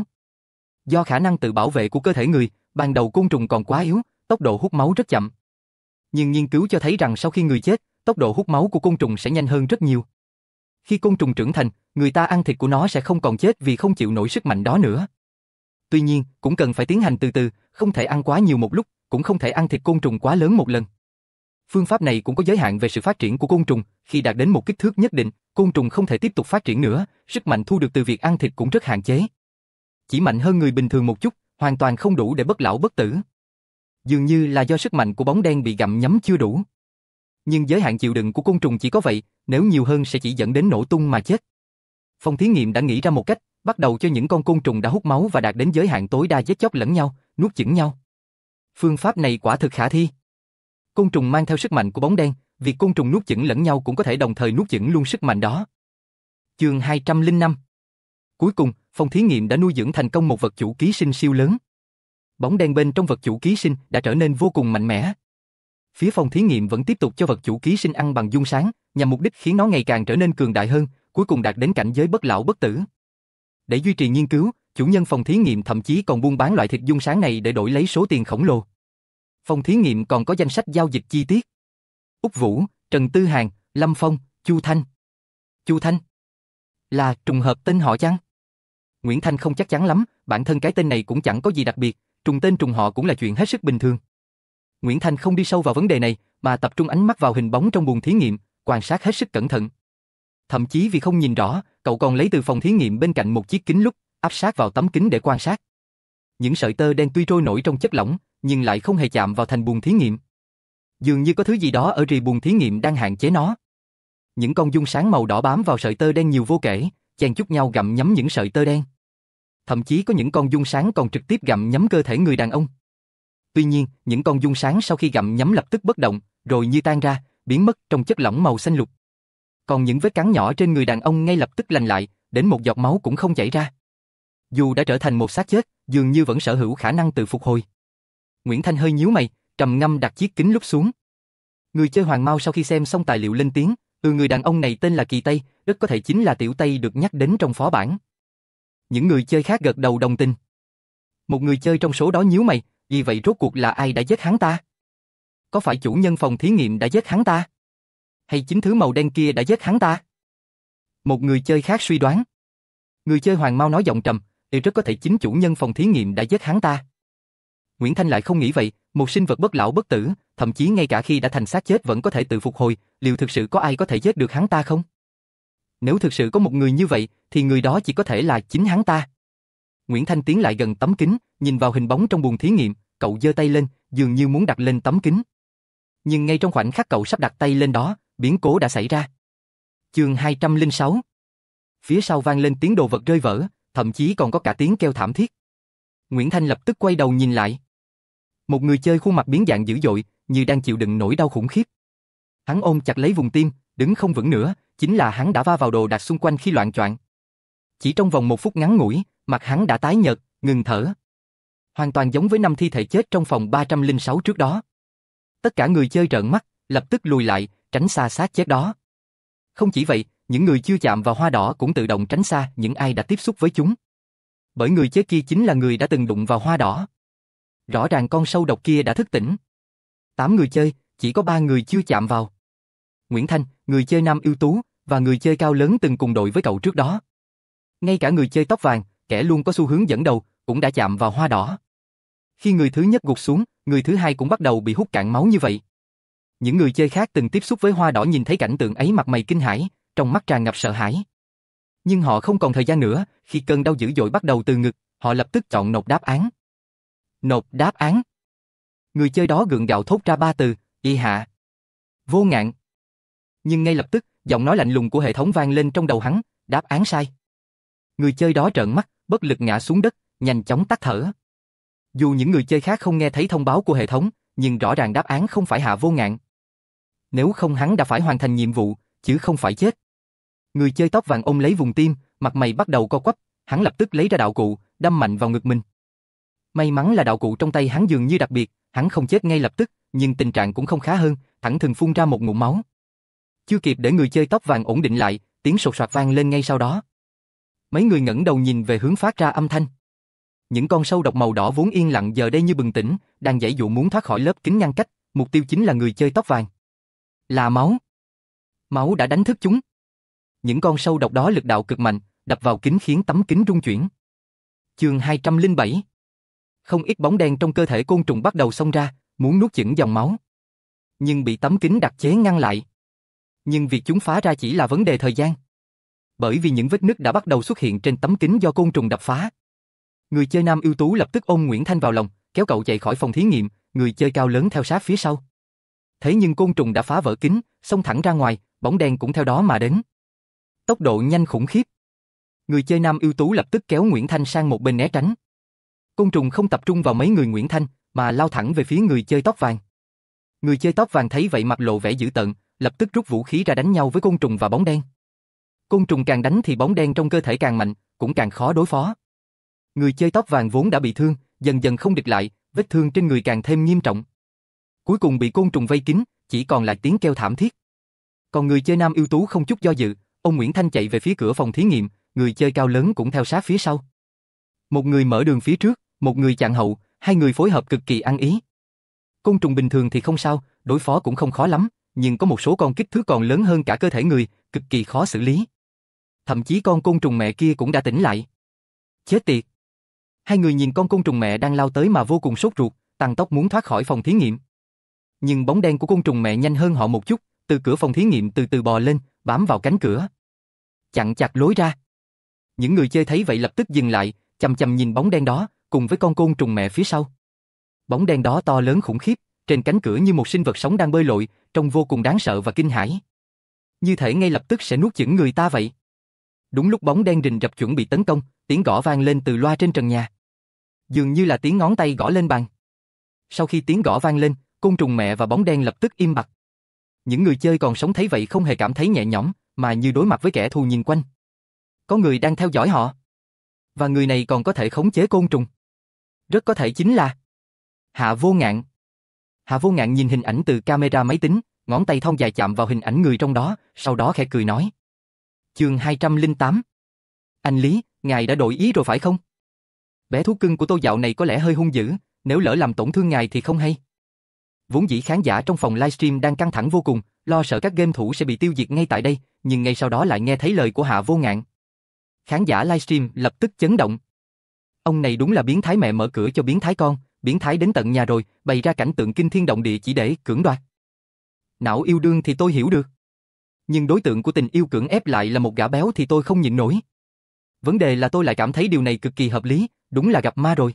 Do khả năng tự bảo vệ của cơ thể người, ban đầu côn trùng còn quá yếu, tốc độ hút máu rất chậm. Nhưng nghiên cứu cho thấy rằng sau khi người chết, tốc độ hút máu của côn trùng sẽ nhanh hơn rất nhiều. Khi côn trùng trưởng thành, người ta ăn thịt của nó sẽ không còn chết vì không chịu nổi sức mạnh đó nữa. Tuy nhiên, cũng cần phải tiến hành từ từ, không thể ăn quá nhiều một lúc, cũng không thể ăn thịt côn trùng quá lớn một lần. Phương pháp này cũng có giới hạn về sự phát triển của côn trùng, khi đạt đến một kích thước nhất định, côn trùng không thể tiếp tục phát triển nữa, sức mạnh thu được từ việc ăn thịt cũng rất hạn chế. Chỉ mạnh hơn người bình thường một chút, hoàn toàn không đủ để bất lão bất tử. Dường như là do sức mạnh của bóng đen bị gặm nhấm chưa đủ. Nhưng giới hạn chịu đựng của côn trùng chỉ có vậy, nếu nhiều hơn sẽ chỉ dẫn đến nổ tung mà chết. Phòng thí nghiệm đã nghĩ ra một cách, bắt đầu cho những con côn trùng đã hút máu và đạt đến giới hạn tối đa giết chóc lẫn nhau, nuốt chửng nhau. Phương pháp này quả thực khả thi. Côn trùng mang theo sức mạnh của bóng đen, việc côn trùng nuốt chửng lẫn nhau cũng có thể đồng thời nuốt chửng luôn sức mạnh đó. Chương 205. Cuối cùng, phòng thí nghiệm đã nuôi dưỡng thành công một vật chủ ký sinh siêu lớn. Bóng đen bên trong vật chủ ký sinh đã trở nên vô cùng mạnh mẽ. Phía phòng thí nghiệm vẫn tiếp tục cho vật chủ ký sinh ăn bằng dung sáng, nhằm mục đích khiến nó ngày càng trở nên cường đại hơn, cuối cùng đạt đến cảnh giới bất lão bất tử. Để duy trì nghiên cứu, chủ nhân phòng thí nghiệm thậm chí còn buôn bán loại thịt dung sáng này để đổi lấy số tiền khổng lồ. Phòng thí nghiệm còn có danh sách giao dịch chi tiết. Úc Vũ, Trần Tư Hàn, Lâm Phong, Chu Thanh. Chu Thanh? Là trùng hợp tên họ chăng? Nguyễn Thanh không chắc chắn lắm, bản thân cái tên này cũng chẳng có gì đặc biệt, trùng tên trùng họ cũng là chuyện hết sức bình thường. Nguyễn Thanh không đi sâu vào vấn đề này, mà tập trung ánh mắt vào hình bóng trong buồng thí nghiệm, quan sát hết sức cẩn thận. Thậm chí vì không nhìn rõ, cậu còn lấy từ phòng thí nghiệm bên cạnh một chiếc kính lúp, áp sát vào tấm kính để quan sát. Những sợi tơ đen tuy trôi nổi trong chất lỏng, nhưng lại không hề chạm vào thành buồng thí nghiệm. Dường như có thứ gì đó ở rì buồng thí nghiệm đang hạn chế nó. Những con dung sáng màu đỏ bám vào sợi tơ đen nhiều vô kể, chen chúc nhau gặm nhấm những sợi tơ đen. Thậm chí có những con dung sáng còn trực tiếp gặm nhấm cơ thể người đàn ông. Tuy nhiên, những con dung sáng sau khi gặm nhấm lập tức bất động, rồi như tan ra, biến mất trong chất lỏng màu xanh lục. Còn những vết cắn nhỏ trên người đàn ông ngay lập tức lành lại, đến một giọt máu cũng không chảy ra. Dù đã trở thành một xác chết, dường như vẫn sở hữu khả năng tự phục hồi. Nguyễn Thanh hơi nhíu mày, trầm ngâm đặt chiếc kính lúp xuống. Người chơi Hoàng Mao sau khi xem xong tài liệu lên tiếng, người đàn ông này tên là Kỳ Tây, rất có thể chính là Tiểu Tây được nhắc đến trong phó bản. Những người chơi khác gật đầu đồng tình. Một người chơi trong số đó nhíu mày, vì vậy rốt cuộc là ai đã giết hắn ta? Có phải chủ nhân phòng thí nghiệm đã giết hắn ta? Hay chính thứ màu đen kia đã giết hắn ta? Một người chơi khác suy đoán. Người chơi Hoàng Mao nói giọng trầm, rất có thể chính chủ nhân phòng thí nghiệm đã giết hắn ta. Nguyễn Thanh lại không nghĩ vậy, một sinh vật bất lão bất tử, thậm chí ngay cả khi đã thành xác chết vẫn có thể tự phục hồi, liệu thực sự có ai có thể giết được hắn ta không? Nếu thực sự có một người như vậy, thì người đó chỉ có thể là chính hắn ta. Nguyễn Thanh tiến lại gần tấm kính, nhìn vào hình bóng trong buồng thí nghiệm, cậu giơ tay lên, dường như muốn đặt lên tấm kính. Nhưng ngay trong khoảnh khắc cậu sắp đặt tay lên đó, biến cố đã xảy ra. Chương 206. Phía sau vang lên tiếng đồ vật rơi vỡ, thậm chí còn có cả tiếng kêu thảm thiết. Nguyễn Thanh lập tức quay đầu nhìn lại. Một người chơi khuôn mặt biến dạng dữ dội, như đang chịu đựng nỗi đau khủng khiếp. Hắn ôm chặt lấy vùng tim, đứng không vững nữa, chính là hắn đã va vào đồ đạc xung quanh khi loạng choạng. Chỉ trong vòng 1 phút ngắn ngủi, mặt hắn đã tái nhợt, ngừng thở. Hoàn toàn giống với 5 thi thể chết trong phòng 306 trước đó. Tất cả người chơi trợn mắt, lập tức lùi lại, tránh xa xác chết đó. Không chỉ vậy, những người chưa chạm vào hoa đỏ cũng tự động tránh xa những ai đã tiếp xúc với chúng. Bởi người chết kia chính là người đã từng đụng vào hoa đỏ. Rõ ràng con sâu độc kia đã thức tỉnh. 8 người chơi, chỉ có 3 người chưa chạm vào. Nguyễn Thanh, người chơi nam ưu tú, và người chơi cao lớn từng cùng đội với cậu trước đó. Ngay cả người chơi tóc vàng, kẻ luôn có xu hướng dẫn đầu, cũng đã chạm vào hoa đỏ. Khi người thứ nhất gục xuống, người thứ hai cũng bắt đầu bị hút cạn máu như vậy. Những người chơi khác từng tiếp xúc với hoa đỏ nhìn thấy cảnh tượng ấy mặt mày kinh hãi, trong mắt tràn ngập sợ hãi. Nhưng họ không còn thời gian nữa, khi cơn đau dữ dội bắt đầu từ ngực, họ lập tức chọn nộp đáp án. Nộp đáp án. Người chơi đó gượng gạo thốt ra 3 từ, y hạ. Vô ngạn. Nhưng ngay lập tức, giọng nói lạnh lùng của hệ thống vang lên trong đầu hắn, đáp án sai. Người chơi đó trợn mắt, bất lực ngã xuống đất, nhanh chóng tắt thở. Dù những người chơi khác không nghe thấy thông báo của hệ thống, nhưng rõ ràng đáp án không phải Hạ Vô Ngạn. Nếu không hắn đã phải hoàn thành nhiệm vụ, chứ không phải chết. Người chơi tóc vàng ôm lấy vùng tim, mặt mày bắt đầu co quắp, hắn lập tức lấy ra đạo cụ, đâm mạnh vào ngực mình. May mắn là đạo cụ trong tay hắn dường như đặc biệt, hắn không chết ngay lập tức, nhưng tình trạng cũng không khá hơn, thẳng thừng phun ra một ngụm máu. Chưa kịp để người chơi tóc vàng ổn định lại, tiếng sột soạt vang lên ngay sau đó. Mấy người ngẩng đầu nhìn về hướng phát ra âm thanh. Những con sâu độc màu đỏ vốn yên lặng giờ đây như bừng tỉnh, đang giãy giụa muốn thoát khỏi lớp kính ngăn cách, mục tiêu chính là người chơi tóc vàng. Là máu. Máu đã đánh thức chúng. Những con sâu độc đó lực đạo cực mạnh, đập vào kính khiến tấm kính rung chuyển. Chương 207. Không ít bóng đen trong cơ thể côn trùng bắt đầu xông ra, muốn nuốt chửng dòng máu. Nhưng bị tấm kính đặc chế ngăn lại. Nhưng việc chúng phá ra chỉ là vấn đề thời gian. Bởi vì những vết nứt đã bắt đầu xuất hiện trên tấm kính do côn trùng đập phá. Người chơi nam ưu tú lập tức ôm Nguyễn Thanh vào lòng, kéo cậu chạy khỏi phòng thí nghiệm, người chơi cao lớn theo sát phía sau. Thế nhưng côn trùng đã phá vỡ kính, xông thẳng ra ngoài, bóng đen cũng theo đó mà đến. Tốc độ nhanh khủng khiếp. Người chơi nam ưu tú lập tức kéo Nguyễn Thanh sang một bên né tránh. Côn trùng không tập trung vào mấy người Nguyễn Thanh, mà lao thẳng về phía người chơi tóc vàng. Người chơi tóc vàng thấy vậy mặt lộ vẻ dữ tợn, lập tức rút vũ khí ra đánh nhau với côn trùng và bóng đen. Côn trùng càng đánh thì bóng đen trong cơ thể càng mạnh, cũng càng khó đối phó. Người chơi tóc vàng vốn đã bị thương, dần dần không địch lại, vết thương trên người càng thêm nghiêm trọng. Cuối cùng bị côn trùng vây kín, chỉ còn lại tiếng kêu thảm thiết. Còn người chơi nam ưu tú không chút do dự, ông Nguyễn Thanh chạy về phía cửa phòng thí nghiệm, người chơi cao lớn cũng theo sát phía sau. Một người mở đường phía trước, một người chặn hậu, hai người phối hợp cực kỳ ăn ý. Côn trùng bình thường thì không sao, đối phó cũng không khó lắm, nhưng có một số con kích thước còn lớn hơn cả cơ thể người, cực kỳ khó xử lý. Thậm chí con côn trùng mẹ kia cũng đã tỉnh lại. Chết tiệt! Hai người nhìn con côn trùng mẹ đang lao tới mà vô cùng sốt ruột, tăng tốc muốn thoát khỏi phòng thí nghiệm. Nhưng bóng đen của côn trùng mẹ nhanh hơn họ một chút, từ cửa phòng thí nghiệm từ từ bò lên, bám vào cánh cửa. Chặn chặt lối ra. Những người chơi thấy vậy lập tức dừng lại, chằm chằm nhìn bóng đen đó, cùng với con côn trùng mẹ phía sau. Bóng đen đó to lớn khủng khiếp, trên cánh cửa như một sinh vật sống đang bơi lội, trông vô cùng đáng sợ và kinh hãi. Như thể ngay lập tức sẽ nuốt chửng người ta vậy. Đúng lúc bóng đen rình rập chuẩn bị tấn công, tiếng gõ vang lên từ loa trên trần nhà. Dường như là tiếng ngón tay gõ lên bàn. Sau khi tiếng gõ vang lên, côn trùng mẹ và bóng đen lập tức im bặt. Những người chơi còn sống thấy vậy không hề cảm thấy nhẹ nhõm, mà như đối mặt với kẻ thù nhìn quanh. Có người đang theo dõi họ. Và người này còn có thể khống chế côn trùng. Rất có thể chính là Hạ Vô Ngạn. Hạ Vô Ngạn nhìn hình ảnh từ camera máy tính, ngón tay thon dài chạm vào hình ảnh người trong đó, sau đó khẽ cười nói. Chương 208. Anh Lý, ngài đã đổi ý rồi phải không? Bé thú cưng của tôi dạo này có lẽ hơi hung dữ, nếu lỡ làm tổn thương ngài thì không hay. Vốn dĩ khán giả trong phòng livestream đang căng thẳng vô cùng, lo sợ các game thủ sẽ bị tiêu diệt ngay tại đây, nhưng ngay sau đó lại nghe thấy lời của Hạ Vô Ngạn. Khán giả livestream lập tức chấn động. Ông này đúng là biến thái mẹ mở cửa cho biến thái con, biến thái đến tận nhà rồi, bày ra cảnh tượng kinh thiên động địa chỉ để cưỡng đoạt. Não yêu đương thì tôi hiểu được. Nhưng đối tượng của tình yêu cưỡng ép lại là một gã béo thì tôi không nhịn nổi. Vấn đề là tôi lại cảm thấy điều này cực kỳ hợp lý, đúng là gặp ma rồi.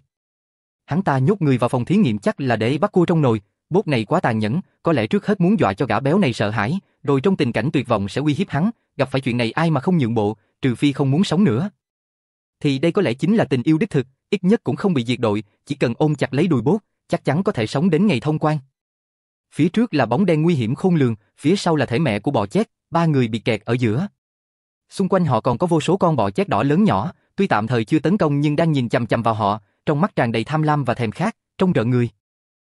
Hắn ta nhốt người vào phòng thí nghiệm chắc là để bắt cua trong nồi, bốt này quá tàn nhẫn, có lẽ trước hết muốn dọa cho gã béo này sợ hãi, rồi trong tình cảnh tuyệt vọng sẽ uy hiếp hắn, gặp phải chuyện này ai mà không nhượng bộ, trừ phi không muốn sống nữa. Thì đây có lẽ chính là tình yêu đích thực, ít nhất cũng không bị diệt đội, chỉ cần ôm chặt lấy đùi bốt, chắc chắn có thể sống đến ngày thông quan. Phía trước là bóng đen nguy hiểm khôn lường, phía sau là thể mẹ của bò chét, ba người bị kẹt ở giữa. Xung quanh họ còn có vô số con bò chét đỏ lớn nhỏ, tuy tạm thời chưa tấn công nhưng đang nhìn chằm chằm vào họ, trong mắt tràn đầy tham lam và thèm khát, trông rợn người.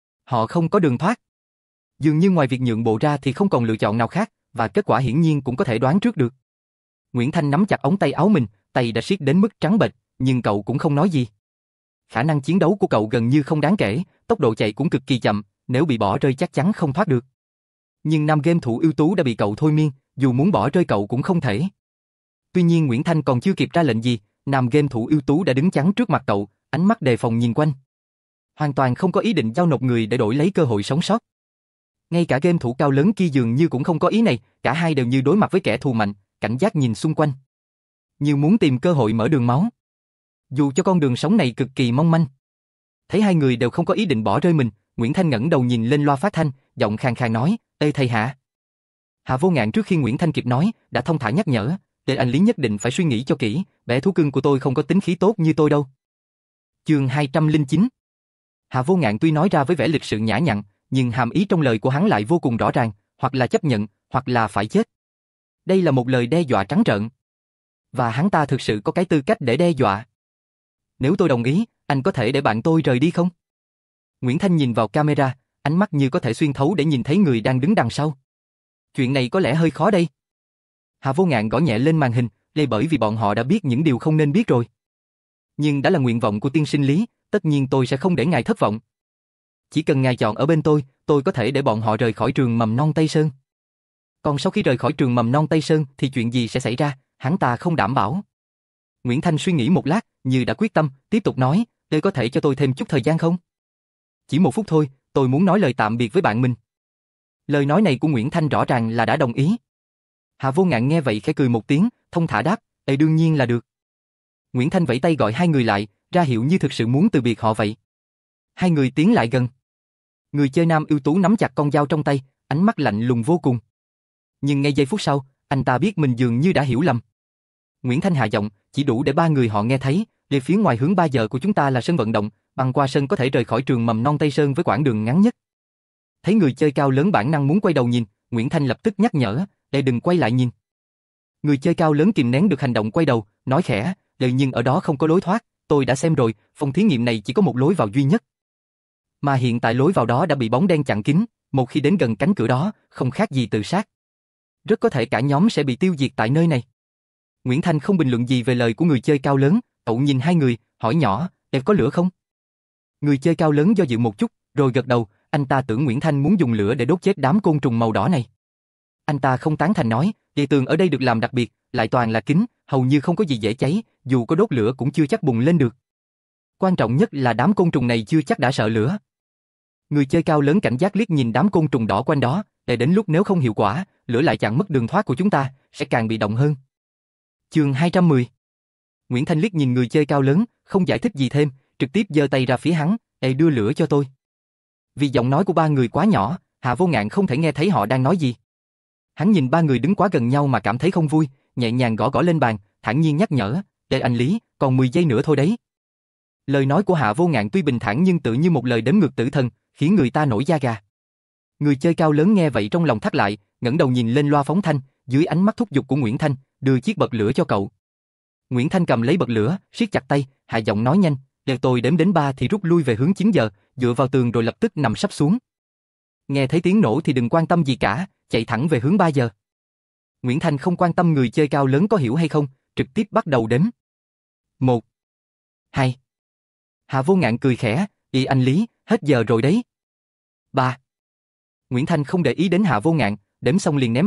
Họ không có đường thoát. Dường như ngoài việc nhượng bộ ra thì không còn lựa chọn nào khác, và kết quả hiển nhiên cũng có thể đoán trước được. Nguyễn Thanh nắm chặt ống tay áo mình, tay đã siết đến mức trắng bệch, nhưng cậu cũng không nói gì. Khả năng chiến đấu của cậu gần như không đáng kể, tốc độ chạy cũng cực kỳ chậm, nếu bị bỏ rơi chắc chắn không thoát được. Nhưng nam game thủ ưu tú đã bị cậu thôi miên, dù muốn bỏ rơi cậu cũng không thể. Tuy nhiên Nguyễn Thanh còn chưa kịp ra lệnh gì, nam game thủ ưu tú đã đứng chắn trước mặt cậu, ánh mắt đề phòng nhìn quanh. Hoàn toàn không có ý định giao nộp người để đổi lấy cơ hội sống sót. Ngay cả game thủ cao lớn kia dường như cũng không có ý này, cả hai đều như đối mặt với kẻ thù mạnh, cảnh giác nhìn xung quanh. Như muốn tìm cơ hội mở đường máu. Dù cho con đường sống này cực kỳ mong manh. Thấy hai người đều không có ý định bỏ rơi mình, Nguyễn Thanh ngẩng đầu nhìn lên loa phát thanh, giọng khàn khàn nói, "Ê thầy Hạ." Hạ Vô Ngạn trước khi Nguyễn Thanh kịp nói, đã thông thả nhắc nhở, "Để anh Lý nhất định phải suy nghĩ cho kỹ, bé thú cưng của tôi không có tính khí tốt như tôi đâu." Chương 209. Hạ Vô Ngạn tuy nói ra với vẻ lịch sự nhã nhặn, nhưng hàm ý trong lời của hắn lại vô cùng rõ ràng, hoặc là chấp nhận, hoặc là phải chết. Đây là một lời đe dọa trắng trợn. Và hắn ta thực sự có cái tư cách để đe dọa. "Nếu tôi đồng ý, anh có thể để bạn tôi rời đi không?" Nguyễn Thanh nhìn vào camera, ánh mắt như có thể xuyên thấu để nhìn thấy người đang đứng đằng sau. Chuyện này có lẽ hơi khó đây. Hạ Vô Ngạn gõ nhẹ lên màn hình, đây bởi vì bọn họ đã biết những điều không nên biết rồi. Nhưng đã là nguyện vọng của tiên sinh Lý, tất nhiên tôi sẽ không để ngài thất vọng. Chỉ cần ngài chọn ở bên tôi có thể để bọn họ rời khỏi trường mầm non Tây Sơn. Còn sau khi rời khỏi trường mầm non Tây Sơn thì chuyện gì sẽ xảy ra, hắn ta không đảm bảo. Nguyễn Thanh suy nghĩ một lát, như đã quyết tâm, tiếp tục nói, "Đây có thể cho tôi thêm chút thời gian không? Chỉ 1 phút thôi, tôi muốn nói lời tạm biệt với bạn mình." Lời nói này của Nguyễn Thanh rõ ràng là đã đồng ý. Hạ Vô Ngạn nghe vậy khẽ cười một tiếng, thông thả đáp, đương nhiên là được." Nguyễn Thanh vẫy tay gọi hai người lại, ra hiệu như thực sự muốn từ biệt họ vậy. Hai người tiến lại gần. Người chơi nam ưu tú nắm chặt con dao trong tay, ánh mắt lạnh lùng vô cùng. Nhưng ngay giây phút sau, anh ta biết mình dường như đã hiểu lầm. Nguyễn Thanh hạ giọng, chỉ đủ để ba người họ nghe thấy, về phía ngoài hướng 3 giờ của chúng ta là sân vận động, băng qua sân có thể rời khỏi trường mầm non Tây Sơn với quãng đường ngắn nhất. Thấy người chơi cao lớn bản năng muốn quay đầu nhìn, Nguyễn Thanh lập tức nhắc nhở, để đừng quay lại nhìn. Người chơi cao lớn kìm nén được hành động quay đầu, nói khẽ, nhưng ở đó không có lối thoát, tôi đã xem rồi, phòng thí nghiệm này chỉ có một lối vào duy nhất. Mà hiện tại lối vào đó đã bị bóng đen chặn kín, một khi đến gần cánh cửa đó, không khác gì tự sát. Rất có thể cả nhóm sẽ bị tiêu diệt tại nơi này. Nguyễn Thanh không bình luận gì về lời của người chơi cao lớn, cậu nhìn hai người, hỏi nhỏ, "Em có lửa không?" Người chơi cao lớn do dự một chút, rồi gật đầu, anh ta tưởng Nguyễn Thanh muốn dùng lửa để đốt chết đám côn trùng màu đỏ này. Anh ta không tán thành nói, "Địa tường ở đây được làm đặc biệt, lại toàn là kính, hầu như không có gì dễ cháy, dù có đốt lửa cũng chưa chắc bùng lên được. Quan trọng nhất là đám côn trùng này chưa chắc đã sợ lửa." Người chơi cao lớn cảnh giác liếc nhìn đám côn trùng đỏ quanh đó, để đến lúc nếu không hiệu quả, lửa lại chặn mất đường thoát của chúng ta, sẽ càng bị động hơn. Chương 210. Nguyễn Thanh liếc nhìn người chơi cao lớn, không giải thích gì thêm, trực tiếp giơ tay ra phía hắn, đưa lửa cho tôi." Vì giọng nói của ba người quá nhỏ, Hạ Vô Ngạn không thể nghe thấy họ đang nói gì. Hắn nhìn ba người đứng quá gần nhau mà cảm thấy không vui, nhẹ nhàng gõ gõ lên bàn, thản nhiên nhắc nhở, "Để anh Lý, còn 10 giây nữa thôi đấy." Lời nói của Hạ Vô Ngạn tuy bình thản nhưng tự như một lời đếm ngược tử thần, khiến người ta nổi da gà. Người chơi cao lớn nghe vậy trong lòng thắt lại, ngẩng đầu nhìn lên loa phóng thanh, dưới ánh mắt thúc giục của Nguyễn Thanh, đưa chiếc bật lửa cho cậu. Nguyễn Thanh cầm lấy bật lửa, siết chặt tay, hạ giọng nói nhanh, Đeo tôi đếm đến 3 thì rút lui về hướng 9 giờ, dựa vào tường rồi lập tức nằm sấp xuống. Nghe thấy tiếng nổ thì đừng quan tâm gì cả, chạy thẳng về hướng 3 giờ. Nguyễn Thành không quan tâm người chơi cao lớn có hiểu hay không, trực tiếp bắt đầu đếm. 1, 2. Hạ Vô Ngạn cười khẽ, "Ì anh Lý, hết giờ rồi đấy." 3. Nguyễn Thành không để ý đến Hạ Vô Ngạn, đếm xong liền ném